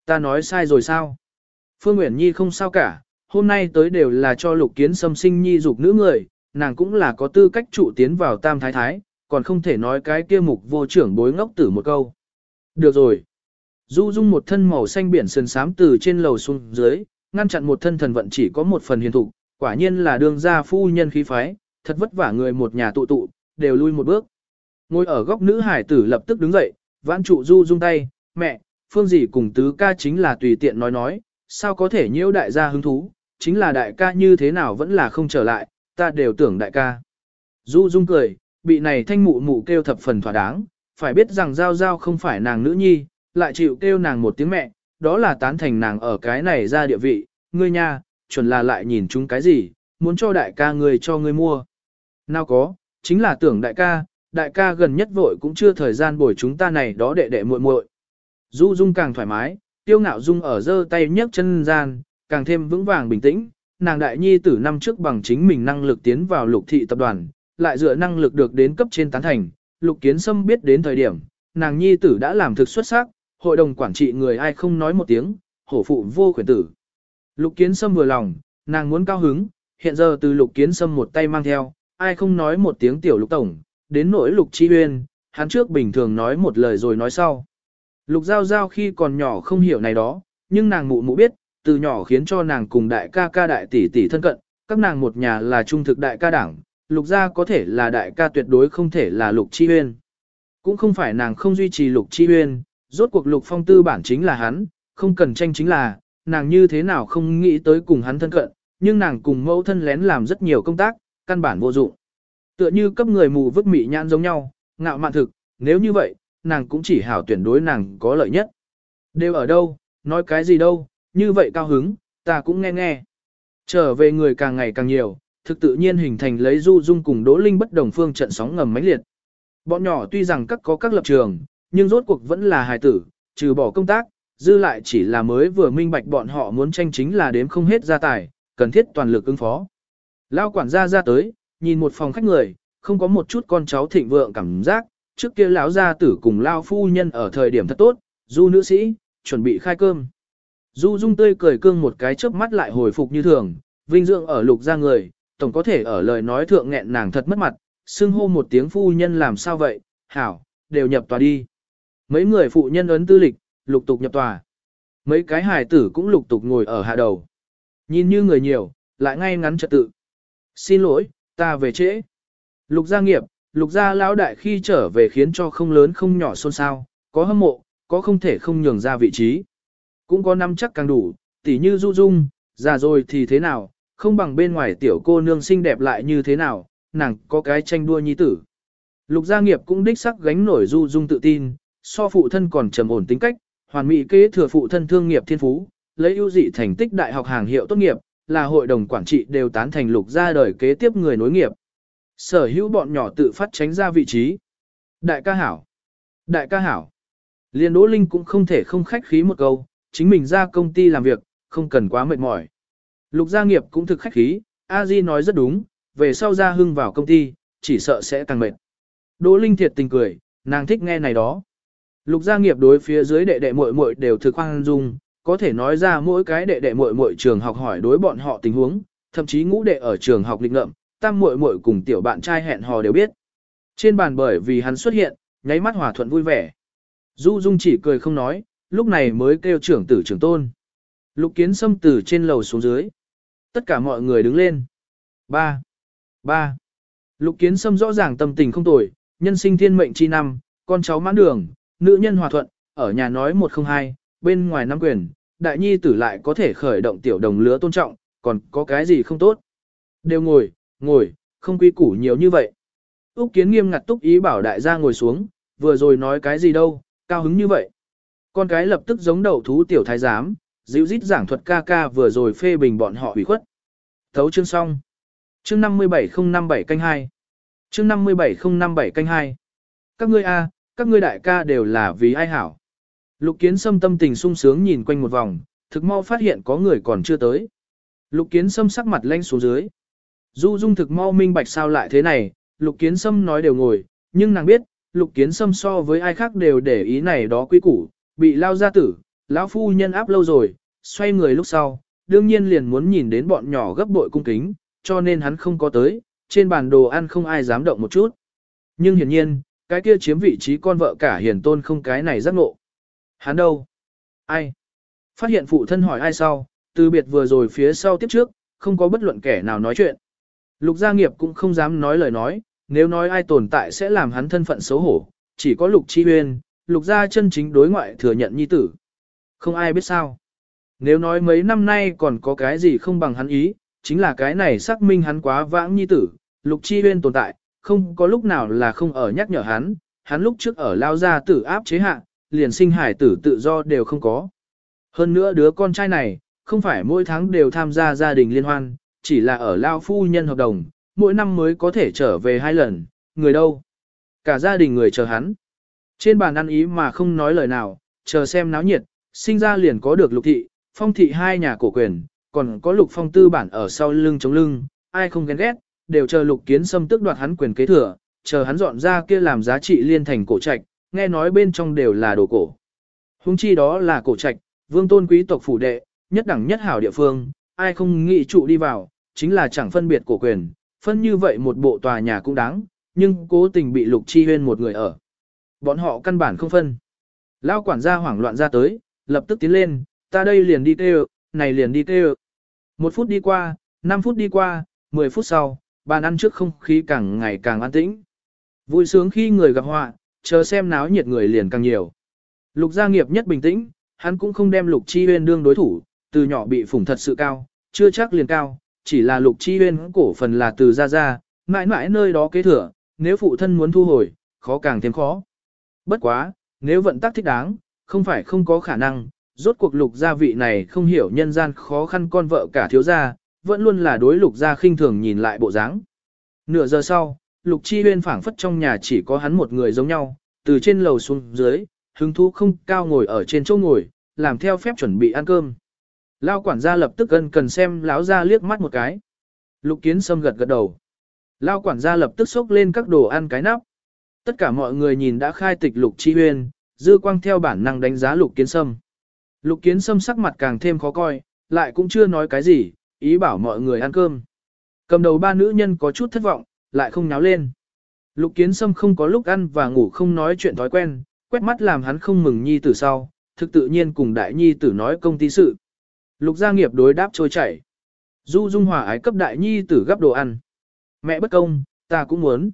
Ta nói sai rồi sao? Phương Uyển Nhi không sao cả, hôm nay tới đều là cho Lục Kiến Sâm sinh nhi dục nữ người, nàng cũng là có tư cách trụ tiến vào tam thái thái, còn không thể nói cái kia mục vô trưởng bối ngốc tử một câu. Được rồi. Du Dung một thân màu xanh biển sườn xám từ trên lầu xuống dưới, ngăn chặn một thân thần vận chỉ có một phần hiền thục, quả nhiên là đương gia phu nhân khí phái, thật vất vả người một nhà tụ tụ, đều lui một bước. Ngồi ở góc nữ hải tử lập tức đứng dậy, vãn trụ Du Dung tay, mẹ, Phương dì cùng tứ ca chính là tùy tiện nói, sao có thể nhiễu đại gia hứng thú, chính là đại ca như thế nào vẫn là không trở lại, ta đều tưởng đại ca. Du Dung cười, bị này thanh mụ mụ kêu thập phần thỏa đáng, phải biết rằng Giao Giao không phải nàng nữ nhi, lại chịu kêu nàng một tiếng mẹ, đó là tán thành nàng ở cái này ra địa vị, ngươi nha, chuẩn là lại nhìn chúng cái gì, muốn cho đại ca ngươi cho ngươi mua. Nào có, chính là tưởng đại ca gần nhất vội cũng chưa thời gian bồi chúng ta này đó đệ đệ muội muội. Du Dung càng thoải mái, Tiêu Ngạo Dung ở giơ tay nhấc chân gian, càng thêm vững vàng bình tĩnh, nàng đại nhi tử năm trước bằng chính mình năng lực tiến vào Lục thị tập đoàn, lại dựa năng lực được đến cấp trên tán thành, Lục Kiến Sâm biết đến thời điểm, nàng nhi tử đã làm thực xuất sắc, hội đồng quản trị người ai không nói một tiếng, hổ phụ vô khuyển tử. Lục Kiến Sâm vừa lòng, nàng muốn cao hứng, hiện giờ từ Lục Kiến Sâm một tay mang theo, ai không nói một tiếng tiểu Lục Tổng, đến nỗi Lục Chi Huyên, hắn trước bình thường nói một lời rồi nói sau. Lục Giao Giao khi còn nhỏ không hiểu này đó, nhưng nàng mụ mụ biết, từ nhỏ khiến cho nàng cùng đại ca ca đại tỷ tỷ thân cận, các nàng một nhà là trung thực đại ca đảng, Lục gia có thể là đại ca tuyệt đối không thể là Lục Chi Huyên. Cũng không phải nàng không duy trì Lục Chi Huyên, rốt cuộc Lục Phong tư bản chính là hắn, không cần tranh chính là, nàng như thế nào không nghĩ tới cùng hắn thân cận, nhưng nàng cùng mẫu thân lén làm rất nhiều công tác, căn bản vô dụng. Tựa như cấp người mù vứt mị nhãn giống nhau, ngạo mạn thực, nếu như vậy, nàng cũng chỉ hảo tuyển đối nàng có lợi nhất. Đều ở đâu, nói cái gì đâu, như vậy cao hứng, ta cũng nghe nghe. Trở về người càng ngày càng nhiều, thực tự nhiên hình thành lấy Du Dung cùng Đỗ Linh bất đồng phương trận sóng ngầm mãnh liệt. Bọn nhỏ tuy rằng các có các lập trường, nhưng rốt cuộc vẫn là hài tử, trừ bỏ công tác, dư lại chỉ là mới vừa minh bạch bọn họ muốn tranh chính là đếm không hết gia tài, cần thiết toàn lực ứng phó. Lao quản gia ra tới, nhìn một phòng khách người, không có một chút con cháu thịnh vượng cảm giác, trước kia lão gia tử cùng Lao phu nhân ở thời điểm thật tốt, Du nữ sĩ, chuẩn bị khai cơm. Du Dung tươi cười cương một cái chớp mắt lại hồi phục như thường, vinh dưỡng ở Lục gia người, tổng có thể ở lời nói thượng nghẹn nàng thật mất mặt, xưng hô một tiếng phu nhân làm sao vậy, hảo, đều nhập tòa đi. Mấy người phụ nhân ấn tư lịch, lục tục nhập tòa. Mấy cái hài tử cũng lục tục ngồi ở hạ đầu. Nhìn như người nhiều, lại ngay ngắn trật tự. Xin lỗi, ta về trễ. Lục gia nghiệp, Lục gia lão đại khi trở về khiến cho không lớn không nhỏ xôn xao, có hâm mộ, có không thể không nhường ra vị trí. Cũng có năm chắc càng đủ, tỉ như Du Dung, già rồi thì thế nào, không bằng bên ngoài tiểu cô nương xinh đẹp lại như thế nào, nàng có cái tranh đua nhi tử. Lục gia nghiệp cũng đích sắc gánh nổi Du Dung tự tin, so phụ thân còn trầm ổn tính cách, hoàn mỹ kế thừa phụ thân thương nghiệp thiên phú, lấy ưu dị thành tích đại học hàng hiệu tốt nghiệp, là hội đồng quản trị đều tán thành Lục gia đời kế tiếp người nối nghiệp. Sở hữu bọn nhỏ tự phát tránh ra vị trí. Đại ca hảo. Đại ca hảo. Liên Đỗ Linh cũng không thể không khách khí một câu, chính mình ra công ty làm việc, không cần quá mệt mỏi. Lục gia nghiệp cũng thực khách khí, A Di nói rất đúng, về sau ra hưng vào công ty, chỉ sợ sẽ càng mệt. Đỗ Linh thiệt tình cười, nàng thích nghe này đó. Lục gia nghiệp đối phía dưới đệ đệ muội muội đều thực khoan dung, có thể nói ra mỗi cái đệ đệ muội muội trường học hỏi đối bọn họ tình huống, thậm chí ngũ đệ ở trường học lịch ngợm, tam muội muội cùng tiểu bạn trai hẹn hò đều biết. Trên bàn bởi vì hắn xuất hiện, nháy mắt hòa thuận vui vẻ. Du Dung chỉ cười không nói, lúc này mới kêu trưởng tử trưởng tôn. Lục Kiến Sâm từ trên lầu xuống dưới. Tất cả mọi người đứng lên. Ba. Lục Kiến Sâm rõ ràng tâm tình không tồi, nhân sinh thiên mệnh chi năm, con cháu mãn đường, nữ nhân hòa thuận, ở nhà nói 102, bên ngoài nắm quyền, đại nhi tử lại có thể khởi động tiểu đồng lứa tôn trọng, còn có cái gì không tốt. Đều ngồi, không quy củ nhiều như vậy. Úc Kiến nghiêm ngặt túc ý bảo đại gia ngồi xuống, vừa rồi nói cái gì đâu, cao hứng như vậy. Con cái lập tức giống đầu thú tiểu thái giám, dịu dít giảng thuật ca ca vừa rồi phê bình bọn họ ủy khuất. Thấu chương xong. Chương 57057 canh 2. Chương 57057 canh 2. Các ngươi a, các ngươi đại ca đều là vì ai hảo. Lục Kiến Sâm tâm tình sung sướng nhìn quanh một vòng, thực mau phát hiện có người còn chưa tới. Lục Kiến Sâm sắc mặt lanh xuống dưới. Du Dung thực mau minh bạch sao lại thế này, Lục Kiến Sâm nói đều ngồi, nhưng nàng biết, Lục Kiến Sâm so với ai khác đều để ý này đó quý củ, bị lao gia tử, Lão phu nhân áp lâu rồi, xoay người lúc sau, đương nhiên liền muốn nhìn đến bọn nhỏ gấp bội cung kính, cho nên hắn không có tới, trên bàn đồ ăn không ai dám động một chút. Nhưng hiển nhiên, cái kia chiếm vị trí con vợ cả hiền tôn không cái này giác ngộ. Hắn đâu? Ai? Phát hiện phụ thân hỏi ai sau, từ biệt vừa rồi phía sau tiếp trước, không có bất luận kẻ nào nói chuyện. Lục gia nghiệp cũng không dám nói lời nói, nếu nói ai tồn tại sẽ làm hắn thân phận xấu hổ, chỉ có Lục Chi Huyên, Lục gia chân chính đối ngoại thừa nhận nhi tử. Không ai biết sao. Nếu nói mấy năm nay còn có cái gì không bằng hắn ý, chính là cái này xác minh hắn quá vãng nhi tử, Lục Chi Huyên tồn tại, không có lúc nào là không ở nhắc nhở hắn lúc trước ở lao gia tử áp chế hạ, liền sinh hải tử tự do đều không có. Hơn nữa đứa con trai này, không phải mỗi tháng đều tham gia gia đình liên hoan, chỉ là ở lao phu nhân hợp đồng, mỗi năm mới có thể trở về 2 lần, người đâu? Cả gia đình người chờ hắn. Trên bàn ăn ý mà không nói lời nào, chờ xem náo nhiệt, sinh ra liền có được Lục thị, Phong thị hai nhà cổ quyền, còn có Lục Phong tư bản ở sau lưng chống lưng, ai không ghen ghét, đều chờ Lục Kiến Sâm tước đoạt hắn quyền kế thừa, chờ hắn dọn ra kia làm giá trị liên thành cổ trạch, nghe nói bên trong đều là đồ cổ. Hùng chi đó là cổ trạch, vương tôn quý tộc phủ đệ, nhất đẳng nhất hảo địa phương, ai không nghĩ trụ đi vào, chính là chẳng phân biệt cổ quyền, phân như vậy một bộ tòa nhà cũng đáng, nhưng cố tình bị Lục Chi Huyên một người ở. Bọn họ căn bản không phân. Lão quản gia hoảng loạn ra tới, lập tức tiến lên, ta đây liền đi kêu, này liền đi kêu. 1 phút đi qua, 5 phút đi qua, 10 phút sau, bàn ăn trước không khí càng ngày càng an tĩnh. Vui sướng khi người gặp họa, chờ xem náo nhiệt người liền càng nhiều. Lục gia nghiệp nhất bình tĩnh, hắn cũng không đem Lục Chi Huyên đương đối thủ, từ nhỏ bị phủng thật sự cao, chưa chắc liền cao, chỉ là Lục Chi Huyên cổ phần là từ ra, mãi mãi nơi đó kế thừa, nếu phụ thân muốn thu hồi, khó càng thêm khó. Bất quá, nếu vận tắc thích đáng, không phải không có khả năng, rốt cuộc Lục gia vị này không hiểu nhân gian khó khăn con vợ cả thiếu gia, vẫn luôn là đối Lục gia khinh thường nhìn lại bộ dáng. Nửa giờ sau, Lục Chi Huyên phảng phất trong nhà chỉ có hắn một người giống nhau, từ trên lầu xuống dưới, hứng thú không cao ngồi ở trên chỗ ngồi, làm theo phép chuẩn bị ăn cơm. Lao quản gia lập tức cần xem lão gia liếc mắt một cái. Lục Kiến Sâm gật gật đầu. Lao quản gia lập tức xốc lên các đồ ăn cái nắp. Tất cả mọi người nhìn đã khai tịch Lục Chi Huyên, dư quang theo bản năng đánh giá Lục Kiến Sâm. Lục Kiến Sâm sắc mặt càng thêm khó coi, lại cũng chưa nói cái gì, ý bảo mọi người ăn cơm. Cầm đầu 3 nữ nhân có chút thất vọng, lại không náo lên. Lục Kiến Sâm không có lúc ăn và ngủ không nói chuyện thói quen, quét mắt làm hắn không mừng nhi tử sau, thực tự nhiên cùng đại nhi tử nói công ty sự. Lục gia nghiệp đối đáp trôi chảy. Du Dung Hòa ái cấp đại nhi tử gấp đồ ăn. Mẹ bất công, ta cũng muốn.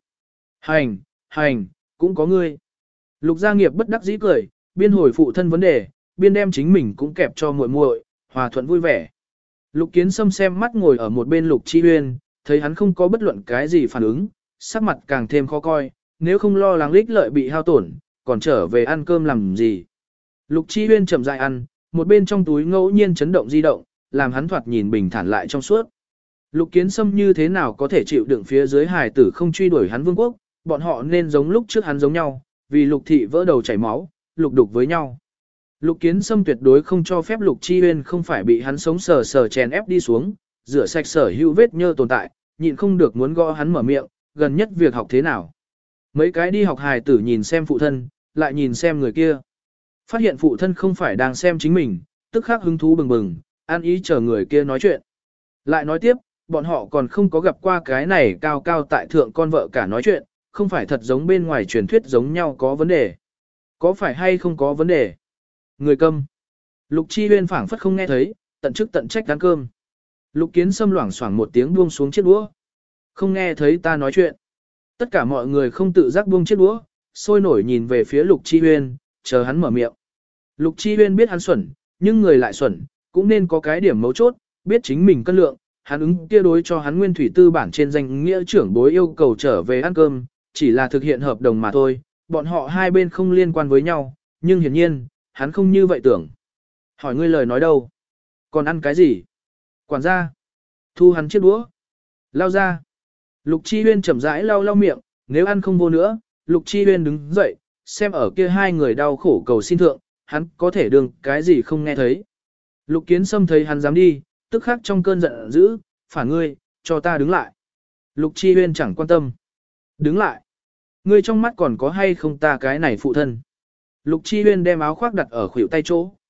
Hành, cũng có ngươi. Lục gia nghiệp bất đắc dĩ cười, biên hồi phụ thân vấn đề, biên đem chính mình cũng kẹp cho muội muội, hòa thuận vui vẻ. Lục Kiến Sâm xem mắt ngồi ở một bên Lục Chi Huyên, thấy hắn không có bất luận cái gì phản ứng, sắc mặt càng thêm khó coi, nếu không lo lắng lích lợi bị hao tổn, còn trở về ăn cơm làm gì. Lục Chi Huyên chậm rãi ăn, một bên trong túi ngẫu nhiên chấn động di động, làm hắn thoạt nhìn bình thản lại trong suốt. Lục Kiến Sâm như thế nào có thể chịu đựng phía dưới hài tử không truy đuổi hắn vương quốc, bọn họ nên giống lúc trước hắn giống nhau, vì Lục thị vỡ đầu chảy máu, lục đục với nhau. Lục Kiến Sâm tuyệt đối không cho phép Lục Chi Huyên không phải bị hắn sống sờ sờ chèn ép đi xuống, rửa sạch sở hữu vết nhơ tồn tại, nhịn không được muốn gõ hắn mở miệng, gần nhất việc học thế nào. Mấy cái đi học hài tử nhìn xem phụ thân, lại nhìn xem người kia. Phát hiện phụ thân không phải đang xem chính mình, tức khắc hứng thú bừng bừng, an ý chờ người kia nói chuyện. Lại nói tiếp, bọn họ còn không có gặp qua cái này cao cao tại thượng con vợ cả nói chuyện, không phải thật giống bên ngoài truyền thuyết giống nhau có vấn đề. Có phải hay không có vấn đề? Người câm. Lục Chi Huyên phảng phất không nghe thấy, tận chức tận trách ăn cơm. Lục Kiến Sâm loảng xoảng một tiếng buông xuống chiếc đũa. Không nghe thấy ta nói chuyện. Tất cả mọi người không tự giác buông chiếc đũa, sôi nổi nhìn về phía Lục Chi Huyên, chờ hắn mở miệng. Lục Chi Huyên biết hắn xuẩn, nhưng người lại xuẩn, cũng nên có cái điểm mấu chốt, biết chính mình cân lượng, hắn ứng kia đối cho hắn nguyên thủy tư bản trên danh nghĩa trưởng bối yêu cầu trở về ăn cơm, chỉ là thực hiện hợp đồng mà thôi, bọn họ hai bên không liên quan với nhau, nhưng hiển nhiên, hắn không như vậy tưởng. Hỏi ngươi lời nói đâu? Còn ăn cái gì? Quản gia. Thu hắn chiếc đũa. Lao ra. Lục Chi Huyên chậm rãi lau miệng, nếu ăn không vô nữa, Lục Chi Huyên đứng dậy, xem ở kia hai người đau khổ cầu xin thượng, hắn có thể đương cái gì không nghe thấy. Lục Kiến Sâm thấy hắn dám đi, tức khắc trong cơn giận dữ, phản ngươi, cho ta đứng lại. Lục Chi Huyên chẳng quan tâm. Đứng lại. Ngươi trong mắt còn có hay không ta cái này phụ thân. Lục Chi Huyên đem áo khoác đặt ở khuỷu tay chỗ.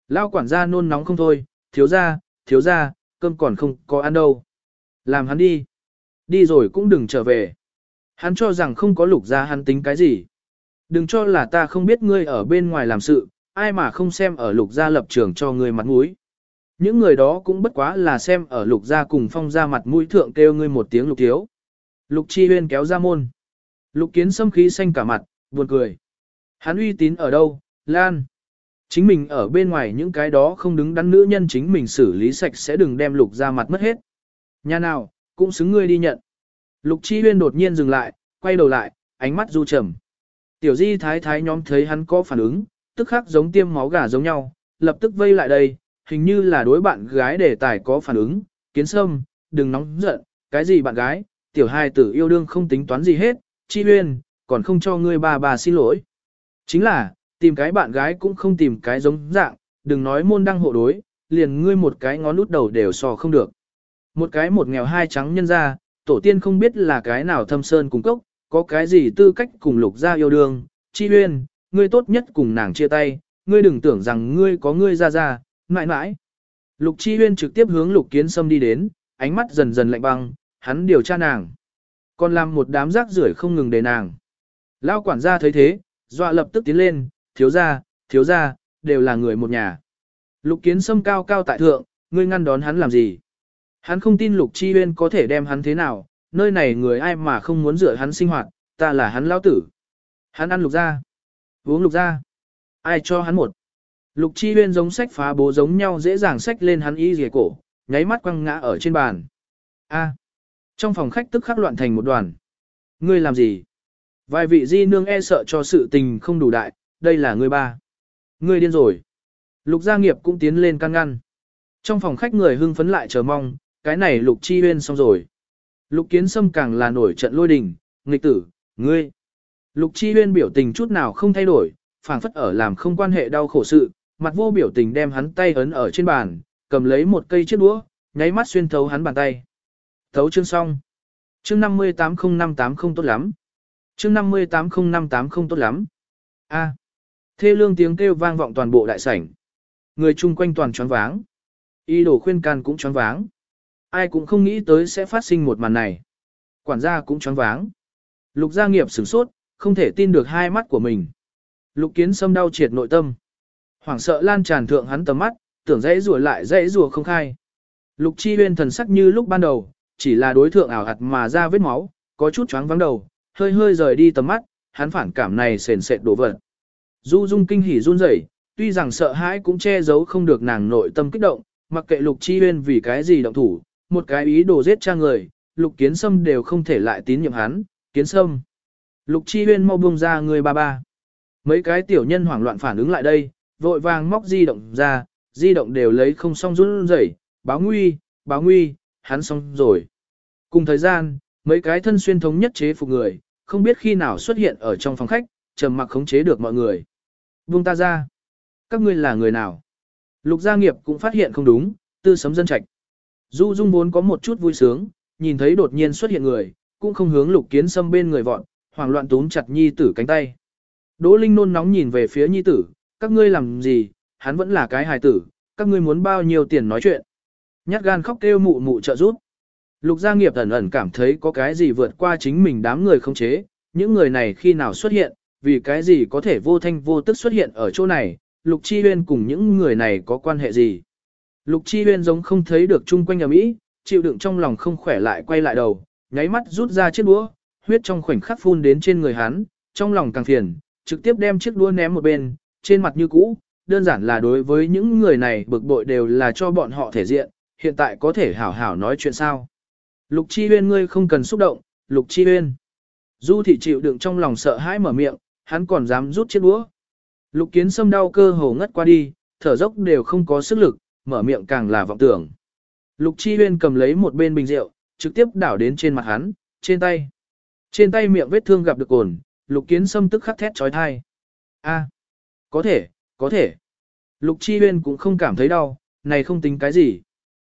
Lao quản gia nôn nóng không thôi, thiếu gia, cơm còn không có ăn đâu. Làm hắn đi. Đi rồi cũng đừng trở về. Hắn cho rằng không có Lục gia hắn tính cái gì. Đừng cho là ta không biết ngươi ở bên ngoài làm sự, ai mà không xem ở Lục gia lập trường cho ngươi mặt mũi. Những người đó cũng bất quá là xem ở Lục gia cùng Phong gia mặt mũi thượng kêu ngươi một tiếng Lục thiếu. Lục Chi Huyên kéo ra môn. Lục Kiến Sâm khí xanh cả mặt, buồn cười. Hắn uy tín ở đâu, Lan? Chính mình ở bên ngoài những cái đó không đứng đắn nữ nhân chính mình xử lý sạch sẽ đừng đem Lục ra mặt mất hết. Nhà nào, cũng xứng ngươi đi nhận. Lục Chi Huyên đột nhiên dừng lại, quay đầu lại, ánh mắt du trầm. Tiểu Di thái thái nhóm thấy hắn có phản ứng, tức khắc giống tiêm máu gà giống nhau, lập tức vây lại đây, hình như là đối bạn gái đề tài có phản ứng. Kiến Sâm, đừng nóng giận, cái gì bạn gái, tiểu hài tử yêu đương không tính toán gì hết, Chi Huyên, còn không cho ngươi bà xin lỗi. Chính là, tìm cái bạn gái cũng không tìm cái giống dạng, đừng nói môn đăng hộ đối, liền ngươi một cái ngón út đầu đều so không được. Một cái một nghèo hai trắng nhân ra, tổ tiên không biết là cái nào thâm sơn cùng cốc, có cái gì tư cách cùng Lục gia yêu đương, Chi Huyên, ngươi tốt nhất cùng nàng chia tay, ngươi đừng tưởng rằng ngươi có ngươi ra, mãi mãi. Lục Chi Huyên trực tiếp hướng Lục Kiến Sâm đi đến, ánh mắt dần dần lạnh băng, hắn điều tra nàng. Còn làm một đám rác rưởi không ngừng để nàng. Lao quản gia thấy thế, dọa lập tức tiến lên, thiếu gia, đều là người một nhà. Lục Kiến Sâm cao cao tại thượng, ngươi ngăn đón hắn làm gì? Hắn không tin Lục Chi Huyên có thể đem hắn thế nào, nơi này người ai mà không muốn rửa hắn sinh hoạt, ta là hắn lão tử. Hắn ăn Lục gia, uống Lục gia, ai cho hắn một. Lục Chi Huyên giống sách phá bố giống nhau dễ dàng xách lên hắn y rìa cổ, nháy mắt quăng ngã ở trên bàn. A. Trong phòng khách tức khắc loạn thành một đoàn. Ngươi làm gì? Vài vị di nương e sợ cho sự tình không đủ đại, đây là ngươi ba. Ngươi điên rồi. Lục Gia Nghiệp cũng tiến lên can ngăn. Trong phòng khách người hưng phấn lại chờ mong, cái này Lục Chi Huyên xong rồi. Lục Kiến Sâm càng là nổi trận lôi đình, nghịch tử, ngươi. Lục Chi Huyên biểu tình chút nào không thay đổi, phảng phất ở làm không quan hệ đau khổ sự, mặt vô biểu tình đem hắn tay ấn ở trên bàn, cầm lấy một cây chiếc đũa, nháy mắt xuyên thấu hắn bàn tay. Thấu chương xong. Chương 580580 tốt lắm. Chương 580580 tốt lắm. A. Thê lương tiếng kêu vang vọng toàn bộ đại sảnh. Người chung quanh toàn choáng váng. Y đồ khuyên can cũng choáng váng. Ai cũng không nghĩ tới sẽ phát sinh một màn này. Quản gia cũng choáng váng. Lục Gia Nghiệp sửng sốt, không thể tin được hai mắt của mình. Lục Kiến Sâm đau triệt nội tâm. Hoảng sợ lan tràn thượng hắn tầm mắt, tưởng dãy rùa lại dãy rùa không khai. Lục Chi Huyên thần sắc như lúc ban đầu, chỉ là đối thượng ảo hạt mà ra vết máu, có chút choáng vắng đầu, hơi hơi rời đi tầm mắt, hắn phản cảm này sền sệt đổ vật. Du Dung kinh hỉ run rẩy, tuy rằng sợ hãi cũng che giấu không được nàng nội tâm kích động, mặc kệ Lục Chi Huyên vì cái gì động thủ, một cái ý đồ giết cha người, Lục Kiến Sâm đều không thể lại tín nhiệm hắn, Kiến Sâm. Lục Chi Huyên mau buông ra người ba. Mấy cái tiểu nhân hoảng loạn phản ứng lại đây, vội vàng móc di động ra, di động đều lấy không xong run rẩy, báo nguy, hắn xong rồi. Cùng thời gian, mấy cái thân xuyên thống nhất chế phục người, không biết khi nào xuất hiện ở trong phòng khách, trầm mặc khống chế được mọi người. Buông ta ra. Các ngươi là người nào? Lục Gia Nghiệp cũng phát hiện không đúng, tư sấm dân trạch. Du Dung vốn có một chút vui sướng, nhìn thấy đột nhiên xuất hiện người, cũng không hướng Lục Kiến Sâm bên người vọn, hoảng loạn túm chặt nhi tử cánh tay. Đỗ Linh nôn nóng nhìn về phía nhi tử, các ngươi làm gì, hắn vẫn là cái hài tử, các ngươi muốn bao nhiêu tiền nói chuyện. Nhát gan khóc kêu mụ mụ trợ giúp. Lục Gia Nghiệp ẩn ẩn cảm thấy có cái gì vượt qua chính mình đám người không chế, những người này khi nào xuất hiện, vì cái gì có thể vô thanh vô tức xuất hiện ở chỗ này, Lục Chi Huyên cùng những người này có quan hệ gì. Lục Chi Huyên giống không thấy được chung quanh ở mỹ, chịu đựng trong lòng không khỏe lại quay lại đầu, nháy mắt rút ra chiếc đũa, huyết trong khoảnh khắc phun đến trên người hắn, trong lòng càng phiền, trực tiếp đem chiếc đũa ném một bên, trên mặt như cũ, đơn giản là đối với những người này bực bội đều là cho bọn họ thể diện, hiện tại có thể hảo hảo nói chuyện sao. Lục Chi Huyên ngươi không cần xúc động, Lục Chi Huyên. Du thị chịu đựng trong lòng sợ hãi mở miệng, hắn còn dám rút chiếc đũa. Lục Kiến Sâm đau cơ hồ ngất qua đi, thở dốc đều không có sức lực, mở miệng càng là vọng tưởng. Lục Chi Huyên cầm lấy một bên bình rượu, trực tiếp đảo đến trên mặt hắn, trên tay. Trên tay miệng vết thương gặp được cồn, Lục Kiến Sâm tức khắc thét trói thai. A, có thể. Lục Chi Huyên cũng không cảm thấy đau, này không tính cái gì.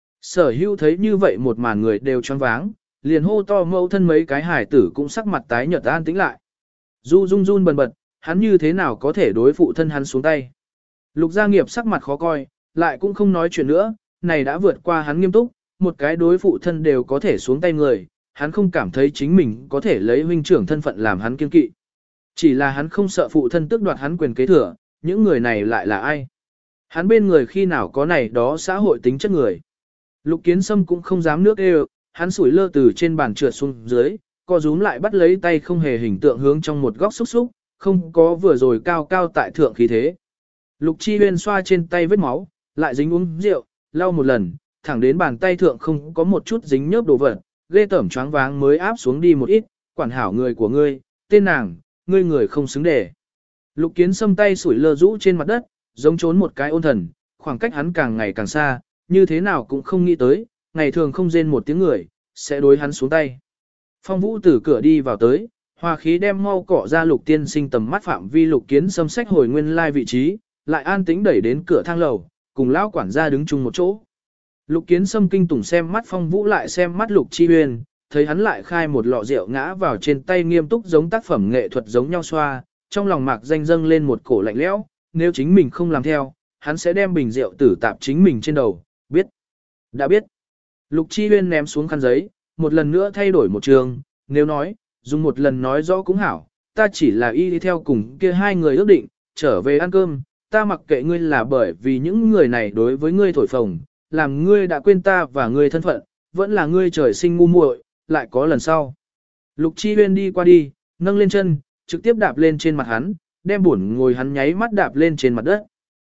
Sở Hữu thấy như vậy một màn người đều choáng váng, liền hô to mẫu thân mấy cái hải tử cũng sắc mặt tái nhợt an tĩnh lại. Du Dung run bần bật, hắn như thế nào có thể đối phụ thân hắn xuống tay. Lục Gia Nghiệp sắc mặt khó coi, lại cũng không nói chuyện nữa, này đã vượt qua hắn nghiêm túc, một cái đối phụ thân đều có thể xuống tay người, hắn không cảm thấy chính mình có thể lấy huynh trưởng thân phận làm hắn kiên kỵ. Chỉ là hắn không sợ phụ thân tước đoạt hắn quyền kế thừa, những người này lại là ai? Hắn bên người khi nào có này đó xã hội tính chất người. Lục Kiến Sâm cũng không dám nước êu, hắn sủi lơ từ trên bàn trượt xuống dưới, co rúm lại bắt lấy tay không hề hình tượng hướng trong một góc xúc xúc, không có vừa rồi cao cao tại thượng khí thế. Lục Chi Huyên xoa trên tay vết máu, lại dính uống rượu, lau một lần, thẳng đến bàn tay thượng không có một chút dính nhớp đồ vật, ghê tởm choáng váng mới áp xuống đi một ít, quản hảo người của ngươi, tên nàng, ngươi người không xứng để. Lục Kiến Sâm tay sủi lơ rũ trên mặt đất, giống trốn một cái ôn thần, khoảng cách hắn càng ngày càng xa, như thế nào cũng không nghĩ tới, ngày thường không rên một tiếng người, sẽ đối hắn xuống tay. Phong Vũ từ cửa đi vào tới, hòa khí đem mau cỏ ra Lục Tiên Sinh tầm mắt phạm vi Lục Kiến Sâm sách hồi nguyên lai vị trí, lại an tĩnh đẩy đến cửa thang lầu, cùng lão quản gia đứng chung một chỗ. Lục Kiến Sâm kinh tủng xem mắt Phong Vũ lại xem mắt Lục Chi Huyền, thấy hắn lại khai một lọ rượu ngã vào trên tay nghiêm túc giống tác phẩm nghệ thuật giống nhau xoa, trong lòng mạc danh dâng lên một cổ lạnh lẽo, nếu chính mình không làm theo, hắn sẽ đem bình rượu tử tạp chính mình trên đầu, biết. Đã biết. Lục Chi Huyên ném xuống khăn giấy, một lần nữa thay đổi một trường, nếu nói, dùng một lần nói rõ cũng hảo, ta chỉ là y đi theo cùng kia hai người ước định, trở về ăn cơm, ta mặc kệ ngươi là bởi vì những người này đối với ngươi thổi phồng, làm ngươi đã quên ta và ngươi thân phận, vẫn là ngươi trời sinh ngu muội, lại có lần sau. Lục Chi Huyên đi qua đi, nâng lên chân, trực tiếp đạp lên trên mặt hắn, đem buồn ngồi hắn nháy mắt đạp lên trên mặt đất.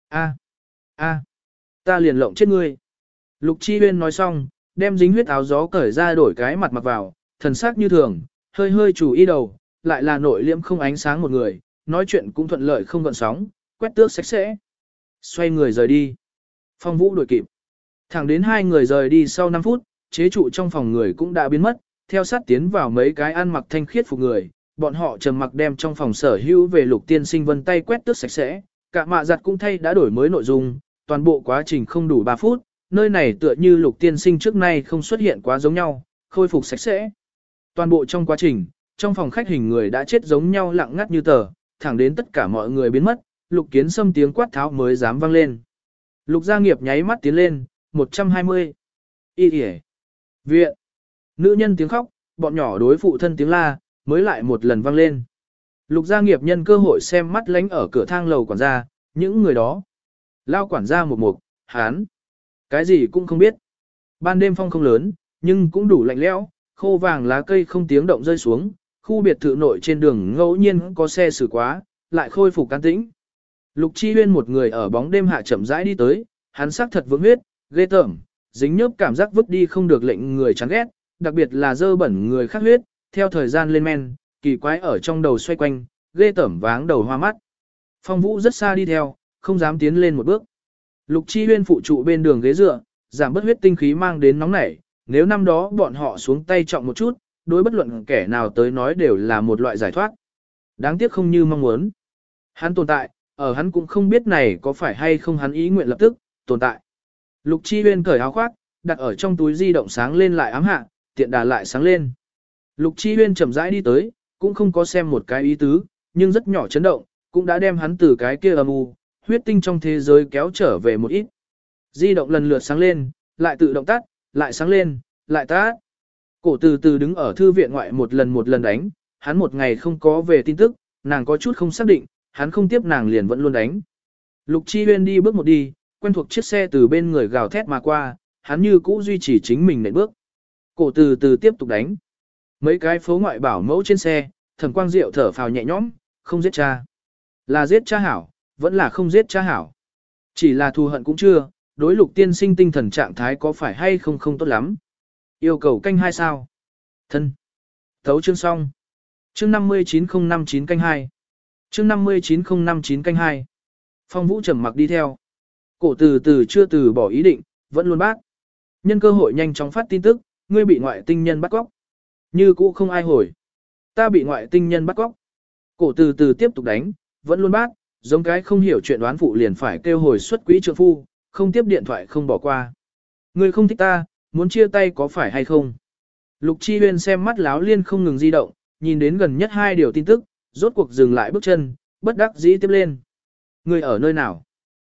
A, ta liền lộng chết ngươi. Lục Chi Huyên nói xong, đem dính huyết áo gió cởi ra đổi cái mặt mặc vào, thần sắc như thường, hơi hơi chủ ý đầu, lại là nội liễm không ánh sáng một người, nói chuyện cũng thuận lợi không gợn sóng, quét tước sạch sẽ. Xoay người rời đi. Phong Vũ đuổi kịp. Thẳng đến hai người rời đi sau 5 phút, chế trụ trong phòng người cũng đã biến mất, theo sát tiến vào mấy cái ăn mặc thanh khiết phục người, bọn họ trầm mặc đem trong phòng sở hữu về Lục Tiên Sinh vân tay quét tước sạch sẽ, cả mạ giặt cũng thay đã đổi mới nội dung, toàn bộ quá trình không đủ 3 phút, nơi này tựa như Lục Tiên Sinh trước nay không xuất hiện quá giống nhau, khôi phục sạch sẽ. Toàn bộ trong quá trình, trong phòng khách hình người đã chết giống nhau lặng ngắt như tờ, thẳng đến tất cả mọi người biến mất, Lục Kiến Sâm tiếng quát tháo mới dám vang lên. Lục Gia Nghiệp nháy mắt tiến lên, 120. Y kìa. Viện. Nữ nhân tiếng khóc, bọn nhỏ đối phụ thân tiếng la, mới lại một lần vang lên. Lục Gia Nghiệp nhân cơ hội xem mắt lánh ở cửa thang lầu quản gia, những người đó. Lao quản gia một hán. Cái gì cũng không biết. Ban đêm phong không lớn, nhưng cũng đủ lạnh lẽo, khô vàng lá cây không tiếng động rơi xuống, khu biệt thự nội trên đường ngẫu nhiên có xe xử quá, lại khôi phục can tĩnh. Lục Chi Huyên một người ở bóng đêm hạ chậm rãi đi tới, hắn sắc thật vững huyết, ghê tởm, dính nhớp cảm giác vứt đi không được lệnh người chán ghét, đặc biệt là dơ bẩn người khác huyết, theo thời gian lên men, kỳ quái ở trong đầu xoay quanh, ghê tởm váng đầu hoa mắt. Phong Vũ rất xa đi theo, không dám tiến lên một bước. Lục Chi Huyên phụ trụ bên đường ghế dựa, giảm bớt huyết tinh khí mang đến nóng nảy, nếu năm đó bọn họ xuống tay trọng một chút, đối bất luận kẻ nào tới nói đều là một loại giải thoát. Đáng tiếc không như mong muốn. Hắn tồn tại, ở hắn cũng không biết này có phải hay không hắn ý nguyện lập tức, tồn tại. Lục Chi Huyên cởi áo khoác, đặt ở trong túi di động sáng lên lại ám hạ, tiện đà lại sáng lên. Lục Chi Huyên chậm rãi đi tới, cũng không có xem một cái ý tứ, nhưng rất nhỏ chấn động, cũng đã đem hắn từ cái kia âm u, huyết tinh trong thế giới kéo trở về một ít. Di động lần lượt sáng lên, lại tự động tắt, lại sáng lên, lại tắt. Cổ từ từ đứng ở thư viện ngoại một lần đánh, hắn một ngày không có về tin tức, nàng có chút không xác định, hắn không tiếp nàng liền vẫn luôn đánh. Lục Chi Huyên đi bước một đi, quen thuộc chiếc xe từ bên người gào thét mà qua, hắn như cũ duy trì chính mình nện bước. Cổ từ từ tiếp tục đánh. Mấy cái phố ngoại bảo mẫu trên xe, Thẩm Quang Diệu thở phào nhẹ nhõm, không giết cha. Là giết cha hảo, vẫn là không giết cha hảo. Chỉ là thù hận cũng chưa, đối Lục Tiên Sinh tinh thần trạng thái có phải hay không không tốt lắm. Yêu cầu canh 2 sao. Thân. Thấu chương xong. Chương 59059 canh 2. Chương 59059 canh 2. Phong Vũ trầm mặc đi theo. Cổ từ từ chưa từ bỏ ý định, vẫn luôn bác. Nhân cơ hội nhanh chóng phát tin tức, ngươi bị ngoại tinh nhân bắt cóc. Như cũ không ai hồi. Ta bị ngoại tinh nhân bắt cóc. Cổ từ từ tiếp tục đánh, vẫn luôn bác, giống cái không hiểu chuyện đoán phụ liền phải kêu hồi xuất quỹ trượng phu, không tiếp điện thoại không bỏ qua. Ngươi không thích ta, muốn chia tay có phải hay không? Lục Chi Huyên xem mắt láo liên không ngừng di động, nhìn đến gần nhất 2 điều tin tức, rốt cuộc dừng lại bước chân, bất đắc dĩ tiếp lên. Ngươi ở nơi nào?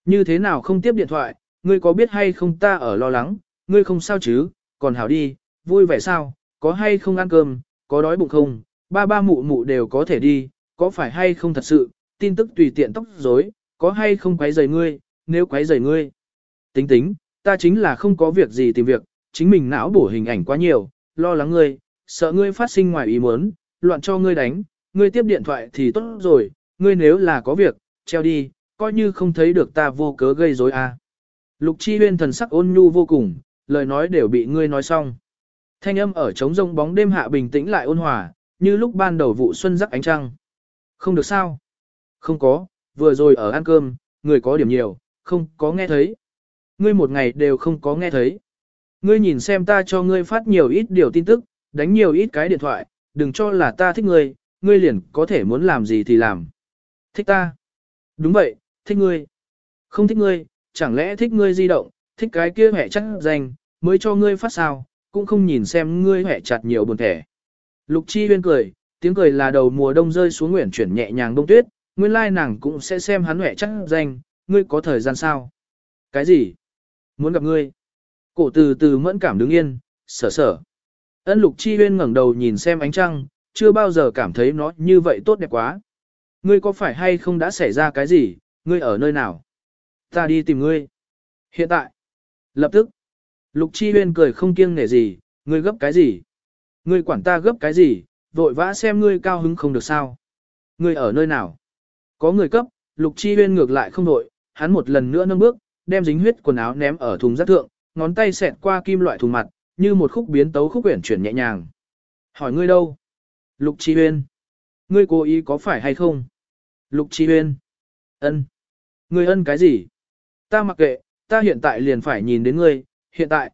Như thế nào không tiếp điện thoại, ngươi có biết hay không ta ở lo lắng, ngươi không sao chứ, còn hảo đi, vui vẻ sao, có hay không ăn cơm, có đói bụng không, ba ba mụ mụ đều có thể đi, có phải hay không thật sự, tin tức tùy tiện tóc rối, có hay không quấy rầy ngươi, nếu quấy rầy ngươi. Tính tính, ta chính là không có việc gì tìm việc, chính mình não bổ hình ảnh quá nhiều, lo lắng ngươi, sợ ngươi phát sinh ngoài ý muốn, loạn cho ngươi đánh, ngươi tiếp điện thoại thì tốt rồi, ngươi nếu là có việc, treo đi, coi như không thấy được ta vô cớ gây rối à. Lục Chi Huyên thần sắc ôn nhu vô cùng, lời nói đều bị ngươi nói xong. Thanh âm ở trống rông bóng đêm hạ bình tĩnh lại ôn hòa, như lúc ban đầu vụ xuân rắc ánh trăng. Không được sao? Không có, vừa rồi ở ăn cơm, người có điểm nhiều, không có nghe thấy. Ngươi một ngày đều không có nghe thấy. Ngươi nhìn xem ta cho ngươi phát nhiều ít điều tin tức, đánh nhiều ít cái điện thoại, đừng cho là ta thích ngươi, ngươi liền có thể muốn làm gì thì làm. Thích ta? Đúng vậy, thích ngươi. Không thích ngươi, chẳng lẽ thích ngươi di động, thích cái kia hẹ chắc danh, mới cho ngươi phát sao, cũng không nhìn xem ngươi hẹ chặt nhiều buồn thẻ. Lục Chi Huyên cười, tiếng cười là đầu mùa đông rơi xuống nguyện chuyển nhẹ nhàng đông tuyết, nguyên lai nàng cũng sẽ xem hắn hẹ chắc danh, ngươi có thời gian sao? Cái gì? Muốn gặp ngươi. Cổ từ từ mẫn cảm đứng yên, sở sở. Ân Lục Chi Huyên ngẩng đầu nhìn xem ánh trăng, chưa bao giờ cảm thấy nó như vậy tốt đẹp quá. Ngươi có phải hay không đã xảy ra cái gì, ngươi ở nơi nào? Ta đi tìm ngươi. Hiện tại. Lập tức. Lục Chi Huyên cười không kiêng nể gì, ngươi gấp cái gì? Ngươi quản ta gấp cái gì, vội vã xem ngươi cao hứng không được sao? Ngươi ở nơi nào? Có người cấp, Lục Chi Huyên ngược lại không đội, hắn một lần nữa nâng bước, đem dính huyết quần áo ném ở thùng rác thượng, ngón tay xẹt qua kim loại thùng mặt, như một khúc biến tấu khúc quyển chuyển nhẹ nhàng. Hỏi ngươi đâu? Lục Chi Huyên. Ngươi cố ý có phải hay không? Lục Chi Huyên. Ân. Ngươi ân cái gì? Ta mặc kệ, ta hiện tại liền phải nhìn đến ngươi, hiện tại,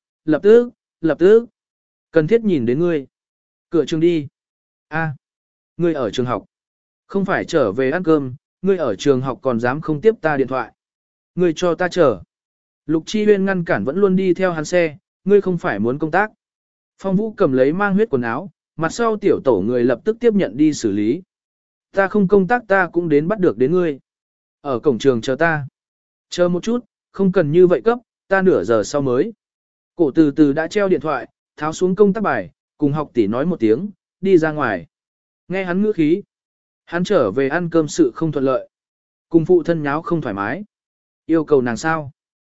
lập tức. Cần thiết nhìn đến ngươi. Cửa trường đi. A. Ngươi ở trường học. Không phải trở về ăn cơm, ngươi ở trường học còn dám không tiếp ta điện thoại. Ngươi cho ta chờ. Lục Chi Huyên ngăn cản vẫn luôn đi theo hắn xe, ngươi không phải muốn công tác. Phong Vũ cầm lấy mang huyết quần áo, mặt sau tiểu tổ người lập tức tiếp nhận đi xử lý. Ta không công tác ta cũng đến bắt được đến ngươi. Ở cổng trường chờ ta. Chờ một chút, không cần như vậy cấp, ta nửa giờ sau mới. Cổ từ từ đã treo điện thoại, tháo xuống công tác bài, cùng học tỷ nói một tiếng, đi ra ngoài. Nghe hắn ngữ khí. Hắn trở về ăn cơm sự không thuận lợi. Cùng phụ thân nháo không thoải mái. Yêu cầu nàng sao?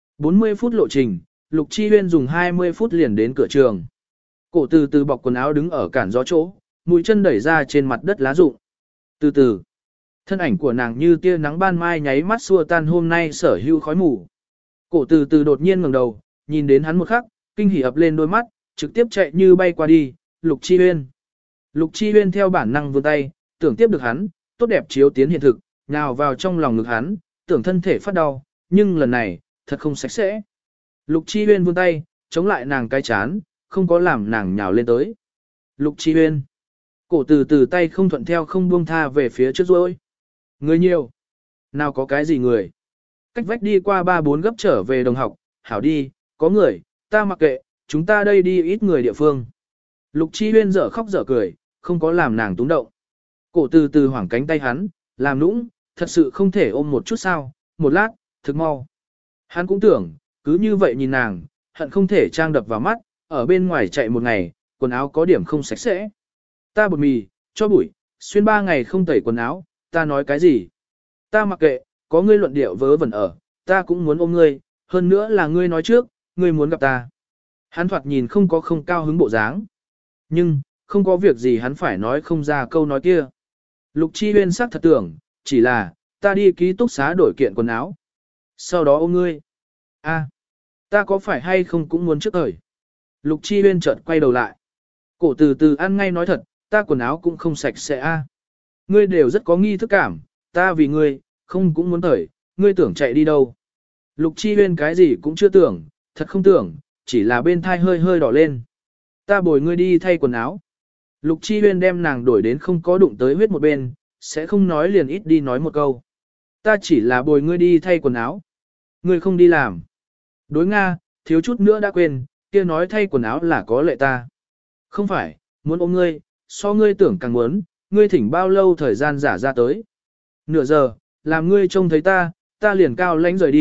40 phút lộ trình, Lục Chi Huyên dùng 20 phút liền đến cửa trường. Cổ từ từ bọc quần áo đứng ở cản gió chỗ, mũi chân đẩy ra trên mặt đất lá rụng. Từ từ, thân ảnh của nàng như tia nắng ban mai nháy mắt xua tan hôm nay sở hữu khói mù. Cổ từ từ đột nhiên ngẩng đầu, nhìn đến hắn một khắc, kinh hỉ ập lên đôi mắt, trực tiếp chạy như bay qua đi, Lục Chi Huyên. Lục Chi Huyên theo bản năng vươn tay, tưởng tiếp được hắn, tốt đẹp chiếu tiến hiện thực, nhào vào trong lòng ngực hắn, tưởng thân thể phát đau, nhưng lần này, thật không sạch sẽ. Lục Chi Huyên vươn tay, chống lại nàng cái chán, không có làm nàng nhào lên tới. Lục Chi Huyên. Cổ từ từ tay không thuận theo không buông tha về phía trước rồi. Người nhiều. Nào có cái gì người. Cách vách đi qua 3-4 gấp trở về đồng học, hảo đi, có người, ta mặc kệ, chúng ta đây đi ít người địa phương. Lục Chi Huyên dở khóc dở cười, không có làm nàng túng động. Cổ từ từ hoảng cánh tay hắn, làm nũng, thật sự không thể ôm một chút sao, một lát, thực mau. Hắn cũng tưởng, cứ như vậy nhìn nàng, hận không thể trang đập vào mắt, ở bên ngoài chạy một ngày, quần áo có điểm không sạch sẽ. Ta bột mì, cho bụi, xuyên 3 ngày không tẩy quần áo, ta nói cái gì? Ta mặc kệ, có ngươi luận điệu vớ vẩn ở, ta cũng muốn ôm ngươi, hơn nữa là ngươi nói trước, ngươi muốn gặp ta. Hắn thoạt nhìn không có không cao hứng bộ dáng. Nhưng, không có việc gì hắn phải nói không ra câu nói kia. Lục Chi Huyên sắc thật tưởng, chỉ là, ta đi ký túc xá đổi kiện quần áo. Sau đó ôm ngươi. A, ta có phải hay không cũng muốn trước thời. Lục Chi Huyên chợt quay đầu lại. Cổ từ từ ăn ngay nói thật, ta quần áo cũng không sạch sẽ a. Ngươi đều rất có nghi thức cảm, ta vì ngươi, không cũng muốn thời, ngươi tưởng chạy đi đâu. Lục Chi Huyên cái gì cũng chưa tưởng, thật không tưởng, chỉ là bên thai hơi hơi đỏ lên. Ta bồi ngươi đi thay quần áo. Lục Chi Huyên đem nàng đổi đến không có đụng tới huyết một bên, sẽ không nói liền ít đi nói một câu. Ta chỉ là bồi ngươi đi thay quần áo. Ngươi không đi làm. Đối Nga, thiếu chút nữa đã quên, kia nói thay quần áo là có lệ ta. Không phải, muốn ôm ngươi, so ngươi tưởng càng muốn, ngươi thỉnh bao lâu thời gian giả ra tới. Nửa giờ, làm ngươi trông thấy ta liền cao lãnh rời đi,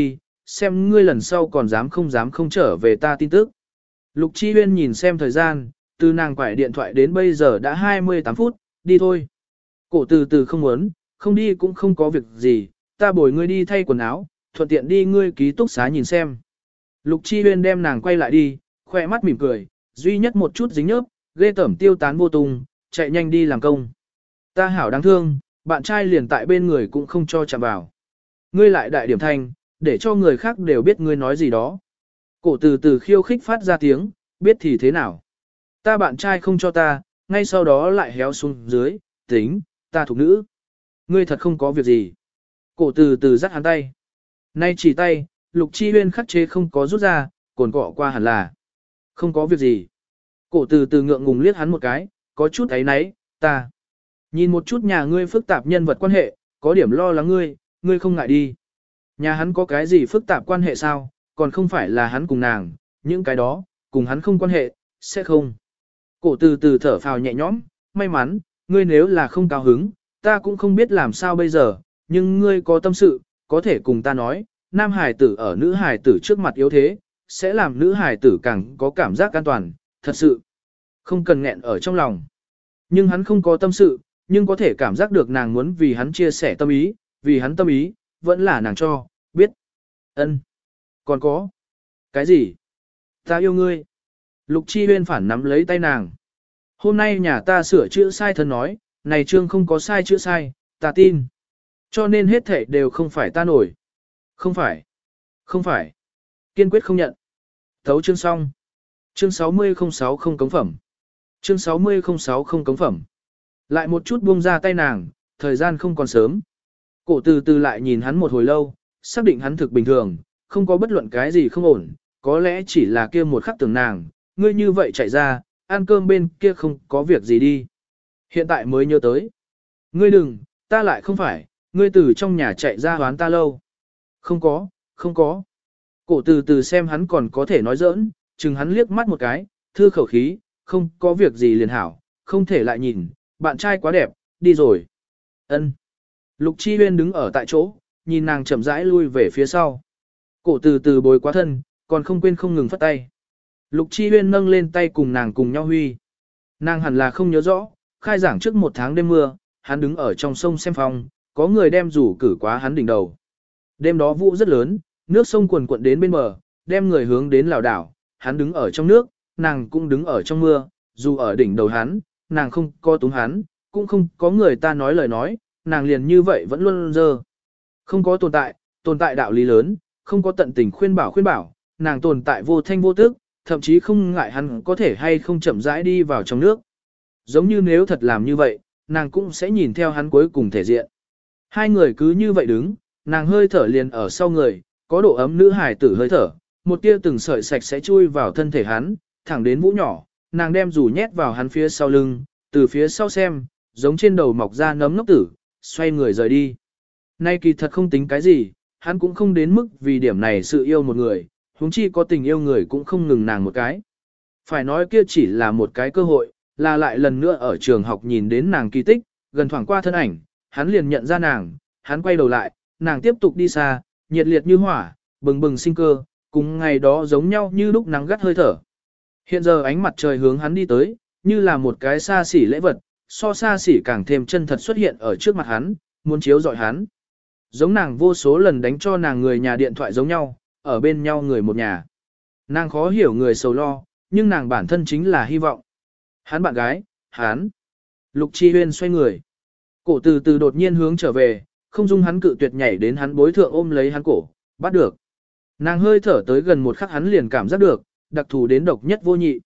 xem ngươi lần sau còn dám không trở về ta tin tức. Lục Chi Huyên nhìn xem thời gian, từ nàng quải điện thoại đến bây giờ đã 28 phút, đi thôi. Cổ từ từ không muốn, không đi cũng không có việc gì, ta bồi ngươi đi thay quần áo, thuận tiện đi ngươi ký túc xá nhìn xem. Lục Chi Huyên đem nàng quay lại đi, khoe mắt mỉm cười, duy nhất một chút dính nhớp, ghê tởm tiêu tán vô tung, chạy nhanh đi làm công. Ta hảo đáng thương, bạn trai liền tại bên người cũng không cho chạm vào. Ngươi lại đại điểm thanh, để cho người khác đều biết ngươi nói gì đó. Cổ từ từ khiêu khích phát ra tiếng, biết thì thế nào. Ta bạn trai không cho ta, ngay sau đó lại héo xuống dưới, tính, ta thuộc nữ. Ngươi thật không có việc gì. Cổ từ từ dắt hắn tay. Nay chỉ tay, Lục Chi Huyên khắc chế không có rút ra, cồn cọ qua hẳn là. Không có việc gì. Cổ từ từ ngượng ngùng liếc hắn một cái, có chút ấy nấy, ta. Nhìn một chút nhà ngươi phức tạp nhân vật quan hệ, có điểm lo lắng ngươi không ngại đi. Nhà hắn có cái gì phức tạp quan hệ sao, còn không phải là hắn cùng nàng, những cái đó, cùng hắn không quan hệ, sẽ không. Cổ từ từ thở phào nhẹ nhõm, may mắn, ngươi nếu là không cao hứng, ta cũng không biết làm sao bây giờ, nhưng ngươi có tâm sự, có thể cùng ta nói, nam hài tử ở nữ hài tử trước mặt yếu thế, sẽ làm nữ hài tử càng có cảm giác an toàn, thật sự. Không cần nghẹn ở trong lòng. Nhưng hắn không có tâm sự, nhưng có thể cảm giác được nàng muốn vì hắn chia sẻ tâm ý, vì hắn tâm ý, vẫn là nàng cho, biết. Ân. Còn có. Cái gì? Ta yêu ngươi. Lục Chi Huyên phản nắm lấy tay nàng. Hôm nay nhà ta sửa chữa sai thân nói, này chương không có sai chữa sai, ta tin. Cho nên hết thảy đều không phải ta nổi. Không phải. Không phải. Kiên quyết không nhận. Thấu chương xong. Chương 6006 không cống phẩm. Chương 6006 không cống phẩm. Lại một chút buông ra tay nàng, thời gian không còn sớm. Cổ từ từ lại nhìn hắn một hồi lâu, xác định hắn thực bình thường, không có bất luận cái gì không ổn, có lẽ chỉ là kia một khắc tưởng nàng, ngươi như vậy chạy ra, ăn cơm bên kia không có việc gì đi. Hiện tại mới nhớ tới. Ngươi đừng, ta lại không phải, ngươi từ trong nhà chạy ra hoán ta lâu. Không có, không có. Cổ từ từ xem hắn còn có thể nói giỡn, chừng hắn liếc mắt một cái, thư khẩu khí, không có việc gì liền hảo, không thể lại nhìn, bạn trai quá đẹp, đi rồi. Ân. Lục Chi Huyên đứng ở tại chỗ, nhìn nàng chậm rãi lui về phía sau. Cổ từ từ bồi quá thân, còn không quên không ngừng phất tay. Lục Chi Huyên nâng lên tay cùng nàng cùng nhau huy. Nàng hẳn là không nhớ rõ, khai giảng trước một tháng đêm mưa, hắn đứng ở trong sông xem phong, có người đem rủ cử quá hắn đỉnh đầu. Đêm đó vũ rất lớn, nước sông cuồn cuộn đến bên bờ, đem người hướng đến lào đảo, hắn đứng ở trong nước, nàng cũng đứng ở trong mưa, dù ở đỉnh đầu hắn, nàng không có túng hắn, cũng không có người ta nói lời nói, nàng liền như vậy vẫn luôn dơ. Không có tồn tại đạo lý lớn, không có tận tình khuyên bảo, nàng tồn tại vô thanh vô tức, thậm chí không ngại hắn có thể hay không chậm rãi đi vào trong nước. Giống như nếu thật làm như vậy, nàng cũng sẽ nhìn theo hắn cuối cùng thể diện. Hai người cứ như vậy đứng, nàng hơi thở liền ở sau người, có độ ấm nữ hài tử hơi thở, một tia từng sợi sạch sẽ chui vào thân thể hắn, thẳng đến vũ nhỏ, nàng đem dù nhét vào hắn phía sau lưng, từ phía sau xem, giống trên đầu mọc ra nấm ngốc tử, xoay người rời đi. Nay kỳ thật không tính cái gì, hắn cũng không đến mức vì điểm này sự yêu một người, huống chi có tình yêu người cũng không ngừng nàng một cái. Phải nói kia chỉ là một cái cơ hội, là lại lần nữa ở trường học nhìn đến nàng kỳ tích, gần thoảng qua thân ảnh, hắn liền nhận ra nàng, hắn quay đầu lại, nàng tiếp tục đi xa, nhiệt liệt như hỏa, bừng bừng sinh cơ, cùng ngày đó giống nhau như lúc nắng gắt hơi thở. Hiện giờ ánh mặt trời hướng hắn đi tới, như là một cái xa xỉ lễ vật, so xa xỉ càng thêm chân thật xuất hiện ở trước mặt hắn, muốn chiếu dọi hắn. Giống nàng vô số lần đánh cho nàng người nhà điện thoại giống nhau, ở bên nhau người một nhà. Nàng khó hiểu người sầu lo, nhưng nàng bản thân chính là hy vọng. Hắn bạn gái, hắn. Lục Chi Huyên xoay người. Cổ từ từ đột nhiên hướng trở về, không dung hắn cự tuyệt nhảy đến hắn bối thượng ôm lấy hắn cổ, bắt được. Nàng hơi thở tới gần một khắc hắn liền cảm giác được, đặc thù đến độc nhất vô nhị.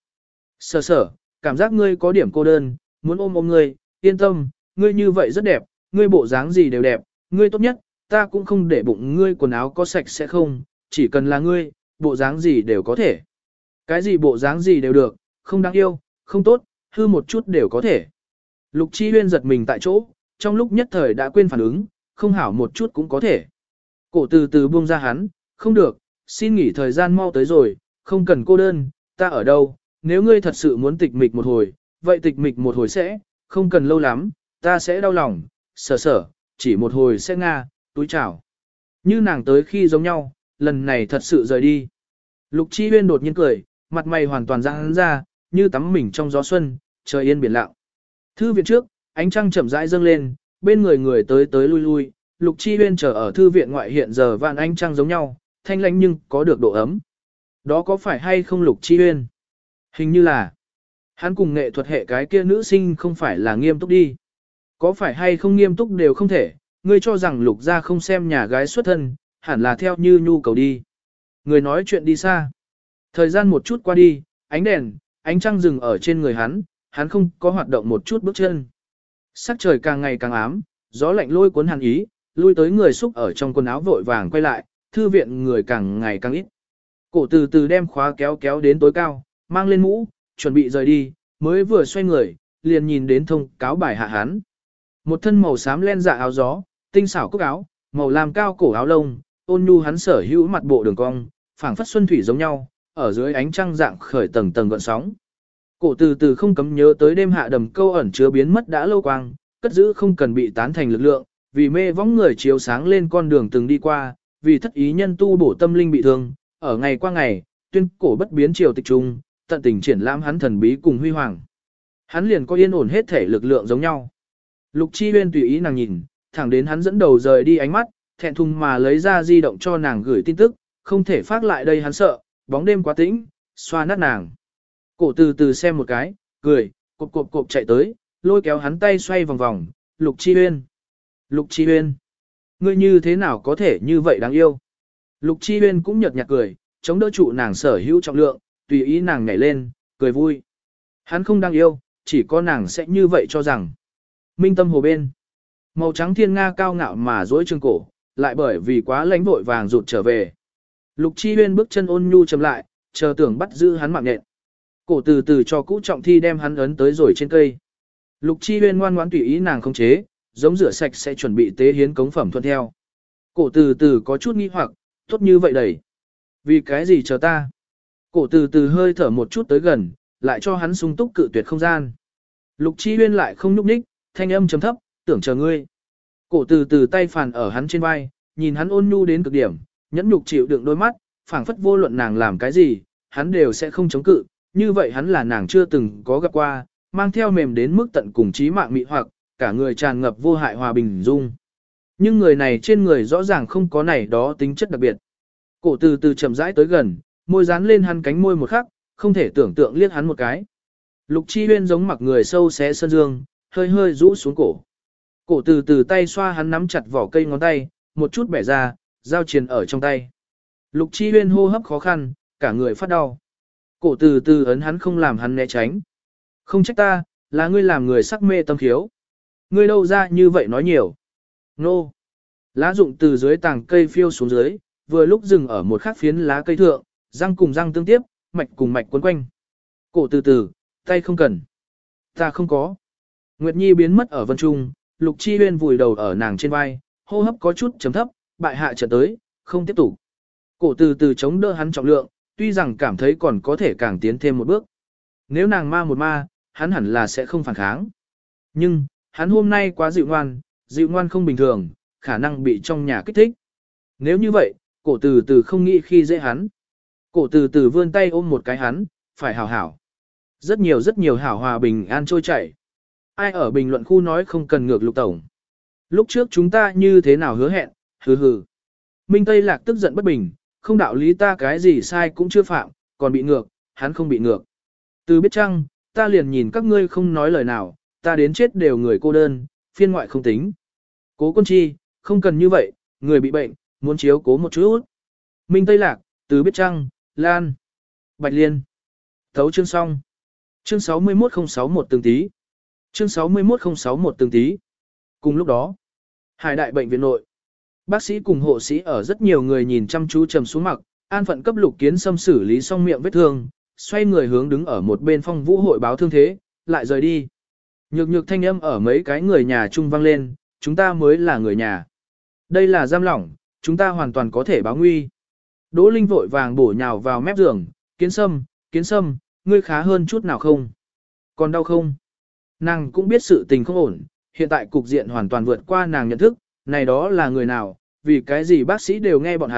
Sở, cảm giác ngươi có điểm cô đơn, muốn ôm ngươi, yên tâm, ngươi như vậy rất đẹp, ngươi bộ dáng gì đều đẹp, ngươi tốt nhất, ta cũng không để bụng ngươi quần áo có sạch sẽ không, chỉ cần là ngươi, bộ dáng gì đều có thể. Cái gì bộ dáng gì đều được, không đáng yêu, không tốt, hư một chút đều có thể. Lục Chi Huyên giật mình tại chỗ, trong lúc nhất thời đã quên phản ứng, không hảo một chút cũng có thể. Cổ từ từ buông ra hắn, không được, xin nghỉ thời gian mau tới rồi, không cần cô đơn, ta ở đâu, nếu ngươi thật sự muốn tịch mịch một hồi, vậy tịch mịch một hồi sẽ, không cần lâu lắm, ta sẽ đau lòng, sở, chỉ một hồi sẽ nga, túi chào. Như nàng tới khi giống nhau, lần này thật sự rời đi. Lục Chi Huyên đột nhiên cười, mặt mày hoàn toàn giãn ra, như tắm mình trong gió xuân, trời yên biển lặng. Thư viện trước, ánh trăng chậm rãi dâng lên, bên người người tới tới lui lui, Lục Chi Huyên chờ ở thư viện ngoại hiện giờ vạn ánh trăng giống nhau, thanh lãnh nhưng có được độ ấm. Đó có phải hay không Lục Chi Huyên? Hình như là. Hắn cùng nghệ thuật hệ cái kia nữ sinh không phải là nghiêm túc đi. Có phải hay không nghiêm túc đều không thể, ngươi cho rằng Lục gia không xem nhà gái xuất thân, hẳn là theo như nhu cầu đi. Người nói chuyện đi xa. Thời gian một chút qua đi, ánh đèn, ánh trăng dừng ở trên người hắn không có hoạt động một chút bước chân. Sắc trời càng ngày càng ám, gió lạnh lôi cuốn hàn ý, lui tới người xúc ở trong quần áo vội vàng quay lại, thư viện người càng ngày càng ít. Cổ từ từ đem khóa kéo kéo đến tối cao, mang lên mũ, chuẩn bị rời đi, mới vừa xoay người, liền nhìn đến thông cáo bài hạ hắn. Một thân màu xám len dạ áo gió, tinh xảo cúc áo, màu lam cao cổ áo lông, ôn nhu hắn sở hữu mặt bộ đường cong, phảng phất xuân thủy giống nhau, ở dưới ánh trăng dạng khởi tầng tầng gợn sóng. Cổ từ từ không cấm nhớ tới đêm hạ đầm câu ẩn chứa biến mất đã lâu quang, cất giữ không cần bị tán thành lực lượng, vì mê võng người chiếu sáng lên con đường từng đi qua, vì thất ý nhân tu bổ tâm linh bị thương, ở ngày qua ngày, tuyên cổ bất biến triều tịch trung, tận tình triển lãm hắn thần bí cùng huy hoàng. Hắn liền có yên ổn hết thể lực lượng giống nhau. Lục Chi Huyên tùy ý nàng nhìn, thẳng đến hắn dẫn đầu rời đi ánh mắt, thẹn thùng mà lấy ra di động cho nàng gửi tin tức, không thể phát lại đây hắn sợ, bóng đêm quá tĩnh, xoa nát nàng. Cổ từ từ xem một cái, cười, cộp cộp cộp chạy tới, lôi kéo hắn tay xoay vòng vòng, Lục Chi Huyên. Lục Chi Huyên, ngươi như thế nào có thể như vậy đáng yêu? Lục Chi Huyên cũng nhợt nhạt cười, chống đỡ trụ nàng sở hữu trọng lượng, tùy ý nàng nhảy lên, cười vui. Hắn không đáng yêu, chỉ có nàng sẽ như vậy cho rằng. Minh tâm hồ bên. Màu trắng thiên nga cao ngạo mà dối trường cổ, lại bởi vì quá lãnh vội vàng rụt trở về. Lục Chi Huyên bước chân ôn nhu chậm lại, chờ tưởng bắt giữ hắn mạng nhện. Cổ từ từ cho cũ trọng thi đem hắn ấn tới rồi trên cây. Lục Chi Huyên ngoan ngoãn tùy ý nàng không chế, giống rửa sạch sẽ chuẩn bị tế hiến cống phẩm thuận theo. Cổ từ từ có chút nghi hoặc, tốt như vậy đẩy. Vì cái gì chờ ta? Cổ từ từ hơi thở một chút tới gần, lại cho hắn sung túc cự tuyệt không gian. Lục Chi Huyên lại không nhúc nhích, thanh âm trầm thấp, tưởng chờ ngươi. Cổ từ từ tay phàn ở hắn trên vai, nhìn hắn ôn nhu đến cực điểm, nhẫn nhục chịu đựng đôi mắt, phảng phất vô luận nàng làm cái gì, hắn đều sẽ không chống cự, như vậy hắn là nàng chưa từng có gặp qua, mang theo mềm đến mức tận cùng trí mạng mị hoặc, cả người tràn ngập vô hại hòa bình dung. Nhưng người này trên người rõ ràng không có này đó tính chất đặc biệt. Cổ từ từ chậm rãi tới gần, môi dán lên hắn cánh môi một khắc, không thể tưởng tượng liếc hắn một cái. Lục Chi Huyên giống mặc người sâu xé sơn dương, hơi hơi rũ xuống cổ. Cổ từ từ tay xoa hắn nắm chặt vỏ cây ngón tay, một chút bẻ ra, dao triền ở trong tay. Lục Chi Huyên hô hấp khó khăn, cả người phát đau. Cổ từ từ ấn hắn không làm hắn né tránh. Không trách ta, là ngươi làm người sắc mê tâm khiếu. Ngươi đâu ra như vậy nói nhiều. Nô. Lá rụng từ dưới tàng cây phiêu xuống dưới, vừa lúc dừng ở một khắc phiến lá cây thượng, răng cùng răng tương tiếp, mạch cùng mạch quấn quanh. Cổ từ từ, tay không cần. Ta không có. Nguyệt Nhi biến mất ở vân trung, Lục Chi Huyên vùi đầu ở nàng trên vai, hô hấp có chút chấm thấp, bại hạ trở tới, không tiếp tục. Cổ từ từ chống đỡ hắn trọng lượng, tuy rằng cảm thấy còn có thể càng tiến thêm một bước. Nếu nàng ma một ma, hắn hẳn là sẽ không phản kháng. Nhưng, hắn hôm nay quá dịu ngoan không bình thường, khả năng bị trong nhà kích thích. Nếu như vậy, cổ từ từ không nghĩ khi dễ hắn. Cổ từ từ vươn tay ôm một cái hắn, phải hảo hảo. Rất nhiều hảo hòa bình an trôi chảy. Ai ở bình luận khu nói không cần ngược Lục tổng. Lúc trước chúng ta như thế nào hứa hẹn, hừ. Minh Tây Lạc tức giận bất bình, không đạo lý ta cái gì sai cũng chưa phạm, còn bị ngược, hắn không bị ngược. Từ biết chăng, ta liền nhìn các ngươi không nói lời nào, ta đến chết đều người cô đơn, phiên ngoại không tính. Cố Quân Chi, không cần như vậy, người bị bệnh, muốn chiếu cố một chút. Minh Tây Lạc, Từ biết chăng, Lan, Bạch Liên. Thấu chương xong. Chương 61061 từng tí. Chương 61061 từng tí. Cùng lúc đó, Hải Đại bệnh viện nội, bác sĩ cùng hộ sĩ ở rất nhiều người nhìn chăm chú trầm xuống mặt, an phận cấp Lục Kiến Sâm xử lý xong miệng vết thương, xoay người hướng đứng ở một bên Phong Vũ hội báo thương thế, lại rời đi. Nhược nhược thanh âm ở mấy cái người nhà chung vang lên, chúng ta mới là người nhà. Đây là giam lỏng, chúng ta hoàn toàn có thể báo nguy. Đỗ Linh vội vàng bổ nhào vào mép giường, Kiến Sâm, ngươi khá hơn chút nào không? Còn đau không? Nàng cũng biết sự tình không ổn, hiện tại cục diện hoàn toàn vượt qua nàng nhận thức, này đó là người nào, vì cái gì bác sĩ đều nghe bọn hắn,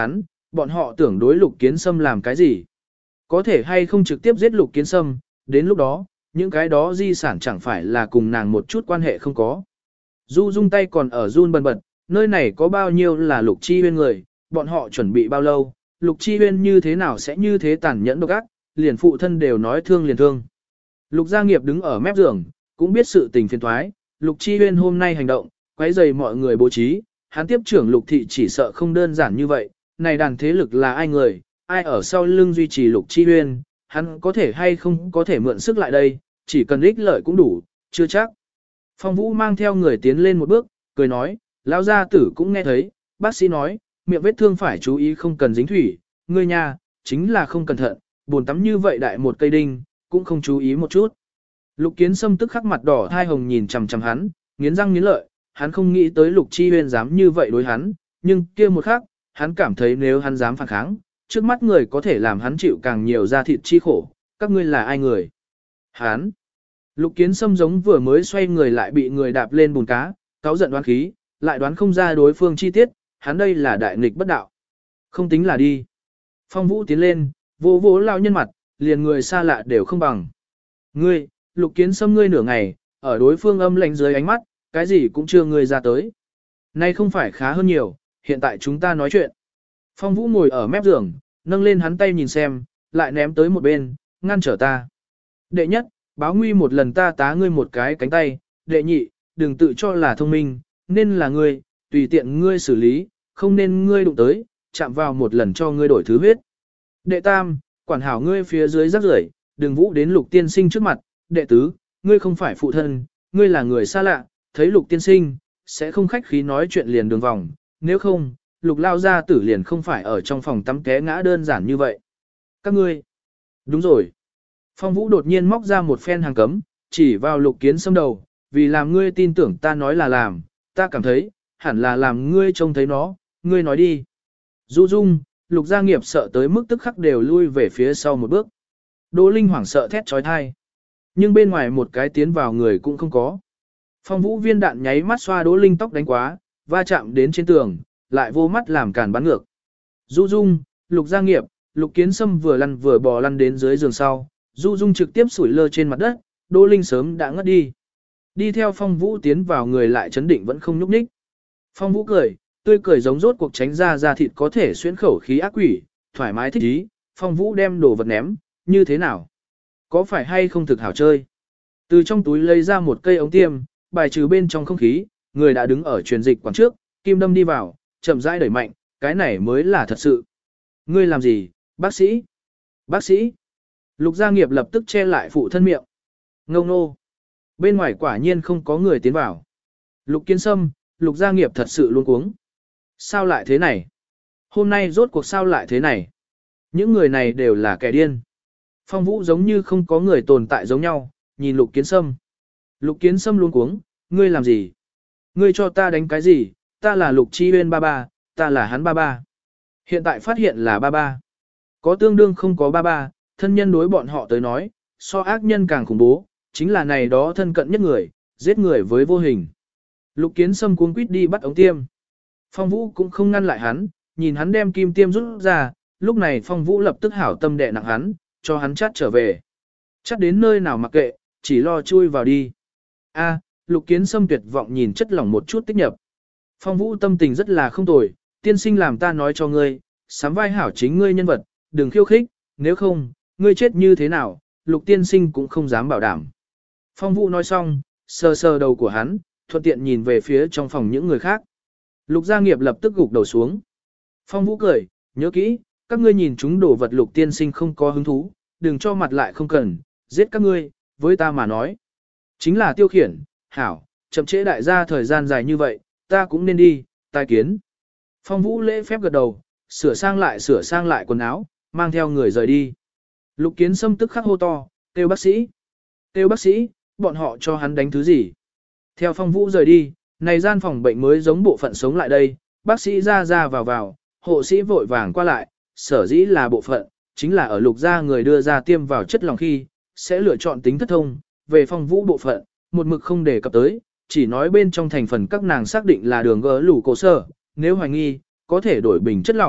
bọn họ tưởng đối Lục Kiến Sâm làm cái gì. Có thể hay không trực tiếp giết Lục Kiến Sâm, đến lúc đó, những cái đó di sản chẳng phải là cùng nàng một chút quan hệ không có. Du Dung tay còn ở run bần bật, nơi này có bao nhiêu là Lục Chi Huyên người, bọn họ chuẩn bị bao lâu, Lục Chi Huyên như thế nào sẽ như thế tàn nhẫn độc ác, liền phụ thân đều nói thương liền thương. Lục Gia Nghiệp đứng ở mép giường, cũng biết sự tình phiền thoái, Lục Chi Huyên hôm nay hành động, quấy rầy mọi người bố trí, hắn tiếp trưởng Lục Thị chỉ sợ không đơn giản như vậy, này đàn thế lực là ai người, ai ở sau lưng duy trì Lục Chi Huyên, hắn có thể hay không có thể mượn sức lại đây, chỉ cần ích lợi cũng đủ, chưa chắc. Phong Vũ mang theo người tiến lên một bước, cười nói, lão gia tử cũng nghe thấy, bác sĩ nói, miệng vết thương phải chú ý không cần dính thủy, ngươi nha, chính là không cẩn thận, buồn tắm như vậy đại một cây đinh, cũng không chú ý một chút. Lục Kiến Sâm tức khắc mặt đỏ thai hồng nhìn chằm chằm hắn, nghiến răng nghiến lợi, hắn không nghĩ tới Lục Chi Huyên dám như vậy đối hắn, nhưng kia một khắc, hắn cảm thấy nếu hắn dám phản kháng, trước mắt người có thể làm hắn chịu càng nhiều da thịt chi khổ, các ngươi là ai người? Hắn. Lục Kiến Sâm giống vừa mới xoay người lại bị người đạp lên bùn cá, cáu giận đoán khí, lại đoán không ra đối phương chi tiết, hắn đây là đại nghịch bất đạo. Không tính là đi. Phong Vũ tiến lên, vỗ vỗ lao nhân mặt, liền người xa lạ đều không bằng. Ngươi, Lục Kiến Sâm ngươi nửa ngày, ở đối phương âm lạnh dưới ánh mắt, cái gì cũng chưa ngươi ra tới. Nay không phải khá hơn nhiều, hiện tại chúng ta nói chuyện. Phong Vũ ngồi ở mép giường, nâng lên hắn tay nhìn xem, lại ném tới một bên, ngăn trở ta. Đệ nhất, báo nguy một lần ta tá ngươi một cái cánh tay, đệ nhị, đừng tự cho là thông minh, nên là ngươi, tùy tiện ngươi xử lý, không nên ngươi đụng tới, chạm vào một lần cho ngươi đổi thứ huyết. Đệ tam, quản hảo ngươi phía dưới rắc rưởi, đừng vũ đến Lục tiên sinh trước mặt. Đệ tứ, ngươi không phải phụ thân, ngươi là người xa lạ, thấy Lục tiên sinh, sẽ không khách khí nói chuyện liền đường vòng, nếu không, Lục lao gia tử liền không phải ở trong phòng tắm té ngã đơn giản như vậy. Các ngươi, đúng rồi. Phong Vũ đột nhiên móc ra một phen hàng cấm, chỉ vào Lục Kiến Sâm đầu, vì làm ngươi tin tưởng ta nói là làm, ta cảm thấy, hẳn là làm ngươi trông thấy nó, ngươi nói đi. Du Dung, Lục Gia Nghiệp sợ tới mức tức khắc đều lui về phía sau một bước. Đỗ Linh hoảng sợ thét trói thai. Nhưng bên ngoài một cái tiến vào người cũng không có. Phong Vũ viên đạn nháy mắt xoa Đỗ Linh tóc đánh quá, va chạm đến trên tường, lại vô mắt làm càn bắn ngược. Du Dung, Lục Gia Nghiệp, Lục Kiến Sâm vừa lăn vừa bò lăn đến dưới giường sau, Du Dung trực tiếp sủi lơ trên mặt đất, Đỗ Linh sớm đã ngất đi. Đi theo Phong Vũ tiến vào người lại chấn định vẫn không nhúc nhích. Phong Vũ cười, tươi cười giống rốt cuộc tránh ra thịt có thể xuyên khẩu khí ác quỷ, thoải mái thích ý. Phong Vũ đem đồ vật ném, như thế nào? Có phải hay không thực hảo chơi? Từ trong túi lấy ra một cây ống tiêm, bài trừ bên trong không khí, người đã đứng ở truyền dịch quán trước, kim đâm đi vào, chậm rãi đẩy mạnh, cái này mới là thật sự. Ngươi làm gì, bác sĩ? Bác sĩ? Lục Gia Nghiệp lập tức che lại phụ thân miệng. Ngông nô. Bên ngoài quả nhiên không có người tiến vào. Lục Kiến Sâm, Lục Gia Nghiệp thật sự luôn cuống. Sao lại thế này? Hôm nay rốt cuộc sao lại thế này? Những người này đều là kẻ điên. Phong Vũ giống như không có người tồn tại giống nhau, nhìn Lục Kiến Sâm. Lục Kiến Sâm luôn cuống, ngươi làm gì? Ngươi cho ta đánh cái gì? Ta là Lục Chi Huyên ba ba, ta là hắn ba ba. Hiện tại phát hiện là ba ba. Có tương đương không có ba ba, thân nhân đối bọn họ tới nói, so ác nhân càng khủng bố, chính là này đó thân cận nhất người, giết người với vô hình. Lục Kiến Sâm cuống quýt đi bắt ống tiêm. Phong Vũ cũng không ngăn lại hắn, nhìn hắn đem kim tiêm rút ra, lúc này Phong Vũ lập tức hảo tâm đè nặng hắn, cho hắn chát trở về. Chát đến nơi nào mặc kệ, chỉ lo chui vào đi. A, Lục Kiến Sâm tuyệt vọng nhìn chất lỏng một chút tích nhập. Phong Vũ tâm tình rất là không tồi, tiên sinh làm ta nói cho ngươi, sắm vai hảo chính ngươi nhân vật, đừng khiêu khích, nếu không, ngươi chết như thế nào, Lục tiên sinh cũng không dám bảo đảm. Phong Vũ nói xong, sờ sờ đầu của hắn, thuận tiện nhìn về phía trong phòng những người khác. Lục Gia Nghiệp lập tức gục đầu xuống. Phong Vũ cười, nhớ kỹ, các ngươi nhìn chúng đồ vật Lục tiên sinh không có hứng thú, đừng cho mặt lại không cần, giết các ngươi, với ta mà nói. Chính là tiêu khiển, hảo, chậm trễ đại gia thời gian dài như vậy, ta cũng nên đi, tai kiến. Phong Vũ lễ phép gật đầu, sửa sang lại quần áo, mang theo người rời đi. Lục Kiến Sâm tức khắc hô to, kêu bác sĩ. Kêu bác sĩ, bọn họ cho hắn đánh thứ gì? Theo Phong Vũ rời đi, này gian phòng bệnh mới giống bộ phận sống lại đây, bác sĩ ra vào, hộ sĩ vội vàng qua lại, sở dĩ là bộ phận, chính là ở Lục gia người đưa ra tiêm vào chất lỏng khi, sẽ lựa chọn tính thất thông, về Phong Vũ bộ phận, một mực không đề cập tới, chỉ nói bên trong thành phần các nàng xác định là đường gỡ lủ cổ sở, nếu hoài nghi, có thể đổi bình chất lỏng,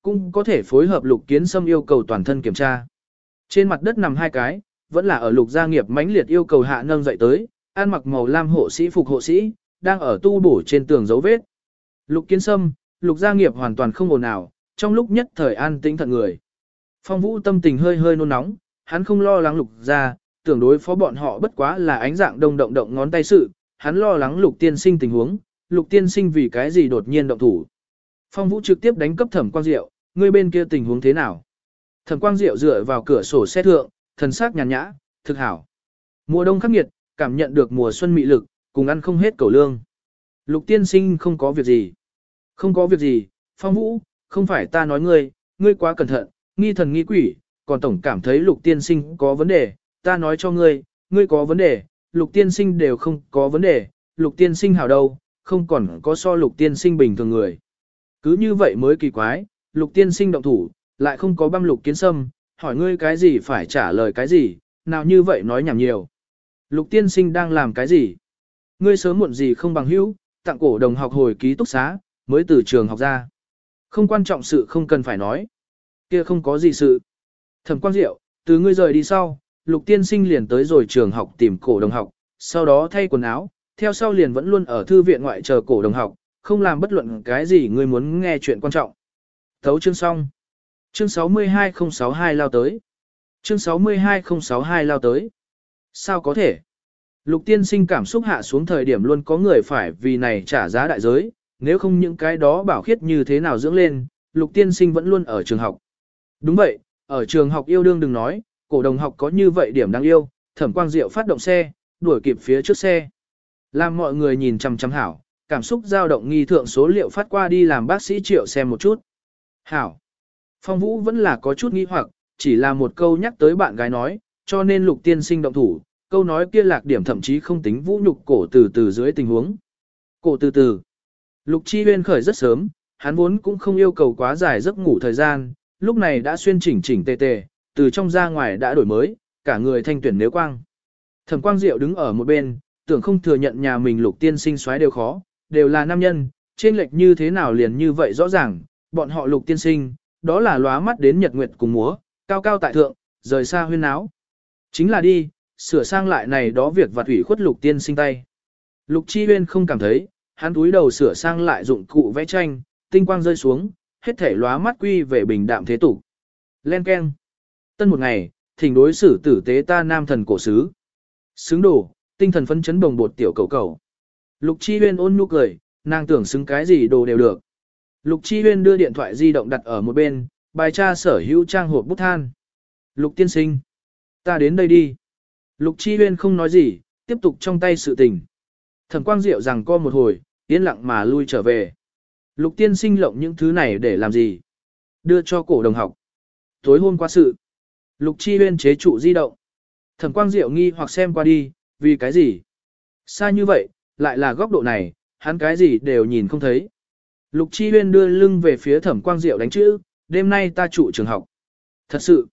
cũng có thể phối hợp Lục Kiến Sâm yêu cầu toàn thân kiểm tra. Trên mặt đất nằm hai cái, vẫn là ở Lục gia nghiệp mãnh liệt yêu cầu hạ nâng dậy tới, ăn mặc màu lam hộ sĩ phục hộ sĩ, đang ở tu bổ trên tường dấu vết. Lục Kiến Sâm, Lục gia nghiệp hoàn toàn không ồn ào, trong lúc nhất thời an tĩnh thận người. Phong Vũ tâm tình hơi hơi nôn nóng, hắn không lo lắng Lục gia, tưởng đối phó bọn họ bất quá là ánh dạng đông động động ngón tay sự, hắn lo lắng Lục tiên sinh tình huống, Lục tiên sinh vì cái gì đột nhiên động thủ. Phong Vũ trực tiếp đánh cấp Thẩm Quang Diệu, ngươi bên kia tình huống thế nào? Thẩm Quang Diệu dựa vào cửa sổ xe thượng, thần sắc nhàn nhã, thực hảo. Mùa đông khắc nghiệt, cảm nhận được mùa xuân mị lực, cùng ăn không hết cẩu lương. Lục tiên sinh không có việc gì. Không có việc gì, Phong Vũ, không phải ta nói ngươi quá cẩn thận, nghi thần nghi quỷ, còn tổng cảm thấy Lục tiên sinh có vấn đề, ta nói cho ngươi có vấn đề, Lục tiên sinh đều không có vấn đề, Lục tiên sinh hảo đâu, không còn có so Lục tiên sinh bình thường người. Cứ như vậy mới kỳ quái, Lục tiên sinh động thủ, lại không có băm Lục Kiến Sâm, hỏi ngươi cái gì phải trả lời cái gì, nào như vậy nói nhảm nhiều. Lục tiên sinh đang làm cái gì? Ngươi sớm muộn gì không bằng hữu, tặng cổ đồng học hồi ký túc xá, mới từ trường học ra. Không quan trọng sự không cần phải nói. Kia không có gì sự. Thẩm Quang Diệu, từ ngươi rời đi sau, Lục tiên sinh liền tới rồi trường học tìm cổ đồng học, sau đó thay quần áo, theo sau liền vẫn luôn ở thư viện ngoại chờ cổ đồng học, không làm bất luận cái gì ngươi muốn nghe chuyện quan trọng. Thấu chương xong. Chương 62062 lao tới. Chương 62062 lao tới. Sao có thể? Lục tiên sinh cảm xúc hạ xuống thời điểm luôn có người phải vì này trả giá đại giới, nếu không những cái đó bảo khiết như thế nào dưỡng lên, lục tiên sinh vẫn luôn ở trường học. Đúng vậy, ở trường học yêu đương đừng nói, cổ đồng học có như vậy điểm đáng yêu, Thẩm Quang Diệu phát động xe, đuổi kịp phía trước xe. Làm mọi người nhìn chằm chằm hảo, cảm xúc dao động nghi thượng số liệu phát qua đi làm bác sĩ Triệu xem một chút. Hảo. Phong Vũ vẫn là có chút nghi hoặc, chỉ là một câu nhắc tới bạn gái nói, cho nên Lục tiên sinh động thủ, câu nói kia lạc điểm thậm chí không tính vũ nhục cổ từ từ dưới tình huống. Cổ từ từ. Lục Chi Huyên khởi rất sớm, hắn vốn cũng không yêu cầu quá dài giấc ngủ thời gian, lúc này đã xuyên chỉnh chỉnh tề tề, từ trong ra ngoài đã đổi mới, cả người thanh tuyển nếu quang. Thẩm Quang Diệu đứng ở một bên, tưởng không thừa nhận nhà mình Lục tiên sinh xoáy đều khó, đều là nam nhân, trên lệch như thế nào liền như vậy rõ ràng, bọn họ Lục tiên sinh, đó là lóa mắt đến nhật nguyệt cùng múa, cao cao tại thượng, rời xa huyên náo. Chính là đi, sửa sang lại này đó việc vặt ủy khuất Lục tiên sinh tay. Lục Chi Huyên không cảm thấy, hắn túi đầu sửa sang lại dụng cụ vẽ tranh, tinh quang rơi xuống, hết thể lóa mắt quy về bình đạm thế tục. Len keng. Tân một ngày, thỉnh đối xử tử tế ta nam thần cổ sứ. Xứng đổ, tinh thần phấn chấn bồng bột tiểu cầu cầu. Lục Chi Huyên ôn nhu cười, nàng tưởng xứng cái gì đồ đều được. Lục Chi Huyên đưa điện thoại di động đặt ở một bên, bài tra sở hữu trang hộp bút than. Lục tiên sinh. Ta đến đây đi. Lục Chi Huyên không nói gì, tiếp tục trong tay sự tình. Thẩm Quang Diệu rằng co một hồi, yên lặng mà lui trở về. Lục tiên sinh lộng những thứ này để làm gì? Đưa cho cổ đồng học. Tối hôm qua sự. Lục Chi Huyên chế trụ di động. Thẩm Quang Diệu nghi hoặc xem qua đi, vì cái gì? Xa như vậy, lại là góc độ này, hắn cái gì đều nhìn không thấy. Lục Chi Huyên đưa lưng về phía Thẩm Quang Diệu đánh chữ, đêm nay ta trụ trường học. Thật sự.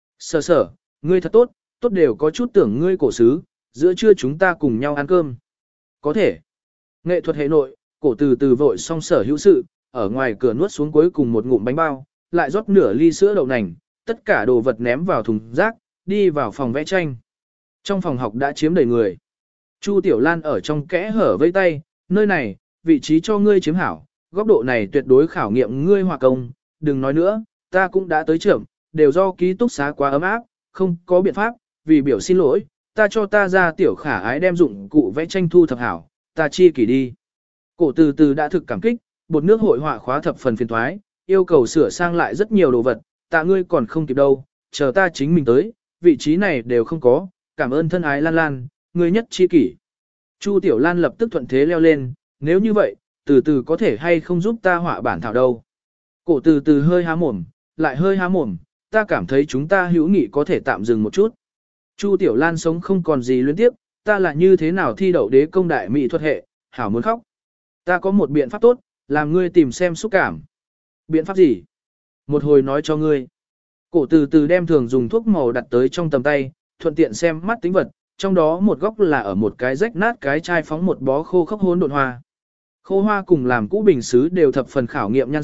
Sở, ngươi thật tốt, tốt đều có chút tưởng ngươi cổ sứ, giữa trưa chúng ta cùng nhau ăn cơm. Có thể. Nghệ thuật hệ nội, cổ từ từ vội xong sở hữu sự, ở ngoài cửa nuốt xuống cuối cùng một ngụm bánh bao, lại rót nửa ly sữa đậu nành, tất cả đồ vật ném vào thùng rác, đi vào phòng vẽ tranh. Trong phòng học đã chiếm đầy người. Chu Tiểu Lan ở trong kẽ hở vây tay, nơi này, vị trí cho ngươi chiếm hảo, góc độ này tuyệt đối khảo nghiệm ngươi hòa công, đừng nói nữa, ta cũng đã tới trưởng, đều do ký túc xá quá ấm áp, không có biện pháp, vì biểu xin lỗi, ta cho ta ra tiểu khả ái đem dụng cụ vẽ tranh thu thập hảo, ta chi kỷ đi. Cổ từ từ đã thực cảm kích, bột nước hội họa khóa thập phần phiền thoái, yêu cầu sửa sang lại rất nhiều đồ vật, tạ ngươi còn không kịp đâu, chờ ta chính mình tới, vị trí này đều không có, cảm ơn thân ái Lan Lan, ngươi nhất chi kỷ. Chu Tiểu Lan lập tức thuận thế leo lên, nếu như vậy, từ từ có thể hay không giúp ta họa bản thảo đâu. Cổ từ từ hơi há mồm, lại hơi há mồm, ta cảm thấy chúng ta hữu nghị có thể tạm dừng một chút. Chu Tiểu Lan sống không còn gì liên tiếp, ta là như thế nào thi đậu đế công đại mỹ thuật hệ, hảo muốn khóc. Ta có một biện pháp tốt, làm ngươi tìm xem xúc cảm. Biện pháp gì? Một hồi nói cho ngươi. Cổ từ từ đem thường dùng thuốc màu đặt tới trong tầm tay, thuận tiện xem mắt tính vật, trong đó một góc là ở một cái rách nát cái chai phóng một bó khô khốc hỗn độn hoa. Khô hoa cùng làm cũ bình xứ đều thập phần khảo nghiệm nhan sắc,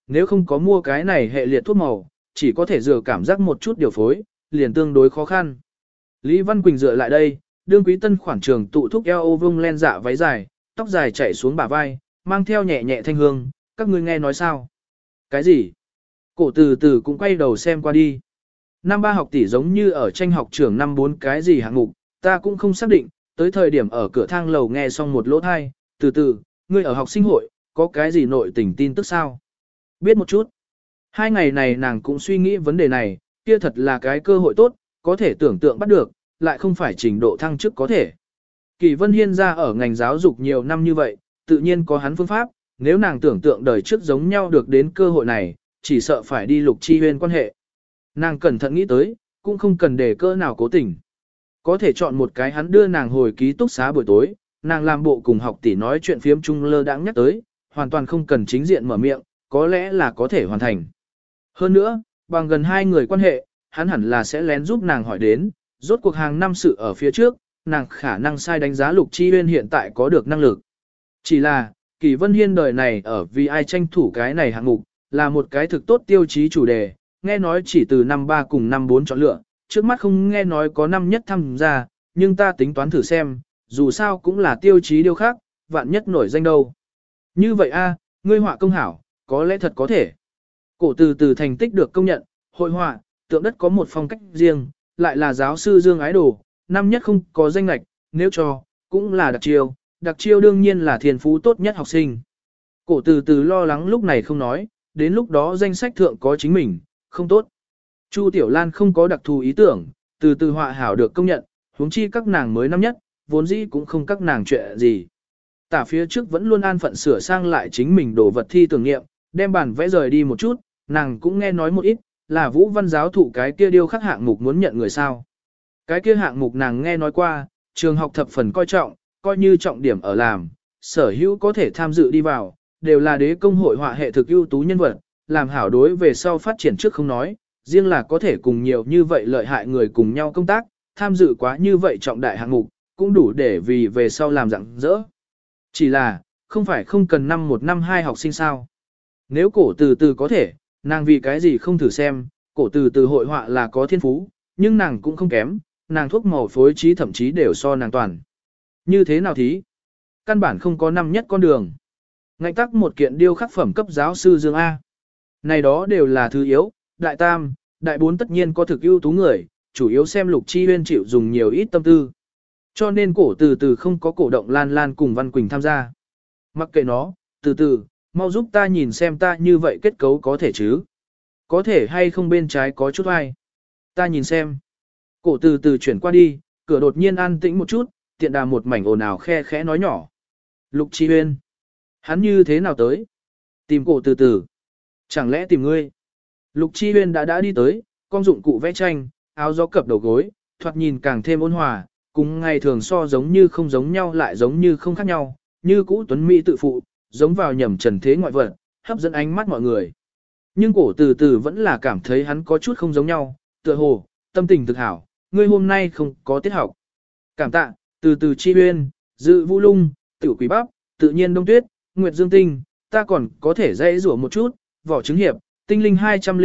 nếu không có mua cái này hệ liệt thuốc màu, chỉ có thể dựa cảm giác một chút điều phối, liền tương đối khó khăn. Lý Văn Quỳnh dựa lại đây, đương quý tân khoảng trường tụ thúc eo ô vung len dạ váy dài, tóc dài chảy xuống bả vai, mang theo nhẹ nhẹ thanh hương, các ngươi nghe nói sao? Cái gì? Cổ từ từ cũng quay đầu xem qua đi. Năm ba học tỷ giống như ở tranh học trường năm 4 cái gì hạng mục, ta cũng không xác định, tới thời điểm ở cửa thang lầu nghe xong một lỗ thai, từ từ, ngươi ở học sinh hội, có cái gì nội tình tin tức sao? Biết một chút. 2 ngày này nàng cũng suy nghĩ vấn đề này, kia thật là cái cơ hội tốt, có thể tưởng tượng bắt được, lại không phải trình độ thăng chức có thể. Kỳ Vân Hiên ra ở ngành giáo dục nhiều năm như vậy, tự nhiên có hắn phương pháp, nếu nàng tưởng tượng đời trước giống nhau được đến cơ hội này, chỉ sợ phải đi Lục Chi Huyên quan hệ. Nàng cẩn thận nghĩ tới, cũng không cần để cơ nào cố tình. Có thể chọn một cái hắn đưa nàng hồi ký túc xá buổi tối, nàng làm bộ cùng học tỷ nói chuyện phiếm chung lơ đãng nhắc tới, hoàn toàn không cần chính diện mở miệng, có lẽ là có thể hoàn thành. Hơn nữa, bằng gần 2 người quan hệ, hắn hẳn là sẽ lén giúp nàng hỏi đến, rốt cuộc hàng năm sự ở phía trước, nàng khả năng sai đánh giá Lục Chi Huyên hiện tại có được năng lực. Chỉ là, Kỳ Vân Hiên đời này ở vì ai tranh thủ cái này hạng mục, là một cái thực tốt tiêu chí chủ đề, nghe nói chỉ từ năm 3 cùng năm 4 chọn lựa, trước mắt không nghe nói có năm nhất tham gia, nhưng ta tính toán thử xem, dù sao cũng là tiêu chí điều khác, vạn nhất nổi danh đâu. Như vậy a, ngươi họa công hảo, có lẽ thật có thể. Cổ từ từ thành tích được công nhận, hội họa, tượng đất có một phong cách riêng, lại là giáo sư Dương Ái Đồ, năm nhất không có danh lạch, nếu cho, cũng là đặc chiêu đương nhiên là thiên phú tốt nhất học sinh. Cổ từ từ lo lắng lúc này không nói, đến lúc đó danh sách thượng có chính mình, không tốt. Chu Tiểu Lan không có đặc thù ý tưởng, từ từ họa hảo được công nhận, huống chi các nàng mới năm nhất, vốn dĩ cũng không các nàng chuyện gì. Tả phía trước vẫn luôn an phận sửa sang lại chính mình đồ vật thi tưởng nghiệm, đem bản vẽ rời đi một chút, nàng cũng nghe nói một ít, là Vũ Văn giáo thụ cái kia điêu khắc hạng mục muốn nhận người sao. Cái kia hạng mục nàng nghe nói qua, trường học thập phần coi trọng, coi như trọng điểm ở làm, sở hữu có thể tham dự đi vào, đều là đế công hội họa hệ thực ưu tú nhân vật, làm hảo đối về sau phát triển trước không nói, riêng là có thể cùng nhiều như vậy lợi hại người cùng nhau công tác, tham dự quá như vậy trọng đại hạng mục, cũng đủ để vì về sau làm rạng rỡ. Chỉ là, không phải không cần năm 1 năm 2 học sinh sao. Nếu cổ từ từ có thể, nàng vì cái gì không thử xem, cổ từ từ hội họa là có thiên phú, nhưng nàng cũng không kém, nàng thuốc màu phối trí thậm chí đều so nàng toàn. Như thế nào thí? Căn bản không có năm nhất con đường. Ngạnh tắc một kiện điêu khắc phẩm cấp giáo sư Dương A. Này đó đều là thứ yếu, đại tam, đại 4 tất nhiên có thực ưu tú người, chủ yếu xem Lục Chi Huyên chịu dùng nhiều ít tâm tư. Cho nên cổ từ từ không có cổ động Lan Lan cùng Văn Quỳnh tham gia. Mặc kệ nó, từ từ, mau giúp ta nhìn xem ta như vậy kết cấu có thể chứ. Có thể hay không bên trái có chút ai. Ta nhìn xem. Cổ từ từ chuyển qua đi, cửa đột nhiên an tĩnh một chút, tiện đà một mảnh ồn ào khe khẽ nói nhỏ. Lục Chi Huyên. Hắn như thế nào tới? Tìm cổ từ từ. Chẳng lẽ tìm ngươi? Lục Chi Huyên đã đi tới, con dụng cụ vẽ tranh, áo gió cập đầu gối, thoạt nhìn càng thêm ôn hòa, cùng ngày thường so giống như không giống nhau lại giống như không khác nhau, như cũ tuấn mỹ tự phụ, giống vào nhầm trần thế ngoại vật, hấp dẫn ánh mắt mọi người. Nhưng cổ từ từ vẫn là cảm thấy hắn có chút không giống nhau, tựa hồ, tâm tình thực hảo, ngươi hôm nay không có tiết học. Cảm tạ, từ từ Chi Huyên, dự vũ lung, tiểu quý bắp, tự nhiên đông tuyết, nguyệt dương tinh, ta còn có thể dãy rủa một chút, vỏ trứng hiệp, tinh linh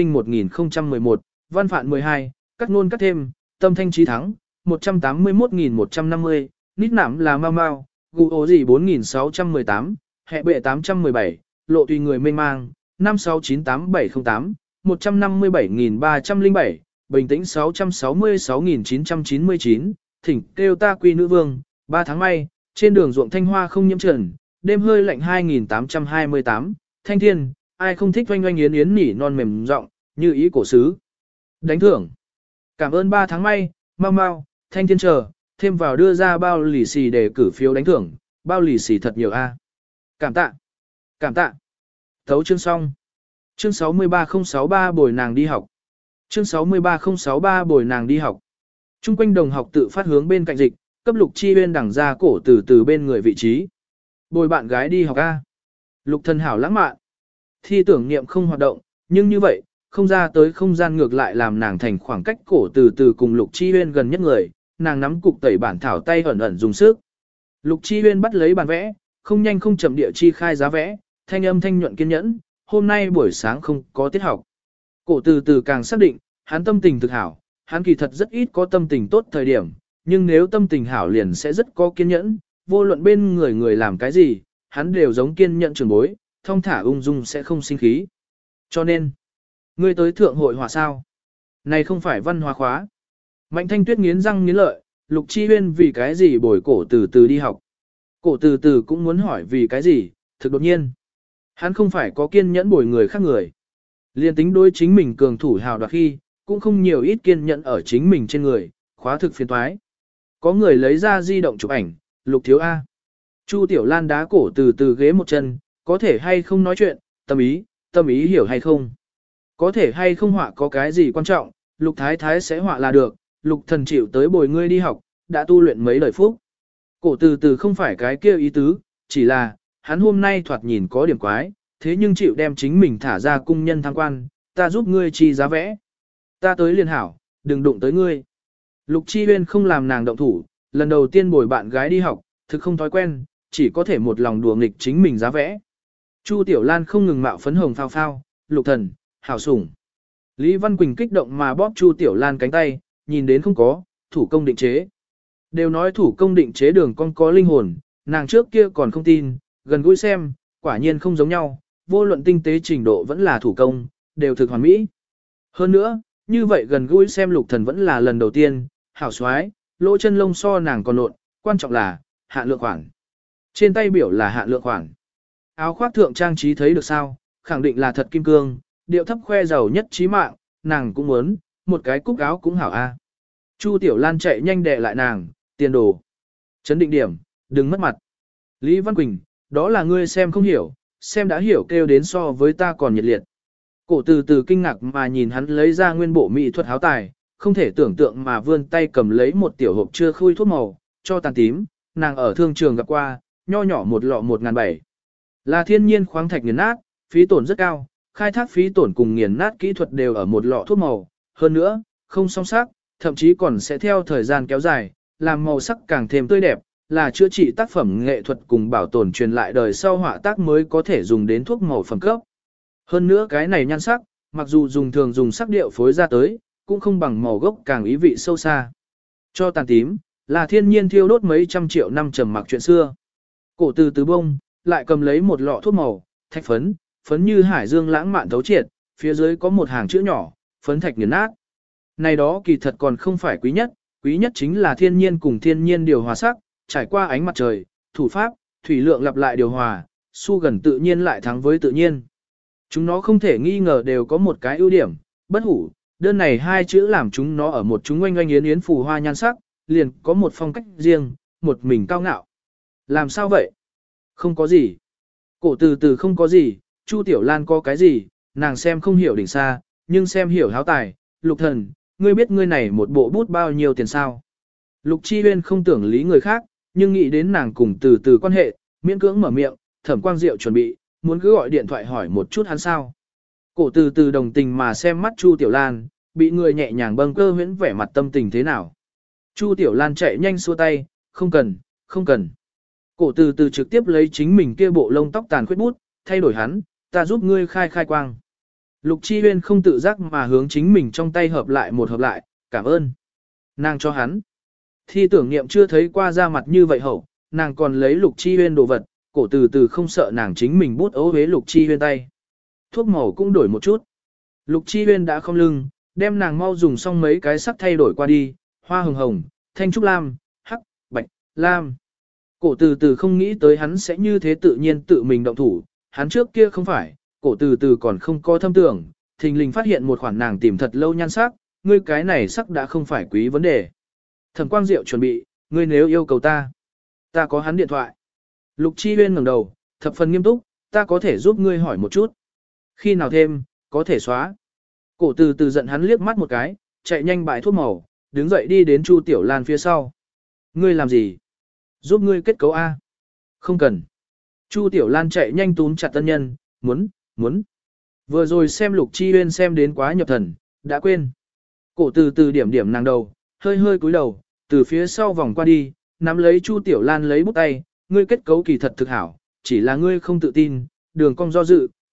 201.011, văn phạn 12, cắt ngôn cắt thêm, tâm thanh trí thắng, 181.150, nít nảm là mau mau, gù ố gì 4.618, hệ bệ 817, lộ tùy người mênh mang, 5698708, 157.307, bình tĩnh 666.999, thỉnh kêu ta quy nữ vương, 3 tháng may, trên đường ruộng thanh hoa không nhiễm trần, đêm hơi lạnh 2.828, thanh thiên, ai không thích oanh oanh yến yến nỉ non mềm giọng như ý cổ sứ. Đánh thưởng. Cảm ơn 3 tháng may, mau mau, thanh thiên chờ, thêm vào đưa ra bao lì xì để cử phiếu đánh thưởng, bao lì xì thật nhiều a. Cảm tạ. Cảm tạ. Thấu chương xong. Chương 63063 bồi nàng đi học. Chương 63063 bồi nàng đi học. Trung quanh đồng học tự phát hướng bên cạnh dịch, cấp Lục Chi Huyên đẳng ra cổ từ bên người vị trí. Bồi bạn gái đi học a. Lục thân hảo lãng mạn. Thi tưởng niệm không hoạt động, nhưng như vậy, không ra tới không gian ngược lại làm nàng thành khoảng cách cổ từ cùng Lục Chi Huyên gần nhất người, nàng nắm cục tẩy bản thảo tay ẩn ẩn dùng sức. Lục Chi Huyên bắt lấy bàn vẽ, không nhanh không chậm địa chi khai giá vẽ, thanh âm thanh nhuận kiên nhẫn, hôm nay buổi sáng không có tiết học. Cổ từ từ càng xác định, hắn tâm tình thực hảo, hắn kỳ thật rất ít có tâm tình tốt thời điểm, nhưng nếu tâm tình hảo liền sẽ rất có kiên nhẫn, vô luận bên người người làm cái gì, hắn đều giống kiên nhẫn trường bối, thông thả ung dung sẽ không sinh khí. Cho nên, ngươi tới thượng hội họa sao? Này không phải văn hóa khóa. Mạnh Thanh Tuyết nghiến răng nghiến lợi, Lục Chi Huyên vì cái gì bồi cổ từ từ đi học. Cổ từ từ cũng muốn hỏi vì cái gì, thực đột nhiên. Hắn không phải có kiên nhẫn bồi người khác người. Liên tính đối chính mình cường thủ hào đoạt khi, cũng không nhiều ít kiên nhẫn ở chính mình trên người, khóa thực phiền toái. Có người lấy ra di động chụp ảnh, Lục thiếu A. Chu Tiểu Lan đá cổ từ từ ghế một chân, có thể hay không nói chuyện, tâm ý hiểu hay không. Có thể hay không họa có cái gì quan trọng, Lục Thái Thái sẽ họa là được, Lục thần chịu tới bồi ngươi đi học, đã tu luyện mấy lời phúc. Cổ từ từ không phải cái kia ý tứ, chỉ là, hắn hôm nay thoạt nhìn có điểm quái, thế nhưng chịu đem chính mình thả ra cung nhân tham quan, ta giúp ngươi chi giá vẽ. Ta tới liền hảo, đừng đụng tới ngươi. Lục Chi Huyên không làm nàng động thủ, lần đầu tiên bồi bạn gái đi học, thực không thói quen, chỉ có thể một lòng đùa nghịch chính mình giá vẽ. Chu Tiểu Lan không ngừng mạo phấn hồng phao phao, Lục thần, hảo sủng. Lý Văn Quỳnh kích động mà bóp Chu Tiểu Lan cánh tay, nhìn đến không có, thủ công định chế. Đều nói thủ công định chế đường con có linh hồn, nàng trước kia còn không tin, gần gũi xem, quả nhiên không giống nhau, vô luận tinh tế trình độ vẫn là thủ công, đều thực hoàn mỹ. Hơn nữa, như vậy gần gũi xem Lục thần vẫn là lần đầu tiên, hảo xoái, lỗ chân lông so nàng còn lộn, quan trọng là, hạn lượng khoản. Trên tay biểu là hạn lượng khoản. Áo khoác thượng trang trí thấy được sao, khẳng định là thật kim cương, điệu thấp khoe giàu nhất trí mạng, nàng cũng muốn, một cái cúc áo cũng hảo a. Chu Tiểu Lan chạy nhanh đè lại nàng, tiền đồ. Chấn định điểm, đừng mất mặt. Lý Văn Quỳnh, đó là ngươi xem không hiểu, xem đã hiểu kêu đến so với ta còn nhiệt liệt. Cổ từ từ kinh ngạc mà nhìn hắn lấy ra nguyên bộ mỹ thuật háo tài, không thể tưởng tượng mà vươn tay cầm lấy một tiểu hộp chưa khui thuốc màu, cho tàn tím, nàng ở thương trường gặp qua, nho nhỏ một lọ 1.700. Là thiên nhiên khoáng thạch nghiền nát, phí tổn rất cao, khai thác phí tổn cùng nghiền nát kỹ thuật đều ở một lọ thuốc màu, hơn nữa, không song sắc, thậm chí còn sẽ theo thời gian kéo dài, làm màu sắc càng thêm tươi đẹp, là chữa trị tác phẩm nghệ thuật cùng bảo tồn truyền lại đời sau họa tác mới có thể dùng đến thuốc màu phẩm cấp. Hơn nữa cái này nhan sắc, mặc dù thường dùng sắc điệu phối ra tới, cũng không bằng màu gốc càng ý vị sâu xa. Cho tàn tím, là thiên nhiên thiêu đốt mấy trăm triệu năm trầm mặc chuyện xưa. Cổ từ từ bông, lại cầm lấy một lọ thuốc màu, thạch phấn, phấn như hải dương lãng mạn thấu triệt, phía dưới có một hàng chữ nhỏ, phấn thạch nghiền nát. Này đó kỳ thật còn không phải quý nhất chính là thiên nhiên cùng thiên nhiên điều hòa sắc, trải qua ánh mặt trời, thủ pháp, thủy lượng lặp lại điều hòa, su gần tự nhiên lại thắng với tự nhiên. Chúng nó không thể nghi ngờ đều có một cái ưu điểm, bất hủ, đơn này hai chữ làm chúng nó ở một chúng oanh oanh yến yến phù hoa nhan sắc, liền có một phong cách riêng, một mình cao ngạo. Làm sao vậy? Không có gì. Cổ từ từ không có gì, Chu Tiểu Lan có cái gì, nàng xem không hiểu đỉnh xa, nhưng xem hiểu háo tài. Lục thần, ngươi biết ngươi này một bộ bút bao nhiêu tiền sao? Lục Chi Huyên không tưởng lý người khác, nhưng nghĩ đến nàng cùng từ từ quan hệ, miễn cưỡng mở miệng, Thẩm Quang Diệu chuẩn bị, muốn cứ gọi điện thoại hỏi một chút hắn sao. Cổ từ từ đồng tình mà xem mắt Chu Tiểu Lan, bị người nhẹ nhàng bâng cơ huyễn vẻ mặt tâm tình thế nào. Chu Tiểu Lan chạy nhanh xua tay, không cần, không cần. Cổ từ từ trực tiếp lấy chính mình kia bộ lông tóc tàn khuyết bút, thay đổi hắn, ta giúp ngươi khai khai quang. Lục Chi Huyên không tự giác mà hướng chính mình trong tay hợp lại, cảm ơn. Nàng cho hắn. Thi tưởng niệm chưa thấy qua ra mặt như vậy hậu, nàng còn lấy Lục Chi Huyên đồ vật, cổ từ từ không sợ nàng chính mình bút ố hế Lục Chi Huyên tay. Thuốc màu cũng đổi một chút. Lục Chi Huyên đã không lưng, đem nàng mau dùng xong mấy cái sắc thay đổi qua đi, hoa hồng hồng, thanh trúc lam, hắc, bạch, lam. Cổ từ từ không nghĩ tới hắn sẽ như thế tự nhiên tự mình động thủ, hắn trước kia không phải, cổ từ từ còn không có thâm tưởng, thình lình phát hiện một khoản nàng tìm thật lâu nhan sắc, ngươi cái này sắc đã không phải quý vấn đề. Thẩm Quang Diệu chuẩn bị, ngươi nếu yêu cầu ta có hắn điện thoại. Lục Chi Huyên ngẩng đầu, thập phần nghiêm túc, ta có thể giúp ngươi hỏi một chút. Khi nào thêm, có thể xóa. Cổ từ từ giận hắn liếc mắt một cái, chạy nhanh bãi thuốc màu, đứng dậy đi đến Chu Tiểu Lan phía sau. Ngươi làm gì? Giúp ngươi kết cấu A. Không cần. Chu Tiểu Lan chạy nhanh túm chặt tân nhân, muốn. Vừa rồi xem Lục Chi Huyên xem đến quá nhập thần, đã quên. Cổ từ từ điểm nàng đầu, hơi cúi đầu, từ phía sau vòng qua đi, nắm lấy Chu Tiểu Lan lấy bút tay, ngươi kết cấu kỳ thật thực hảo, chỉ là ngươi không tự tin, đường cong do dự,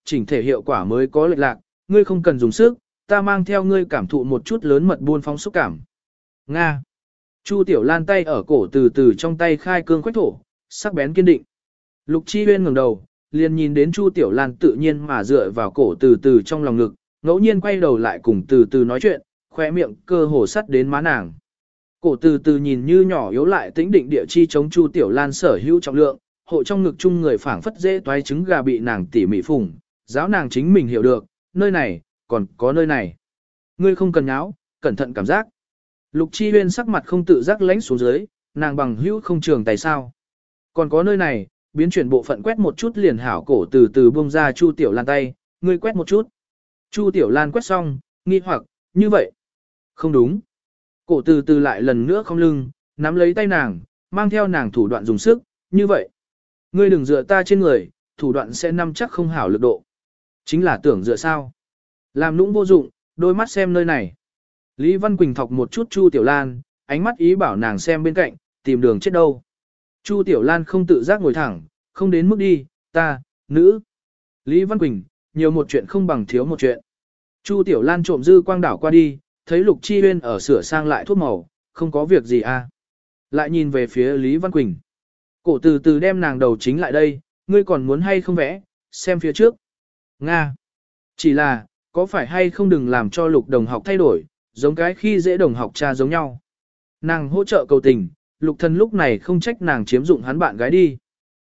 chỉnh thể hiệu quả mới có lệch lạc, ngươi không cần dùng sức, ta mang theo ngươi cảm thụ một chút lớn mật buôn phóng xúc cảm. Nga. Chu Tiểu Lan tay ở cổ từ từ trong tay khai cương quách thổ, sắc bén kiên định. Lục Chi Huyên ngẩng đầu, liền nhìn đến Chu Tiểu Lan tự nhiên mà dựa vào cổ từ từ trong lòng ngực, ngẫu nhiên quay đầu lại cùng từ từ nói chuyện, khóe miệng cơ hồ sắt đến má nàng. Cổ từ từ nhìn như nhỏ yếu lại tĩnh định địa chi chống Chu Tiểu Lan sở hữu trọng lượng, hộ trong ngực chung người phảng phất dễ toái trứng gà bị nàng tỉ mỉ phủng, giáo nàng chính mình hiểu được, nơi này, còn có nơi này. Ngươi không cần nháo, cẩn thận cảm giác. Lục Chi Huyên sắc mặt không tự giác lánh xuống dưới, nàng bằng hữu không trường tài sao. Còn có nơi này, biến chuyển bộ phận quét một chút liền hảo cổ từ từ buông ra Chu Tiểu Lan tay, ngươi quét một chút. Chu Tiểu Lan quét xong, nghi hoặc, như vậy. Không đúng. Cổ từ từ lại lần nữa không lưng, nắm lấy tay nàng, mang theo nàng thủ đoạn dùng sức, như vậy. Ngươi đừng dựa ta trên người, thủ đoạn sẽ nắm chắc không hảo lực độ. Chính là tưởng dựa sao. Làm nũng vô dụng, đôi mắt xem nơi này. Lý Văn Quỳnh thọc một chút Chu Tiểu Lan, ánh mắt ý bảo nàng xem bên cạnh, tìm đường chết đâu. Chu Tiểu Lan không tự giác ngồi thẳng, không đến mức đi, ta, nữ. Lý Văn Quỳnh, nhiều một chuyện không bằng thiếu một chuyện. Chu Tiểu Lan trộm dư quang đảo qua đi, thấy Lục Chi Huyên ở sửa sang lại thuốc màu, không có việc gì à. Lại nhìn về phía Lý Văn Quỳnh. Cổ từ từ đem nàng đầu chính lại đây, ngươi còn muốn hay không vẽ, xem phía trước. Nga. Chỉ là, có phải hay không đừng làm cho Lục đồng học thay đổi, giống cái khi dễ đồng học cha giống nhau. Nàng hỗ trợ cầu tình, Lục thần lúc này không trách nàng chiếm dụng hắn bạn gái đi.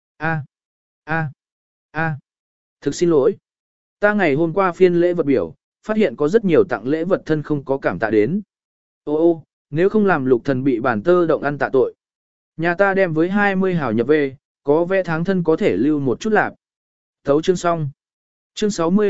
Thực xin lỗi. Ta ngày hôm qua phiên lễ vật biểu, phát hiện có rất nhiều tặng lễ vật thân không có cảm tạ đến. Ô, nếu không làm Lục thần bị bản tơ động ăn tạ tội. Nhà ta đem với 20 hào nhập về, có vẽ tháng thân có thể lưu một chút lạp. Thấu chương xong. Chương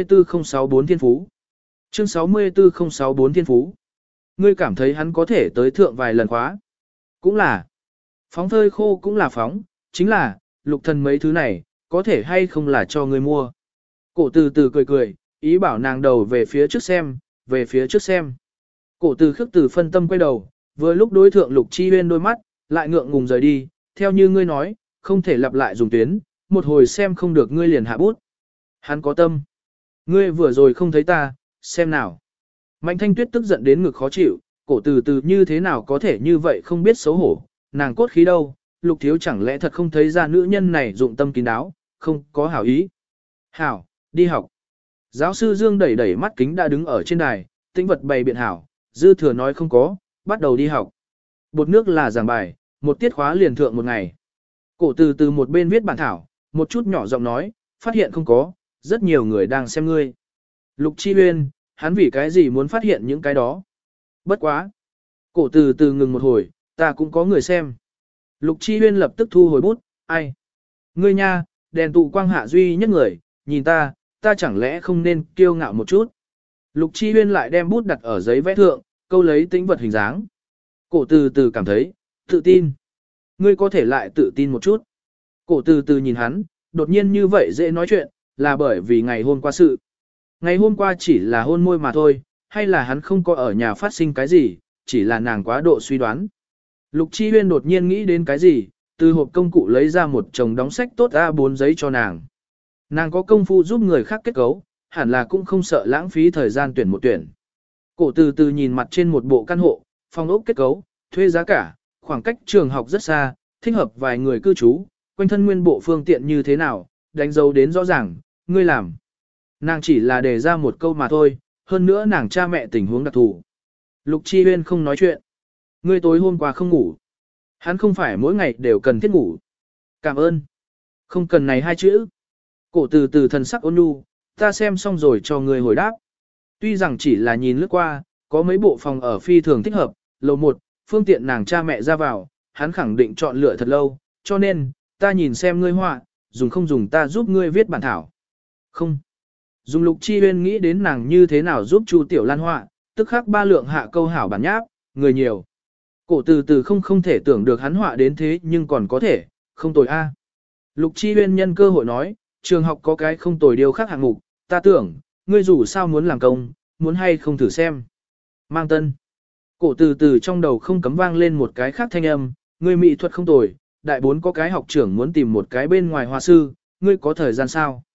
64064 Thiên Phú. Chương 64064 Thiên Phú. Ngươi cảm thấy hắn có thể tới thượng vài lần khóa. Cũng là. Phóng phơi khô cũng là phóng, chính là, Lục thần mấy thứ này, có thể hay không là cho ngươi mua. Cổ từ từ cười, ý bảo nàng đầu về phía trước xem, về phía trước xem. Cổ từ khước từ phân tâm quay đầu, vừa lúc đối thượng Lục Chi Huyên đôi mắt, lại ngượng ngùng rời đi, theo như ngươi nói, không thể lặp lại dùng tuyến, một hồi xem không được ngươi liền hạ bút. Hắn có tâm. Ngươi vừa rồi không thấy ta, xem nào. Mạnh Thanh Tuyết tức giận đến ngực khó chịu, cổ từ từ như thế nào có thể như vậy không biết xấu hổ, nàng cốt khí đâu, Lục thiếu chẳng lẽ thật không thấy ra nữ nhân này dụng tâm kín đáo, không có hảo ý. Hảo, đi học. Giáo sư Dương đẩy đẩy mắt kính đã đứng ở trên đài, tĩnh vật bày biện hảo, dư thừa nói không có, bắt đầu đi học. Bột nước là giảng bài, một tiết khóa liền thượng một ngày. Cổ từ từ một bên viết bản thảo, một chút nhỏ giọng nói, phát hiện không có, rất nhiều người đang xem ngươi. Lục Chi Huyên, hắn vì cái gì muốn phát hiện những cái đó? Bất quá. Cổ từ từ ngừng một hồi, ta cũng có người xem. Lục Chi Huyên lập tức thu hồi bút, ai? Ngươi nha, đèn tụ quang hạ duy nhất người, nhìn ta chẳng lẽ không nên kiêu ngạo một chút. Lục Chi Huyên lại đem bút đặt ở giấy vẽ thượng, câu lấy tĩnh vật hình dáng. Cổ từ từ cảm thấy, tự tin. Ngươi có thể lại tự tin một chút. Cổ từ từ nhìn hắn, đột nhiên như vậy dễ nói chuyện, là bởi vì ngày hôm qua sự. Ngày hôm qua chỉ là hôn môi mà thôi, hay là hắn không có ở nhà phát sinh cái gì, chỉ là nàng quá độ suy đoán. Lục Chi Huyên đột nhiên nghĩ đến cái gì, từ hộp công cụ lấy ra một chồng đóng sách tốt A4 giấy cho nàng. Nàng có công phu giúp người khác kết cấu, hẳn là cũng không sợ lãng phí thời gian tuyển một tuyển. Cổ từ từ nhìn mặt trên một bộ căn hộ, phòng ốc kết cấu, thuê giá cả, khoảng cách trường học rất xa, thích hợp vài người cư trú, quanh thân nguyên bộ phương tiện như thế nào, đánh dấu đến rõ ràng, ngươi làm. Nàng chỉ là đề ra một câu mà thôi, hơn nữa nàng cha mẹ tình huống đặc thù. Lục Chi Huyên không nói chuyện. Ngươi tối hôm qua không ngủ. Hắn không phải mỗi ngày đều cần thiết ngủ. Cảm ơn. Không cần này hai chữ. Cổ từ từ thần sắc ôn nhu, ta xem xong rồi cho ngươi hồi đáp. Tuy rằng chỉ là nhìn lướt qua, có mấy bộ phòng ở phi thường thích hợp, lầu 1, phương tiện nàng cha mẹ ra vào, hắn khẳng định chọn lựa thật lâu, cho nên, ta nhìn xem ngươi họa, dùng không dùng ta giúp ngươi viết bản thảo. Không. Dùng Lục Chi Huyên nghĩ đến nàng như thế nào giúp Chu Tiểu Lan họa, tức khắc ba lượng hạ câu hảo bản nháp, người nhiều. Cổ từ từ không thể tưởng được hắn họa đến thế nhưng còn có thể, không tồi a. Lục Chi Huyên nhân cơ hội nói, trường học có cái không tồi điều khác hạng mục, ta tưởng, ngươi dù sao muốn làm công, muốn hay không thử xem. Mang tân. Cổ từ từ trong đầu không cấm vang lên một cái khác thanh âm, ngươi mỹ thuật không tồi, đại 4 có cái học trưởng muốn tìm một cái bên ngoài hoa sư, ngươi có thời gian sao?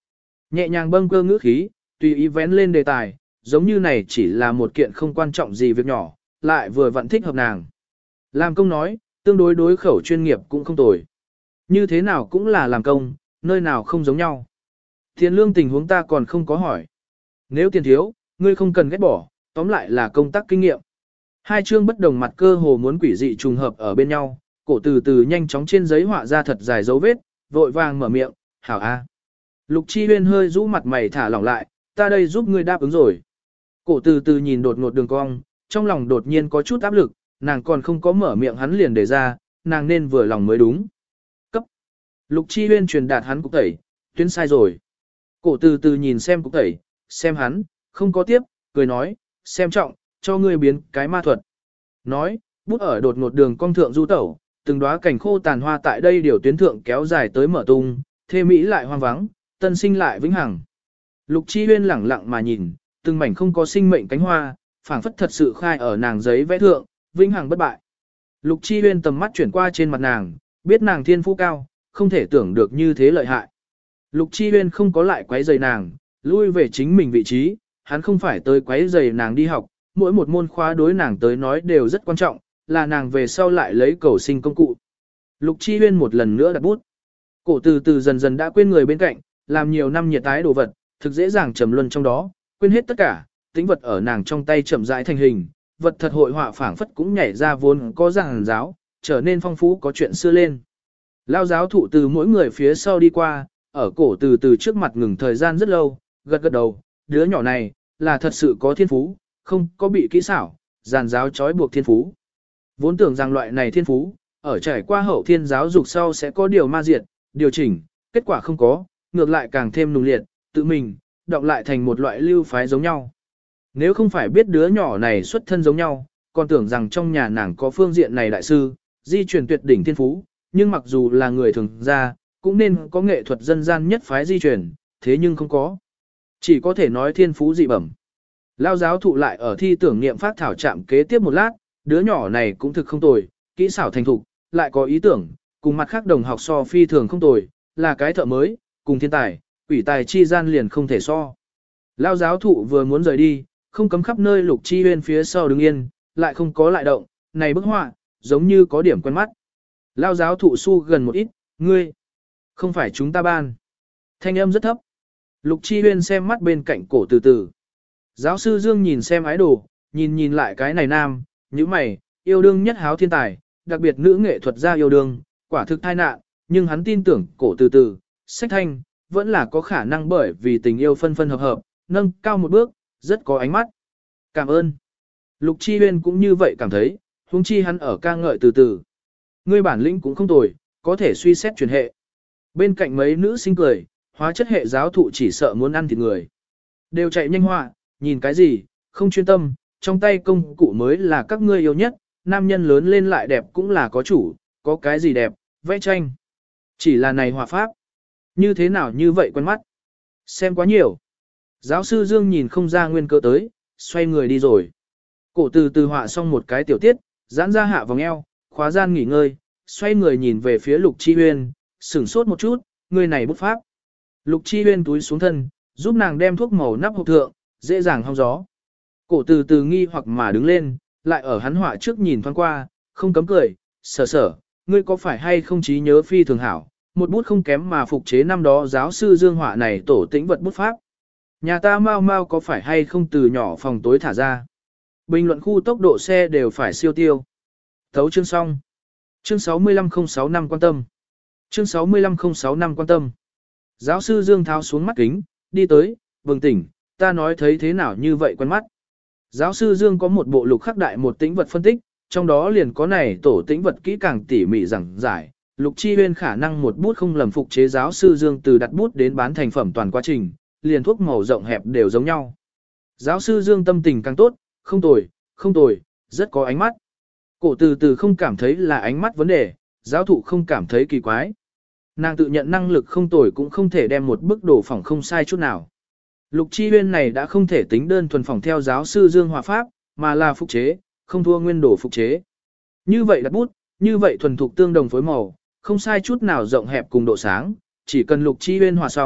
Nhẹ nhàng bâng cơ ngữ khí, tùy ý vén lên đề tài, giống như này chỉ là một kiện không quan trọng gì việc nhỏ, lại vừa vặn thích hợp nàng. Làm công nói, tương đối đối khẩu chuyên nghiệp cũng không tồi. Như thế nào cũng là làm công, nơi nào không giống nhau. Tiền lương tình huống ta còn không có hỏi. Nếu tiền thiếu, ngươi không cần ghét bỏ, tóm lại là công tác kinh nghiệm. Hai chương bất đồng mặt cơ hồ muốn quỷ dị trùng hợp ở bên nhau, cổ từ từ nhanh chóng trên giấy họa ra thật dài dấu vết, vội vàng mở miệng, hảo a. Lục Chi Huyên hơi rũ mặt mày thả lỏng lại, ta đây giúp ngươi đáp ứng rồi. Cổ từ từ nhìn đột ngột đường cong, trong lòng đột nhiên có chút áp lực, nàng còn không có mở miệng hắn liền để ra, nàng nên vừa lòng mới đúng. Cấp. Lục Chi Huyên truyền đạt hắn cục tẩy, tuyến sai rồi. Cổ từ từ nhìn xem cục tẩy, xem hắn, không có tiếp, cười nói, xem trọng, cho ngươi biến cái ma thuật. Nói, bút ở đột ngột đường cong thượng du tẩu, từng đóa cảnh khô tàn hoa tại đây điều tuyến thượng kéo dài tới mở tung, thê mỹ lại hoang vắng, tân sinh lại vĩnh hằng. Lục Chi Huyên lẳng lặng mà nhìn, từng mảnh không có sinh mệnh cánh hoa, phảng phất thật sự khai ở nàng giấy vẽ thượng, vĩnh hằng bất bại. Lục Chi Huyên tầm mắt chuyển qua trên mặt nàng, biết nàng thiên phú cao, không thể tưởng được như thế lợi hại. Lục Chi Huyên không có lại quấy rầy nàng, lui về chính mình vị trí, hắn không phải tới quấy rầy nàng đi học, mỗi một môn khóa đối nàng tới nói đều rất quan trọng, là nàng về sau lại lấy cầu sinh công cụ. Lục Chi Huyên một lần nữa đặt bút. Cổ từ từ dần dần đã quên người bên cạnh, làm nhiều năm nhiệt tái đồ vật, thực dễ dàng trầm luân trong đó, quên hết tất cả, tính vật ở nàng trong tay chậm rãi thành hình, vật thật hội họa phảng phất cũng nhảy ra vốn có giảng giáo, trở nên phong phú có chuyện xưa lên. Lao giáo thụ từ mỗi người phía sau đi qua, ở cổ từ từ trước mặt ngừng thời gian rất lâu, gật gật đầu, đứa nhỏ này, là thật sự có thiên phú, không có bị kỹ xảo, giàn giáo trói buộc thiên phú. Vốn tưởng rằng loại này thiên phú, ở trải qua hậu thiên giáo dục sau sẽ có điều ma diệt, điều chỉnh, kết quả không có, ngược lại càng thêm nung liệt, tự mình, đọng lại thành một loại lưu phái giống nhau. Nếu không phải biết đứa nhỏ này xuất thân giống nhau, còn tưởng rằng trong nhà nàng có phương diện này đại sư, di truyền tuyệt đỉnh thiên phú, nhưng mặc dù là người thường ra, cũng nên có nghệ thuật dân gian nhất phái di truyền, thế nhưng không có. Chỉ có thể nói thiên phú dị bẩm. Lao giáo thụ lại ở thi tưởng niệm phát thảo trạm kế tiếp một lát, đứa nhỏ này cũng thực không tồi, kỹ xảo thành thục, lại có ý tưởng, cùng mặt khác đồng học so phi thường không tồi, là cái thợ mới, cùng thiên tài, quỷ tài chi gian liền không thể so. Lao giáo thụ vừa muốn rời đi, không cấm khắp nơi Lục Chi Huyên phía sau đứng yên, lại không có lại động, này bức họa, giống như có điểm quen mắt. Lao giáo thụ su gần một ít, ngươi, không phải chúng ta ban. Thanh âm rất thấp. Lục Chi Huyên xem mắt bên cạnh cổ từ từ. Giáo sư Dương nhìn xem ái đồ, nhìn lại cái này nam, như mày, yêu đương nhất háo thiên tài, đặc biệt nữ nghệ thuật gia yêu đương, quả thực tai nạn, nhưng hắn tin tưởng cổ từ từ, sách thanh, vẫn là có khả năng bởi vì tình yêu phân phân hợp hợp, nâng cao một bước, rất có ánh mắt. Cảm ơn. Lục Chi Huyên cũng như vậy cảm thấy, huống chi hắn ở ca ngợi từ từ. Ngươi bản lĩnh cũng không tồi, có thể suy xét truyền hệ. Bên cạnh mấy nữ sinh cười, hóa chất hệ giáo thụ chỉ sợ muốn ăn thịt người. Đều chạy nhanh họa, nhìn cái gì, không chuyên tâm, trong tay công cụ mới là các ngươi yêu nhất, nam nhân lớn lên lại đẹp cũng là có chủ, có cái gì đẹp, vẽ tranh. Chỉ là này họa pháp. Như thế nào như vậy quen mắt. Xem quá nhiều. Giáo sư Dương nhìn không ra nguyên cơ tới, xoay người đi rồi. Cổ từ từ họa xong một cái tiểu tiết, giãn ra hạ vòng eo, khóa gian nghỉ ngơi, xoay người nhìn về phía Lục Chi Huyên, sửng sốt một chút, người này bút pháp. Lục Chi Huyên túi xuống thân, giúp nàng đem thuốc màu nắp hộp thượng, dễ dàng hong gió. Cổ từ từ nghi hoặc mà đứng lên, lại ở hắn họa trước nhìn thoáng qua, không cấm cười, sở, ngươi có phải hay không trí nhớ phi thường hảo, một bút không kém mà phục chế năm đó giáo sư Dương họa này tổ tĩnh vật bút pháp. Nhà ta mau có phải hay không từ nhỏ phòng tối thả ra. Bình luận khu tốc độ xe đều phải siêu tiêu. Thấu chương xong. Chương 6506 năm quan tâm. Chương 6506 năm quan tâm. Giáo sư Dương tháo xuống mắt kính, đi tới, bừng tỉnh, ta nói thấy thế nào như vậy quen mắt. Giáo sư Dương có một bộ lục khắc đại một tĩnh vật phân tích, trong đó liền có này tổ tĩnh vật kỹ càng tỉ mỉ giảng giải. Lục Chi Huyên khả năng một bút không lầm phục chế giáo sư Dương từ đặt bút đến bán thành phẩm toàn quá trình, liền thuốc màu rộng hẹp đều giống nhau. Giáo sư Dương tâm tình càng tốt, không tồi, rất có ánh mắt. Cổ từ từ không cảm thấy là ánh mắt vấn đề, giáo thụ không cảm thấy kỳ quái. Nàng tự nhận năng lực không tồi cũng không thể đem một bức đồ phỏng không sai chút nào. Lục Chi Huyên này đã không thể tính đơn thuần phỏng theo giáo sư Dương họa pháp, mà là phục chế, không thua nguyên đồ phục chế. Như vậy đặt bút, như vậy thuần thục tương đồng phối màu, không sai chút nào rộng hẹp cùng độ sáng, chỉ cần Lục Chi Huyên hòa xong,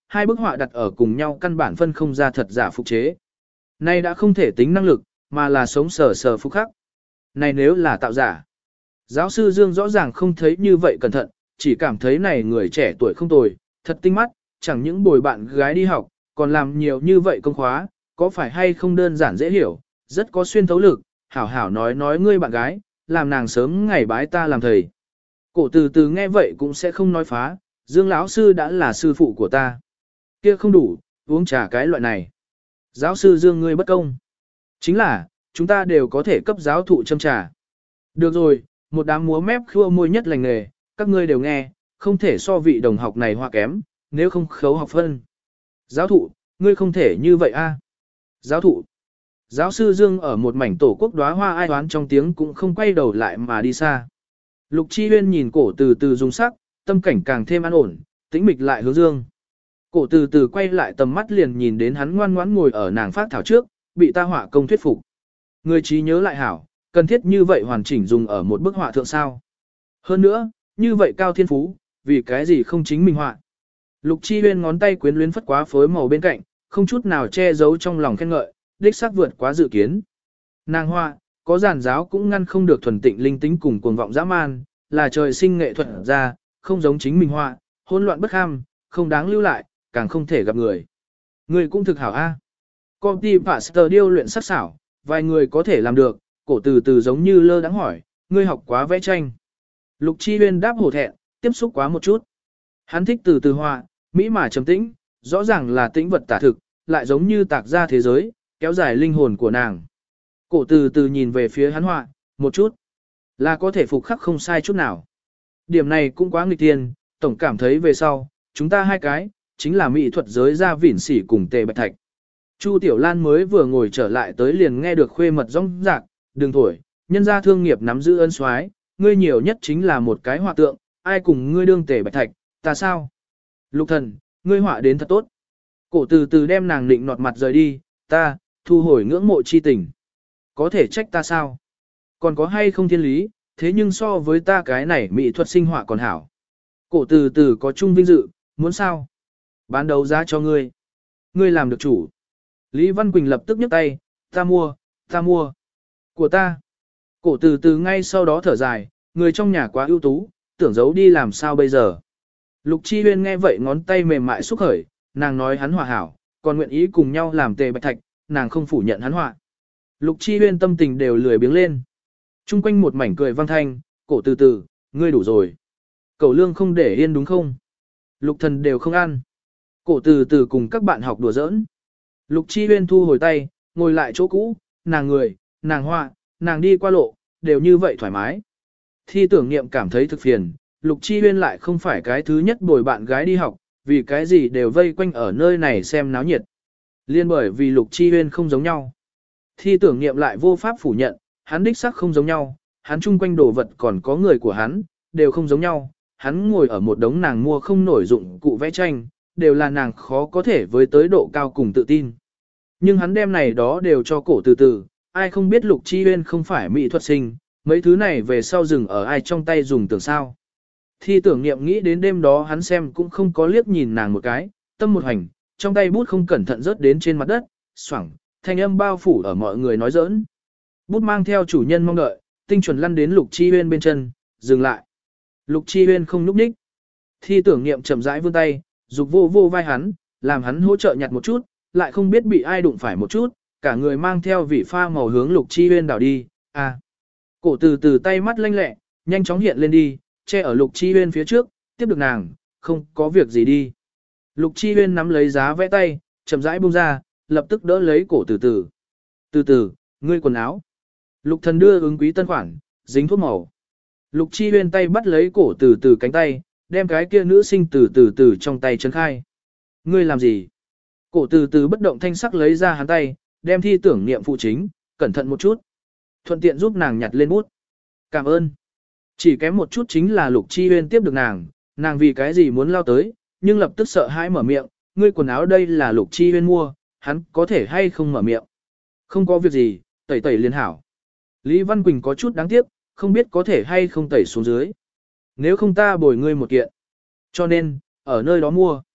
hai bức họa đặt ở cùng nhau căn bản phân không ra thật giả phục chế. Này đã không thể tính năng lực, mà là sống sờ sờ phục khắc. Này nếu là tạo giả. Giáo sư Dương rõ ràng không thấy như vậy cẩn thận, chỉ cảm thấy này người trẻ tuổi không tồi, thật tinh mắt, chẳng những bồi bạn gái đi học, còn làm nhiều như vậy công khóa, có phải hay không đơn giản dễ hiểu, rất có xuyên thấu lực, hảo hảo nói ngươi bạn gái, làm nàng sớm ngày bái ta làm thầy. Cổ từ từ nghe vậy cũng sẽ không nói phá, Dương lão sư đã là sư phụ của ta. Kia không đủ, uống trà cái loại này. Giáo sư Dương ngươi bất công. Chính là, chúng ta đều có thể cấp giáo thụ châm trà. Được rồi, một đám múa mép khua môi nhất lành nghề, các ngươi đều nghe, không thể so vị đồng học này hoa kém, nếu không khấu học phân. Giáo thụ, ngươi không thể như vậy a. Giáo thụ. Giáo sư Dương ở một mảnh tổ quốc đóa hoa ai oán trong tiếng cũng không quay đầu lại mà đi xa. Lục Chi Huyên nhìn cổ từ từ dùng sắc, tâm cảnh càng thêm an ổn, tĩnh mịch lại hướng Dương. Cổ từ từ quay lại tầm mắt liền nhìn đến hắn ngoan ngoãn ngồi ở nàng phát thảo trước, bị ta họa công thuyết phục. Người trí nhớ lại hảo, cần thiết như vậy hoàn chỉnh dùng ở một bức họa thượng sao. Hơn nữa, như vậy cao thiên phú, vì cái gì không chính mình họa. Lục Chi Huyên ngón tay quyến luyến phất quá phối màu bên cạnh, không chút nào che giấu trong lòng khen ngợi, đích xác vượt quá dự kiến. Nàng họa, có giản giáo cũng ngăn không được thuần tịnh linh tính cùng cuồng vọng dã man, là trời sinh nghệ thuật ra, không giống chính mình họa, hỗn loạn bất ham, không đáng lưu lại, càng không thể gặp người. Người cũng thực hảo a. Copy Pasteur điêu luyện sắc xảo, vài người có thể làm được, cổ từ từ giống như lơ đãng hỏi, ngươi học quá vẽ tranh. Lục Chi Huyên đáp hổ thẹn, tiếp xúc quá một chút. Hắn thích từ từ họa, mỹ mà trầm tĩnh, rõ ràng là tĩnh vật tả thực, lại giống như tạc ra thế giới, kéo dài linh hồn của nàng. Cổ từ từ nhìn về phía hắn họa, một chút, là có thể phục khắc không sai chút nào. Điểm này cũng quá nghịch tiên, tổng cảm thấy về sau, chúng ta hai cái, chính là mỹ thuật giới ra vỉn sỉ cùng Tề Bạch Thạch. Chu Tiểu Lan mới vừa ngồi trở lại tới liền nghe được khuê mật rong rạc, đừng thổi, nhân gia thương nghiệp nắm giữ ân soái, ngươi nhiều nhất chính là một cái họa tượng, ai cùng ngươi đương Tề Bạch Thạch, ta sao? Lục thần, ngươi họa đến thật tốt. Cổ từ từ đem nàng định nọt mặt rời đi, ta, thu hồi ngưỡng mộ chi tình. Có thể trách ta sao? Còn có hay không thiên lý, thế nhưng so với ta cái này mỹ thuật sinh họa còn hảo. Cổ từ từ có chung vinh dự, muốn sao? Bán đấu giá cho ngươi. Ngươi làm được chủ. Lý Văn Quỳnh lập tức nhấc tay, ta mua. Của ta. Cổ từ từ ngay sau đó thở dài, người trong nhà quá ưu tú, tưởng giấu đi làm sao bây giờ. Lục Chi Huyên nghe vậy ngón tay mềm mại xúc khởi, nàng nói hắn hòa hảo, còn nguyện ý cùng nhau làm Tề Bạch Thạch, nàng không phủ nhận hắn họa. Lục Chi Huyên tâm tình đều lười biếng lên. Trung quanh một mảnh cười vang thanh, cổ từ từ, ngươi đủ rồi. Cẩu lương không để yên đúng không? Lục thần đều không ăn. Cổ từ từ cùng các bạn học đùa giỡn. Lục Chi Huyên thu hồi tay, ngồi lại chỗ cũ, nàng người, nàng họa, nàng đi qua lộ, đều như vậy thoải mái. Thi tưởng niệm cảm thấy thực phiền, Lục Chi Huyên lại không phải cái thứ nhất bồi bạn gái đi học, vì cái gì đều vây quanh ở nơi này xem náo nhiệt. Liên bởi vì Lục Chi Huyên không giống nhau. Thi tưởng niệm lại vô pháp phủ nhận, hắn đích xác không giống nhau, hắn chung quanh đồ vật còn có người của hắn, đều không giống nhau. Hắn ngồi ở một đống nàng mua không nổi dụng cụ vẽ tranh, đều là nàng khó có thể với tới độ cao cùng tự tin. Nhưng hắn đem này đó đều cho cổ từ từ, ai không biết Lục Chi Huyên không phải mỹ thuật sinh, mấy thứ này về sau dừng ở ai trong tay dùng tưởng sao. Thi tưởng niệm nghĩ đến đêm đó hắn xem cũng không có liếc nhìn nàng một cái, tâm một hành, trong tay bút không cẩn thận rớt đến trên mặt đất, xoẳng, thanh âm bao phủ ở mọi người nói giỡn. Bút mang theo chủ nhân mong đợi, tinh chuẩn lăn đến Lục Chi Huyên bên chân, dừng lại. Lục Chi Huyên không núp ních. Thi tưởng niệm chậm rãi vươn tay, dục vô vô vai hắn, làm hắn hỗ trợ nhặt một chút, lại không biết bị ai đụng phải một chút, cả người mang theo vị pha màu hướng Lục Chi Huyên đảo đi, à. Cổ từ từ tay mắt lanh lẹ, nhanh chóng hiện lên đi, che ở Lục Chi Huyên phía trước, tiếp được nàng, không có việc gì đi. Lục Chi Huyên nắm lấy giá vẽ tay, chậm rãi buông ra, lập tức đỡ lấy cổ từ từ. Từ từ, ngươi quần áo. Lục thần đưa ứng quý tân khoản, dính thuốc màu. Lục Chi Huyên tay bắt lấy cổ từ từ cánh tay, đem cái kia nữ sinh từ từ trong tay chấn khai. Ngươi làm gì? Cổ từ từ bất động thanh sắc lấy ra hắn tay, đem thi tưởng niệm phụ chính, cẩn thận một chút. Thuận tiện giúp nàng nhặt lên bút. Cảm ơn. Chỉ kém một chút chính là Lục Chi Huyên tiếp được nàng vì cái gì muốn lao tới, nhưng lập tức sợ hãi mở miệng, ngươi quần áo đây là Lục Chi Huyên mua, hắn có thể hay không mở miệng. Không có việc gì, tẩy tẩy liền hảo. Lý Văn Quỳnh có chút đáng tiếc, không biết có thể hay không tẩy xuống dưới. Nếu không ta bồi ngươi một kiện. Cho nên, ở nơi đó mua.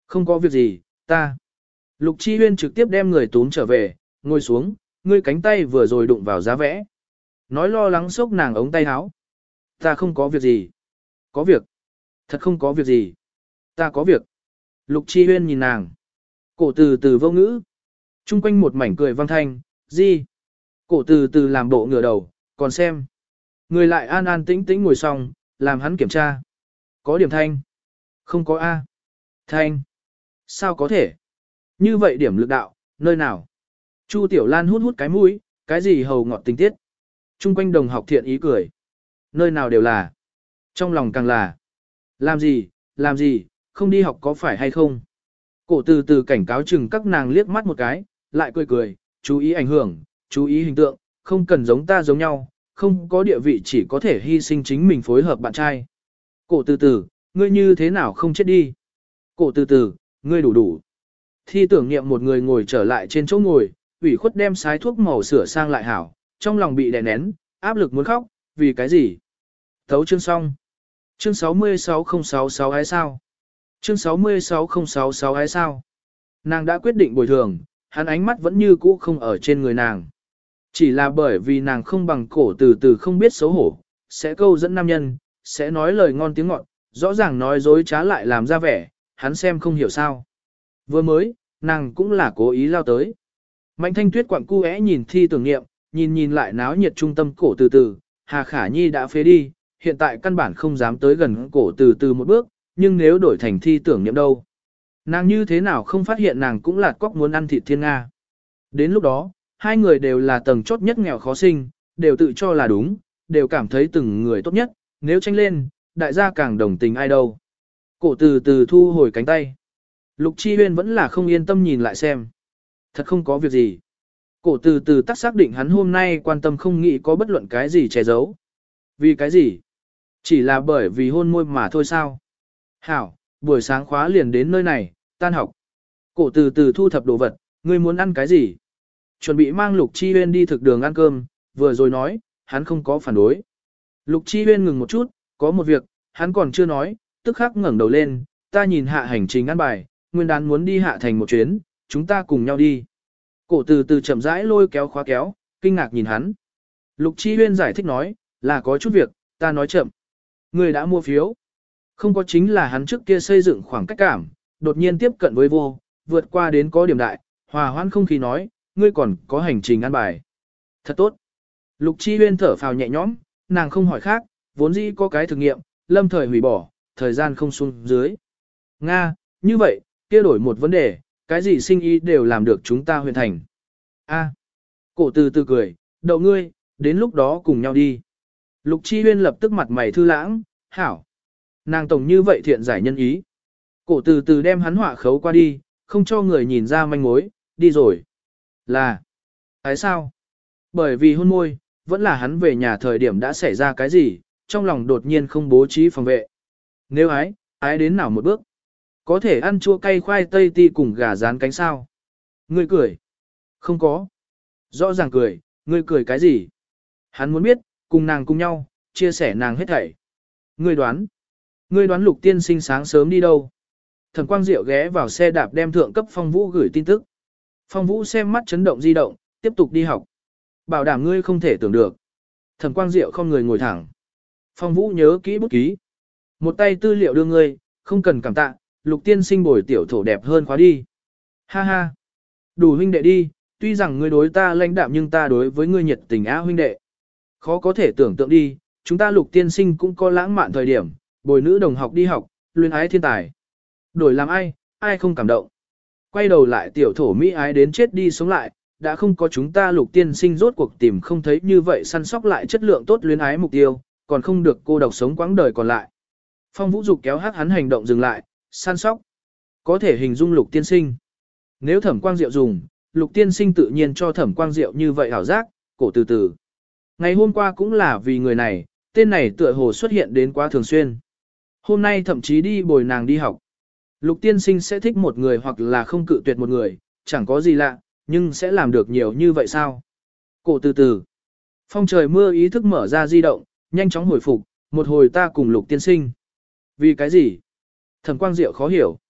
Không có việc gì, ta. Lục Chi Huyên trực tiếp đem người túm trở về, ngồi xuống, ngươi cánh tay vừa rồi đụng vào giá vẽ. Nói lo lắng xốc nàng ống tay áo. Ta không có việc gì. Có việc. Thật không có việc gì. Ta có việc. Lục Chi Huyên nhìn nàng. Cổ từ từ vô ngữ. Trung quanh một mảnh cười vang thanh, gì? Cổ từ từ làm bộ ngửa đầu, còn xem. Người lại an an tĩnh tĩnh ngồi xong, làm hắn kiểm tra. Có điểm thanh. Không có A. Thanh. Sao có thể? Như vậy điểm lực đạo, nơi nào? Chu Tiểu Lan hút hút cái mũi, cái gì hầu ngọt tình tiết. Trung quanh đồng học thiện ý cười. Nơi nào đều là. Trong lòng càng là. Làm gì, không đi học có phải hay không? Cổ từ từ cảnh cáo chừng các nàng liếc mắt một cái, lại cười cười, chú ý ảnh hưởng, chú ý hình tượng, không cần giống ta giống nhau, không có địa vị chỉ có thể hy sinh chính mình phối hợp bạn trai. Cổ từ từ, ngươi như thế nào không chết đi? Cổ từ từ, ngươi đủ. Thi tưởng niệm một người ngồi trở lại trên chỗ ngồi, ủy khuất đem sái thuốc màu sửa sang lại hảo, trong lòng bị đè nén, áp lực muốn khóc, vì cái gì? Thấu chương xong. Chương 66066 ai sao? Chương 66066 ai sao? Nàng đã quyết định bồi thường, hắn ánh mắt vẫn như cũ không ở trên người nàng. Chỉ là bởi vì nàng không bằng cổ từ từ không biết xấu hổ, sẽ câu dẫn nam nhân, sẽ nói lời ngon tiếng ngọt, rõ ràng nói dối trá lại làm ra vẻ, hắn xem không hiểu sao. Vừa mới, nàng cũng là cố ý lao tới. Mạnh Thanh Tuyết quặng cu nhìn thi tưởng nghiệm, nhìn lại náo nhiệt trung tâm cổ từ từ, Hà Khả Nhi đã phế đi, hiện tại căn bản không dám tới gần cổ từ từ một bước, nhưng nếu đổi thành thi tưởng nghiệm đâu. Nàng như thế nào không phát hiện nàng cũng lạt cóc muốn ăn thịt thiên Nga. Đến lúc đó, hai người đều là tầng chốt nhất nghèo khó sinh, đều tự cho là đúng, đều cảm thấy từng người tốt nhất, nếu tranh lên, đại gia càng đồng tình ai đâu. Cổ từ từ thu hồi cánh tay. Lục Chi Huyên vẫn là không yên tâm nhìn lại xem. Thật không có việc gì. Cổ từ từ tác xác định hắn hôm nay quan tâm không nghĩ có bất luận cái gì che giấu. Vì cái gì? Chỉ là bởi vì hôn môi mà thôi sao? Hảo, buổi sáng khóa liền đến nơi này, tan học. Cổ từ từ thu thập đồ vật, ngươi muốn ăn cái gì? Chuẩn bị mang Lục Chi Huyên đi thực đường ăn cơm, vừa rồi nói, hắn không có phản đối. Lục Chi Huyên ngừng một chút, có một việc, hắn còn chưa nói, tức khắc ngẩng đầu lên, ta nhìn hạ hành trình ăn bài, nguyên đán muốn đi hạ thành một chuyến, chúng ta cùng nhau đi. Cổ từ từ chậm rãi lôi kéo khóa kéo, kinh ngạc nhìn hắn. Lục Chi Huyên giải thích nói, là có chút việc, ta nói chậm. Người đã mua phiếu. Không có chính là hắn trước kia xây dựng khoảng cách cảm, đột nhiên tiếp cận với vô, vượt qua đến có điểm đại, hòa hoãn không khí nói, ngươi còn có hành trình ăn bài. Thật tốt. Lục Chi Huyên thở phào nhẹ nhõm, nàng không hỏi khác, vốn dĩ có cái thử nghiệm, lâm thời hủy bỏ, thời gian không xuống dưới. Nga, như vậy, kia đổi một vấn đề, cái gì sinh ý đều làm được chúng ta hoàn thành. A. Cổ từ từ cười, đậu ngươi, đến lúc đó cùng nhau đi. Lục Chi Huyên lập tức mặt mày thư lãng, hảo. Nàng tổng như vậy thiện giải nhân ý. Cổ từ từ đem hắn họa khấu qua đi, không cho người nhìn ra manh mối, đi rồi. Là. Tại sao? Bởi vì hôn môi, vẫn là hắn về nhà thời điểm đã xảy ra cái gì, trong lòng đột nhiên không bố trí phòng vệ. Nếu ái đến nào một bước. Có thể ăn chua cay khoai tây ti cùng gà rán cánh sao. Ngươi cười. Không có. Rõ ràng cười, ngươi cười cái gì? Hắn muốn biết, cùng nàng cùng nhau, chia sẻ nàng hết thảy. Ngươi đoán. Ngươi đoán Lục tiên sinh sáng sớm đi đâu? Thẩm Quang Diệu ghé vào xe đạp đem thượng cấp Phong Vũ gửi tin tức. Phong Vũ xem mắt chấn động di động, tiếp tục đi học. Bảo đảm ngươi không thể tưởng được. Thẩm Quang Diệu không người ngồi thẳng. Phong Vũ nhớ kỹ bút ký. Một tay tư liệu đưa ngươi, không cần cảm tạ, Lục tiên sinh bồi tiểu thổ đẹp hơn khóa đi. Ha ha. Đủ huynh đệ đi, tuy rằng ngươi đối ta lãnh đạm nhưng ta đối với ngươi nhiệt tình á huynh đệ. Khó có thể tưởng tượng đi, chúng ta Lục tiên sinh cũng có lãng mạn thời điểm, bồi nữ đồng học đi học, luyến ái thiên tài. Đổi làm ai không cảm động. Quay đầu lại tiểu thổ Mỹ ái đến chết đi sống lại, đã không có chúng ta Lục tiên sinh rốt cuộc tìm không thấy như vậy săn sóc lại chất lượng tốt luyến ái mục tiêu, còn không được cô độc sống quãng đời còn lại. Phong Vũ Dục kéo hát hắn hành động dừng lại, săn sóc. Có thể hình dung Lục tiên sinh. Nếu Thẩm Quang Diệu dùng, Lục tiên sinh tự nhiên cho Thẩm Quang Diệu như vậy hảo giác, cổ từ từ. Ngày hôm qua cũng là vì người này, tên này tựa hồ xuất hiện đến quá thường xuyên. Hôm nay thậm chí đi bồi nàng đi học. Lục tiên sinh sẽ thích một người hoặc là không cự tuyệt một người, chẳng có gì lạ, nhưng sẽ làm được nhiều như vậy sao? Cổ từ từ. Phong trời mưa ý thức mở ra di động, nhanh chóng hồi phục, một hồi ta cùng Lục tiên sinh. Vì cái gì? Thẩm Quang Diệu khó hiểu.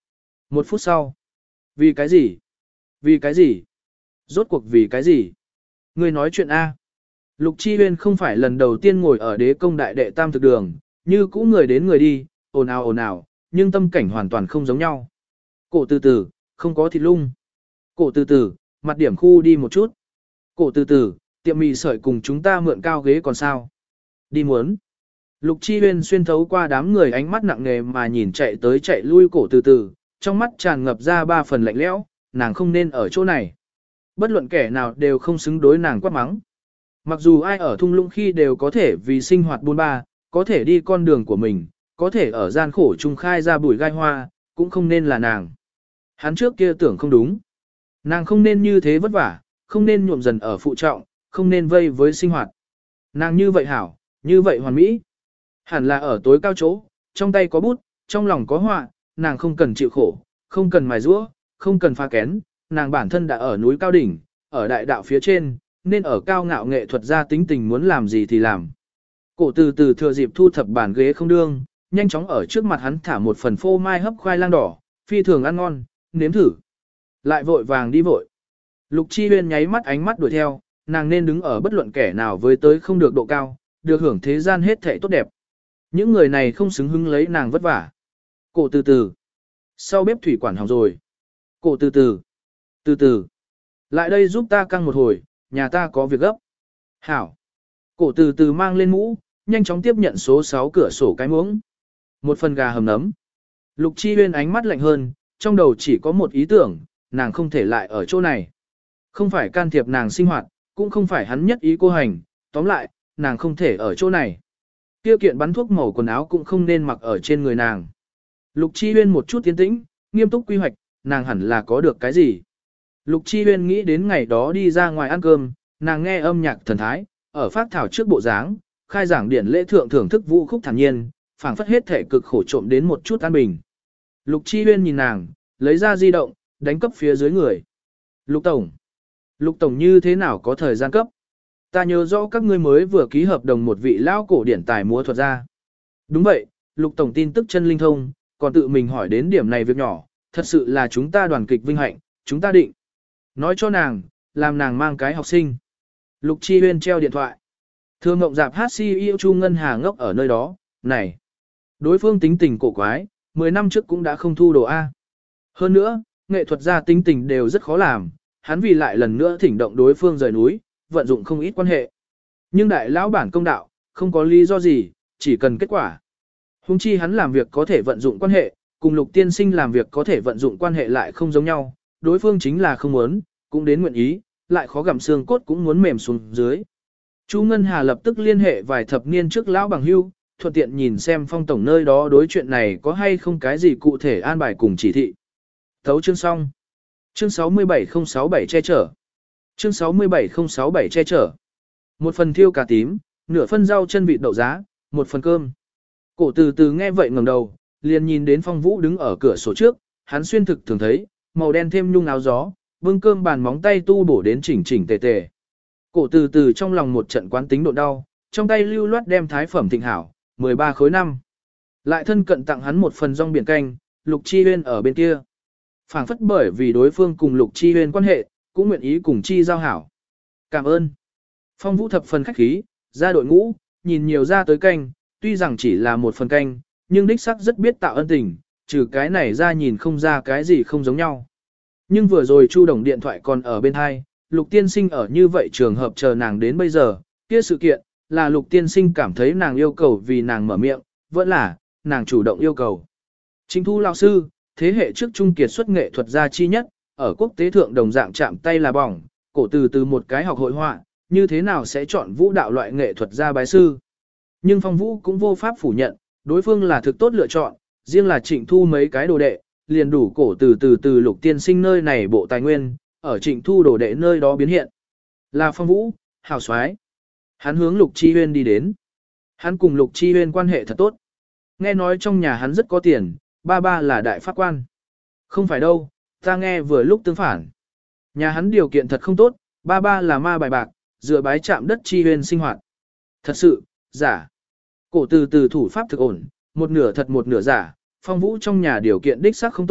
1 phút sau. Vì cái gì? Vì cái gì? Rốt cuộc vì cái gì? Ngươi nói chuyện A. Lục Chi Huyên không phải lần đầu tiên ngồi ở đế công đại đệ tam thực đường, như cũ người đến người đi, ồn ào, nhưng tâm cảnh hoàn toàn không giống nhau. Cổ từ từ, không có thịt lung. Cổ từ từ, mặt điểm khu đi một chút. Cổ từ từ, tiệm mì sợi cùng chúng ta mượn cao ghế còn sao? Đi muốn. Lục Chi Huyên xuyên thấu qua đám người ánh mắt nặng nề mà nhìn chạy tới chạy lui cổ từ từ, trong mắt tràn ngập ra 3 phần lạnh lẽo, nàng không nên ở chỗ này. Bất luận kẻ nào đều không xứng đối nàng quát mắng. Mặc dù ai ở thung lũng khi đều có thể vì sinh hoạt buôn ba, có thể đi con đường của mình, có thể ở gian khổ trung khai ra bụi gai hoa, cũng không nên là nàng. Hắn trước kia tưởng không đúng. Nàng không nên như thế vất vả, không nên nhuộm dần ở phụ trọng, không nên vây với sinh hoạt. Nàng như vậy hảo, như vậy hoàn mỹ. Hẳn là ở tối cao chỗ, trong tay có bút, trong lòng có họa, nàng không cần chịu khổ, không cần mài giũa, không cần pha kén, nàng bản thân đã ở núi cao đỉnh, ở đại đạo phía trên, nên ở cao ngạo nghệ thuật gia tính tình muốn làm gì thì làm. Cổ từ từ thừa dịp thu thập bàn ghế không đương, nhanh chóng ở trước mặt hắn thả một phần phô mai hấp khoai lang đỏ, phi thường ăn ngon, nếm thử. Lại vội vàng đi vội. Lục Chi Huyên nháy mắt ánh mắt đuổi theo, nàng nên đứng ở bất luận kẻ nào với tới không được độ cao, được hưởng thế gian hết thảy tốt đẹp. Những người này không xứng hứng lấy nàng vất vả. Cổ từ từ. Sau bếp thủy quản hỏng rồi. Cổ từ từ. Từ từ. Lại đây giúp ta căng một hồi, nhà ta có việc gấp. Hảo. Cổ từ từ mang lên mũ, nhanh chóng tiếp nhận số 6 cửa sổ cái muỗng. Một phần gà hầm nấm. Lục Chi Huyên ánh mắt lạnh hơn, trong đầu chỉ có một ý tưởng, nàng không thể lại ở chỗ này. Không phải can thiệp nàng sinh hoạt, cũng không phải hắn nhất ý cô hành, tóm lại, nàng không thể ở chỗ này. Tiêu kiện bắn thuốc màu quần áo cũng không nên mặc ở trên người nàng. Lục Chi Huyên một chút tiến tĩnh, nghiêm túc quy hoạch, nàng hẳn là có được cái gì. Lục Chi Huyên nghĩ đến ngày đó đi ra ngoài ăn cơm, nàng nghe âm nhạc thần thái, ở phát thảo trước bộ dáng, khai giảng điển lễ thượng thưởng thức vũ khúc thản nhiên, phảng phất hết thể cực khổ trộm đến một chút an bình. Lục Chi Huyên nhìn nàng, lấy ra di động, đánh cấp phía dưới người. Lục Tổng. Lục Tổng như thế nào có thời gian cấp? Ta nhớ rõ các ngươi mới vừa ký hợp đồng một vị lão cổ điển tài múa thuật ra. Đúng vậy, Lục Tổng tin tức chân linh thông, còn tự mình hỏi đến điểm này việc nhỏ, thật sự là chúng ta đoàn kịch vinh hạnh, chúng ta định. Nói cho nàng, làm nàng mang cái học sinh. Lục Chi Huyên treo điện thoại. Thương Ngộng Dạp hát si yêu Chu Ngân Hà ngốc ở nơi đó, này. Đối phương tính tình cổ quái, 10 năm trước cũng đã không thu đồ A. Hơn nữa, nghệ thuật gia tính tình đều rất khó làm, hắn vì lại lần nữa thỉnh động đối phương rời núi, vận dụng không ít quan hệ. Nhưng đại lão bản công đạo, không có lý do gì, chỉ cần kết quả. Hùng chi hắn làm việc có thể vận dụng quan hệ, cùng Lục tiên sinh làm việc có thể vận dụng quan hệ lại không giống nhau, đối phương chính là không muốn, cũng đến nguyện ý, lại khó gặm xương cốt cũng muốn mềm xuống dưới. Chu Ngân Hà lập tức liên hệ vài thập niên trước lão bằng hưu, thuận tiện nhìn xem Phong tổng nơi đó đối chuyện này có hay không cái gì cụ thể an bài cùng chỉ thị. Thấu chương xong. Chương 67067 che chở. Chương 67067 che chở. Một phần thiêu cà tím, nửa phân rau chân vịt đậu giá, một phần cơm. Cổ từ từ nghe vậy ngẩng đầu, liền nhìn đến Phong Vũ đứng ở cửa sổ trước, hắn xuyên thực thường thấy, màu đen thêm nhung áo gió, bưng cơm bàn móng tay tu bổ đến chỉnh chỉnh tề tề. Cổ từ từ trong lòng một trận quán tính độ đau, trong tay lưu loát đem thái phẩm thịnh hảo, 13 khối năm. Lại thân cận tặng hắn một phần rong biển canh, Lục Chi Huyên ở bên kia. Phảng phất bởi vì đối phương cùng Lục Chi Huyên quan hệ, cũng nguyện ý cùng Chi giao hảo. Cảm ơn. Phong Vũ thập phần khách khí, ra đội ngũ, nhìn nhiều ra tới canh, tuy rằng chỉ là một phần canh, nhưng đích sắc rất biết tạo ân tình, trừ cái này ra nhìn không ra cái gì không giống nhau. Nhưng vừa rồi Chu Đồng điện thoại còn ở bên hai, Lục tiên sinh ở như vậy trường hợp chờ nàng đến bây giờ, kia sự kiện, là Lục tiên sinh cảm thấy nàng yêu cầu vì nàng mở miệng, vẫn là, nàng chủ động yêu cầu. Trịnh Thu lão sư, thế hệ trước trung kiệt xuất nghệ thuật gia chi nhất, ở quốc tế thượng đồng dạng chạm tay là bỏng, cổ từ một cái học hội họa, như thế nào sẽ chọn vũ đạo loại nghệ thuật gia bái sư. Nhưng Phong Vũ cũng vô pháp phủ nhận, đối phương là thực tốt lựa chọn, riêng là Trịnh Thu mấy cái đồ đệ, liền đủ cổ từ Lục tiên sinh nơi này bộ tài nguyên, ở Trịnh Thu đồ đệ nơi đó biến hiện. Là Phong Vũ, hào soái. Hắn hướng Lục Chi Huyên đi đến. Hắn cùng Lục Chi Huyên quan hệ thật tốt. Nghe nói trong nhà hắn rất có tiền, ba là đại pháp quan. Không phải đâu, ta nghe vừa lúc tương phản. Nhà hắn điều kiện thật không tốt, ba là ma bài bạc, dựa bái chạm đất Chi Huyên sinh hoạt. Thật sự, giả. Cổ từ thủ pháp thực ổn, một nửa thật một nửa giả. Phong Vũ trong nhà điều kiện đích xác không tốt,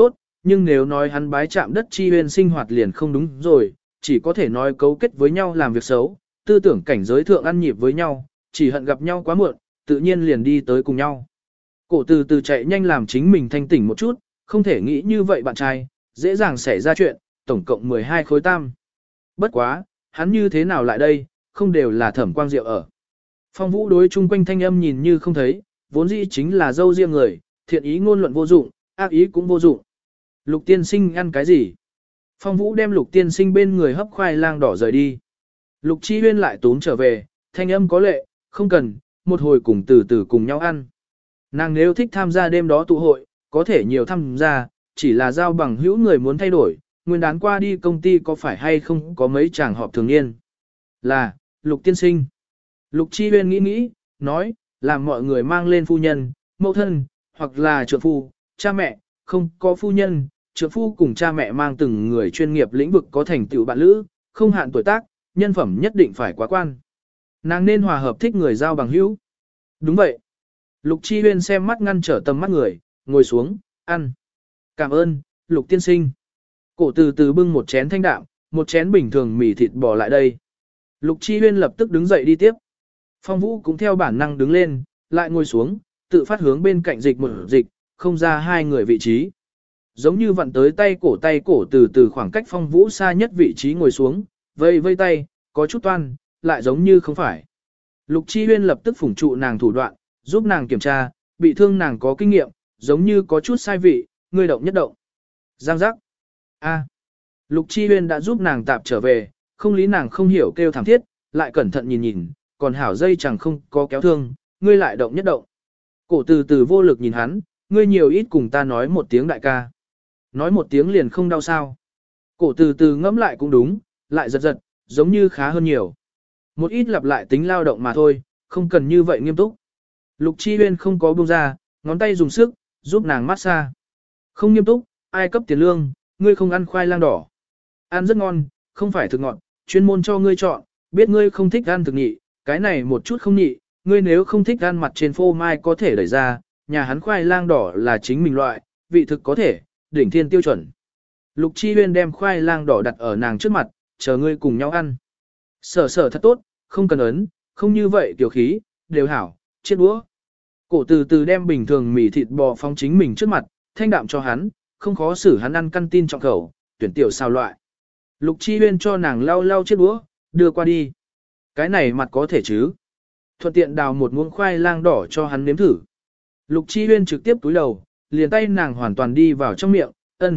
nhưng nếu nói hắn bái chạm đất chi huyên sinh hoạt liền không đúng rồi, chỉ có thể nói cấu kết với nhau làm việc xấu, tư tưởng cảnh giới thượng ăn nhịp với nhau, chỉ hận gặp nhau quá muộn, tự nhiên liền đi tới cùng nhau. Cổ từ từ chạy nhanh làm chính mình thanh tỉnh một chút, không thể nghĩ như vậy bạn trai, dễ dàng xảy ra chuyện, tổng cộng 12 khối tam. Bất quá, hắn như thế nào lại đây, không đều là Thẩm Quang Diệu ở. Phong Vũ đối chung quanh thanh âm nhìn như không thấy, vốn dĩ chính là dâu riêng người, thiện ý ngôn luận vô dụng, ác ý cũng vô dụng. Lục tiên sinh ăn cái gì? Phong Vũ đem Lục tiên sinh bên người hấp khoai lang đỏ rời đi. Lục Chi Huyên lại tốn trở về, thanh âm có lệ, không cần, một hồi cùng từ từ cùng nhau ăn. Nàng nếu thích tham gia đêm đó tụ hội, có thể nhiều tham gia, chỉ là giao bằng hữu người muốn thay đổi, nguyên đán qua đi công ty có phải hay không có mấy chàng họp thường niên. Là, Lục tiên sinh. Lục Chi Huyên nghĩ nghĩ, nói, làm mọi người mang lên phu nhân, mẫu thân, hoặc là trượng phu, cha mẹ, không có phu nhân, trượng phu cùng cha mẹ mang từng người chuyên nghiệp lĩnh vực có thành tựu bạn lữ, không hạn tuổi tác, nhân phẩm nhất định phải quá quan. Nàng nên hòa hợp thích người giao bằng hữu. Đúng vậy. Lục Chi Huyên xem mắt ngăn trở tầm mắt người, ngồi xuống, ăn. Cảm ơn, Lục tiên sinh. Cổ từ từ bưng một chén thanh đạm, một chén bình thường mì thịt bò lại đây. Lục Chi Huyên lập tức đứng dậy đi tiếp. Phong Vũ cũng theo bản năng đứng lên, lại ngồi xuống, tự phát hướng bên cạnh dịch một dịch, không ra hai người vị trí. Giống như vặn tới tay cổ từ từ khoảng cách Phong Vũ xa nhất vị trí ngồi xuống, vây vây tay, có chút toan, lại giống như không phải. Lục Chi Huyên lập tức phủng trụ nàng thủ đoạn, giúp nàng kiểm tra, bị thương nàng có kinh nghiệm, giống như có chút sai vị, ngươi động nhất động. Giang giác. A. Lục Chi Huyên đã giúp nàng tạp trở về, không lý nàng không hiểu kêu thảm thiết, lại cẩn thận nhìn nhìn, còn hảo dây chẳng không có kéo thương, ngươi lại động nhất động. Cổ từ từ vô lực nhìn hắn, ngươi nhiều ít cùng ta nói một tiếng đại ca. Nói một tiếng liền không đau sao. Cổ từ từ ngẫm lại cũng đúng, lại giật giật, giống như khá hơn nhiều. Một ít lặp lại tính lao động mà thôi, không cần như vậy nghiêm túc. Lục Chi Huyên không có buông ra, ngón tay dùng sức, giúp nàng massage. Không nghiêm túc, ai cấp tiền lương, ngươi không ăn khoai lang đỏ. Ăn rất ngon, không phải thực ngọt, chuyên môn cho ngươi chọn, biết ngươi không thích ăn thực nhị, cái này một chút không nhị, ngươi nếu không thích ăn mặt trên phô mai có thể đẩy ra, nhà hắn khoai lang đỏ là chính mình loại, vị thực có thể, đỉnh thiên tiêu chuẩn. Lục Chi Huyên đem khoai lang đỏ đặt ở nàng trước mặt, chờ ngươi cùng nhau ăn. Sở sở thật tốt, không cần ấn, không như vậy tiểu khí, đều hảo, chiếc đũa. Cổ từ từ đem bình thường mì thịt bò phóng chính mình trước mặt, thanh đạm cho hắn, không khó xử hắn ăn căn tin trọng khẩu, tuyển tiểu sao loại. Lục Chi Huyên cho nàng lau lau chiếc đũa, đưa qua đi. Cái này mặt có thể chứ. Thuận tiện đào một muỗng khoai lang đỏ cho hắn nếm thử. Lục Chi Huyên trực tiếp túi đầu, liền tay nàng hoàn toàn đi vào trong miệng,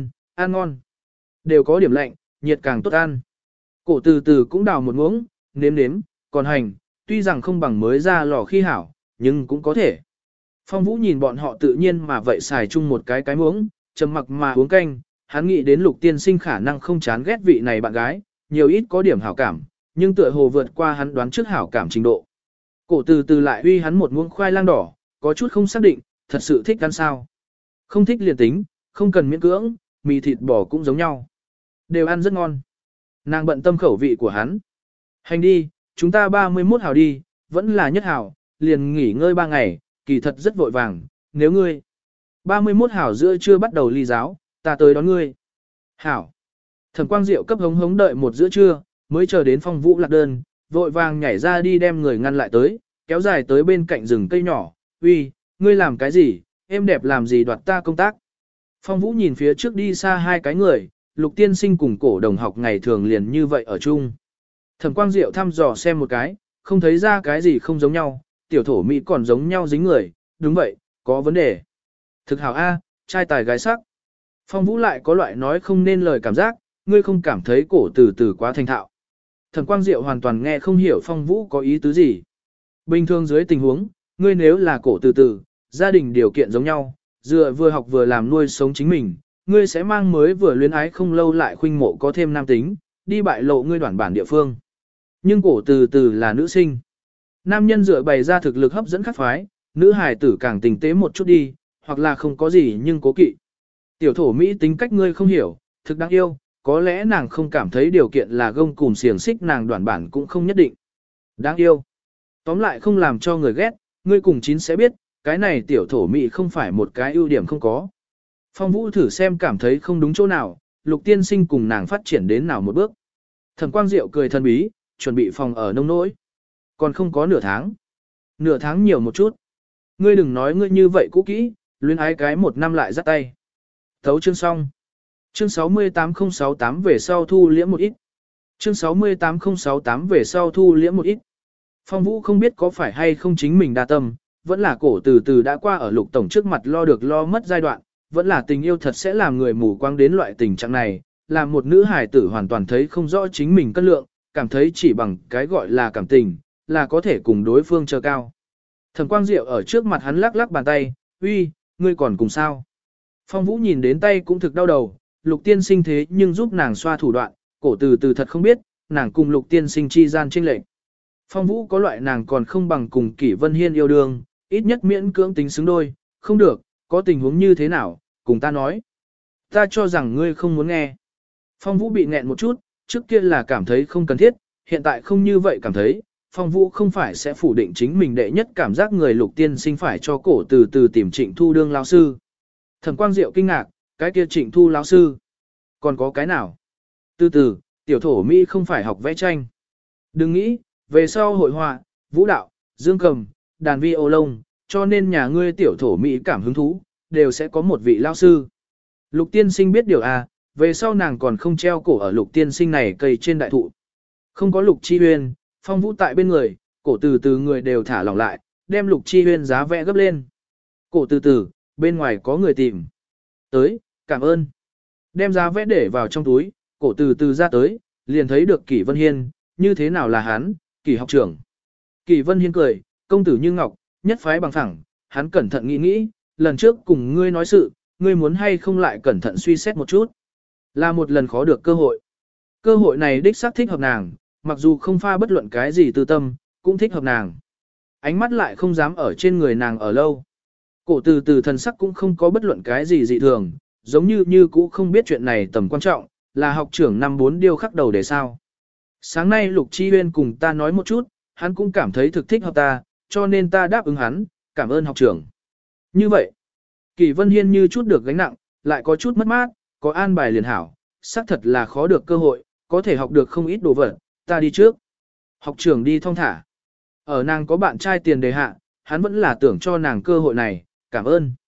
ăn ngon. Đều có điểm lạnh, nhiệt càng tốt ăn. Cổ từ từ cũng đào một muỗng, nếm nếm, còn hành, tuy rằng không bằng mới ra lò khi hảo, nhưng cũng có thể. Phong Vũ nhìn bọn họ tự nhiên mà vậy xài chung một cái muỗng, trầm mặc mà uống canh, hắn nghĩ đến Lục tiên sinh khả năng không chán ghét vị này bạn gái, nhiều ít có điểm hảo cảm, nhưng tựa hồ vượt qua hắn đoán trước hảo cảm trình độ. Cổ từ từ lại uy hắn một muỗng khoai lang đỏ, có chút không xác định, thật sự thích ăn sao. Không thích liền tính, không cần miễn cưỡng, mì thịt bò cũng giống nhau. Đều ăn rất ngon. Nàng bận tâm khẩu vị của hắn. Hành đi, chúng ta 31 hảo đi, vẫn là nhất hảo, liền nghỉ ngơi 3 ngày, kỳ thật rất vội vàng, nếu ngươi. 31 hảo giữa trưa bắt đầu ly giáo, ta tới đón ngươi. Hảo. Thẩm Quang Diệu cấp hống hống đợi một giữa trưa, mới chờ đến Phong Vũ lạc đơn, vội vàng nhảy ra đi đem người ngăn lại tới, kéo dài tới bên cạnh rừng cây nhỏ. Uy, ngươi làm cái gì, em đẹp làm gì đoạt ta công tác. Phong Vũ nhìn phía trước đi xa hai cái người, Lục tiên sinh cùng cổ đồng học ngày thường liền như vậy ở chung. Thẩm Quang Diệu thăm dò xem một cái, không thấy ra cái gì không giống nhau, tiểu thổ Mỹ còn giống nhau dính người, đúng vậy, có vấn đề. Thực hảo A, trai tài gái sắc. Phong Vũ lại có loại nói không nên lời cảm giác, ngươi không cảm thấy cổ từ từ quá thành thạo. Thẩm Quang Diệu hoàn toàn nghe không hiểu Phong Vũ có ý tứ gì. Bình thường dưới tình huống, ngươi nếu là cổ từ từ, gia đình điều kiện giống nhau, dựa vừa học vừa làm nuôi sống chính mình, ngươi sẽ mang mới vừa luyến ái không lâu lại khuynh mộ có thêm nam tính, đi bại lộ ngươi đoản bản địa phương. Nhưng cổ từ từ là nữ sinh. Nam nhân dựa bày ra thực lực hấp dẫn khắc phái, nữ hài tử càng tình tế một chút đi, hoặc là không có gì nhưng cố kỵ. Tiểu thổ Mỹ tính cách ngươi không hiểu, thực đáng yêu, có lẽ nàng không cảm thấy điều kiện là gông cùm xiềng xích nàng đoản bản cũng không nhất định. Đáng yêu. Tóm lại không làm cho người ghét, ngươi cùng chín sẽ biết, cái này tiểu thổ Mỹ không phải một cái ưu điểm không có. Phong Vũ thử xem cảm thấy không đúng chỗ nào, Lục tiên sinh cùng nàng phát triển đến nào một bước. Thẩm Quang Diệu cười thần bí, chuẩn bị phòng ở nông nỗi. Còn không có nửa tháng. Nửa tháng nhiều một chút. Ngươi đừng nói ngươi như vậy cũ kỹ, luyến ái cái một năm lại dắt tay. Thấu chương xong. Chương 68068 về sau thu liễm một ít. Chương 68068 về sau thu liễm một ít. Phong Vũ không biết có phải hay không chính mình đa tâm, vẫn là cổ từ từ đã qua ở Lục tổng trước mặt lo được lo mất giai đoạn, vẫn là tình yêu thật sẽ làm người mù quáng đến loại tình trạng này, làm một nữ hài tử hoàn toàn thấy không rõ chính mình cân lượng, cảm thấy chỉ bằng cái gọi là cảm tình, là có thể cùng đối phương chờ cao. Thẩm Quang Diệu ở trước mặt hắn lắc lắc bàn tay, uy, ngươi còn cùng sao? Phong Vũ nhìn đến tay cũng thực đau đầu, Lục tiên sinh thế nhưng giúp nàng xoa thủ đoạn, cổ từ từ thật không biết, nàng cùng Lục tiên sinh chi gian chênh lệch. Phong Vũ có loại nàng còn không bằng cùng Kỷ Vân Hiên yêu đương, ít nhất miễn cưỡng tính xứng đôi, không được, có tình huống như thế nào, cùng ta nói. Ta cho rằng ngươi không muốn nghe. Phong Vũ bị nghẹn một chút, trước kia là cảm thấy không cần thiết, hiện tại không như vậy cảm thấy. Phong Vũ không phải sẽ phủ định chính mình đệ nhất cảm giác người Lục tiên sinh phải cho cổ từ từ tìm Trịnh Thu đương lão sư. Thẩm Quang Diệu kinh ngạc, cái kia Trịnh Thu lão sư. Còn có cái nào? Từ từ, tiểu thổ Mỹ không phải học vẽ tranh. Đừng nghĩ, về sau hội họa, vũ đạo, dương cầm, đàn vi ô lông, cho nên nhà ngươi tiểu thổ Mỹ cảm hứng thú, đều sẽ có một vị lão sư. Lục tiên sinh biết điều à, về sau nàng còn không treo cổ ở lục tiên sinh này cây trên đại thụ. Không có Lục Chi Huyên, Phong Vũ tại bên người, cổ từ từ người đều thả lỏng lại, đem Lục Chi Huyên giá vẽ gấp lên. Cổ từ từ, bên ngoài có người tìm. Tới, cảm ơn. Đem giá vẽ để vào trong túi, cổ từ từ ra tới, liền thấy được Kỷ Vân Hiên, như thế nào là hắn, Kỷ học trưởng. Kỷ Vân Hiên cười, công tử như ngọc, nhất phái bằng phẳng, hắn cẩn thận nghĩ nghĩ, lần trước cùng ngươi nói sự, ngươi muốn hay không lại cẩn thận suy xét một chút. Là một lần khó được cơ hội. Cơ hội này đích xác thích hợp nàng, mặc dù không pha bất luận cái gì tư tâm, cũng thích hợp nàng. Ánh mắt lại không dám ở trên người nàng ở lâu. Cổ từ từ thần sắc cũng không có bất luận cái gì dị thường, giống như cũ không biết chuyện này tầm quan trọng, là học trưởng năm 4 điêu khắc đầu để sao. Sáng nay Lục Chi Huyên cùng ta nói một chút, hắn cũng cảm thấy thực thích hợp ta, cho nên ta đáp ứng hắn, cảm ơn học trưởng. Như vậy, Kỷ Vân Hiên như chút được gánh nặng, lại có chút mất mát, có an bài liền hảo, xác thật là khó được cơ hội, có thể học được không ít đồ vật, ta đi trước. Học trưởng đi thong thả. Ở nàng có bạn trai tiền đề hạ, hắn vẫn là tưởng cho nàng cơ hội này, cảm ơn.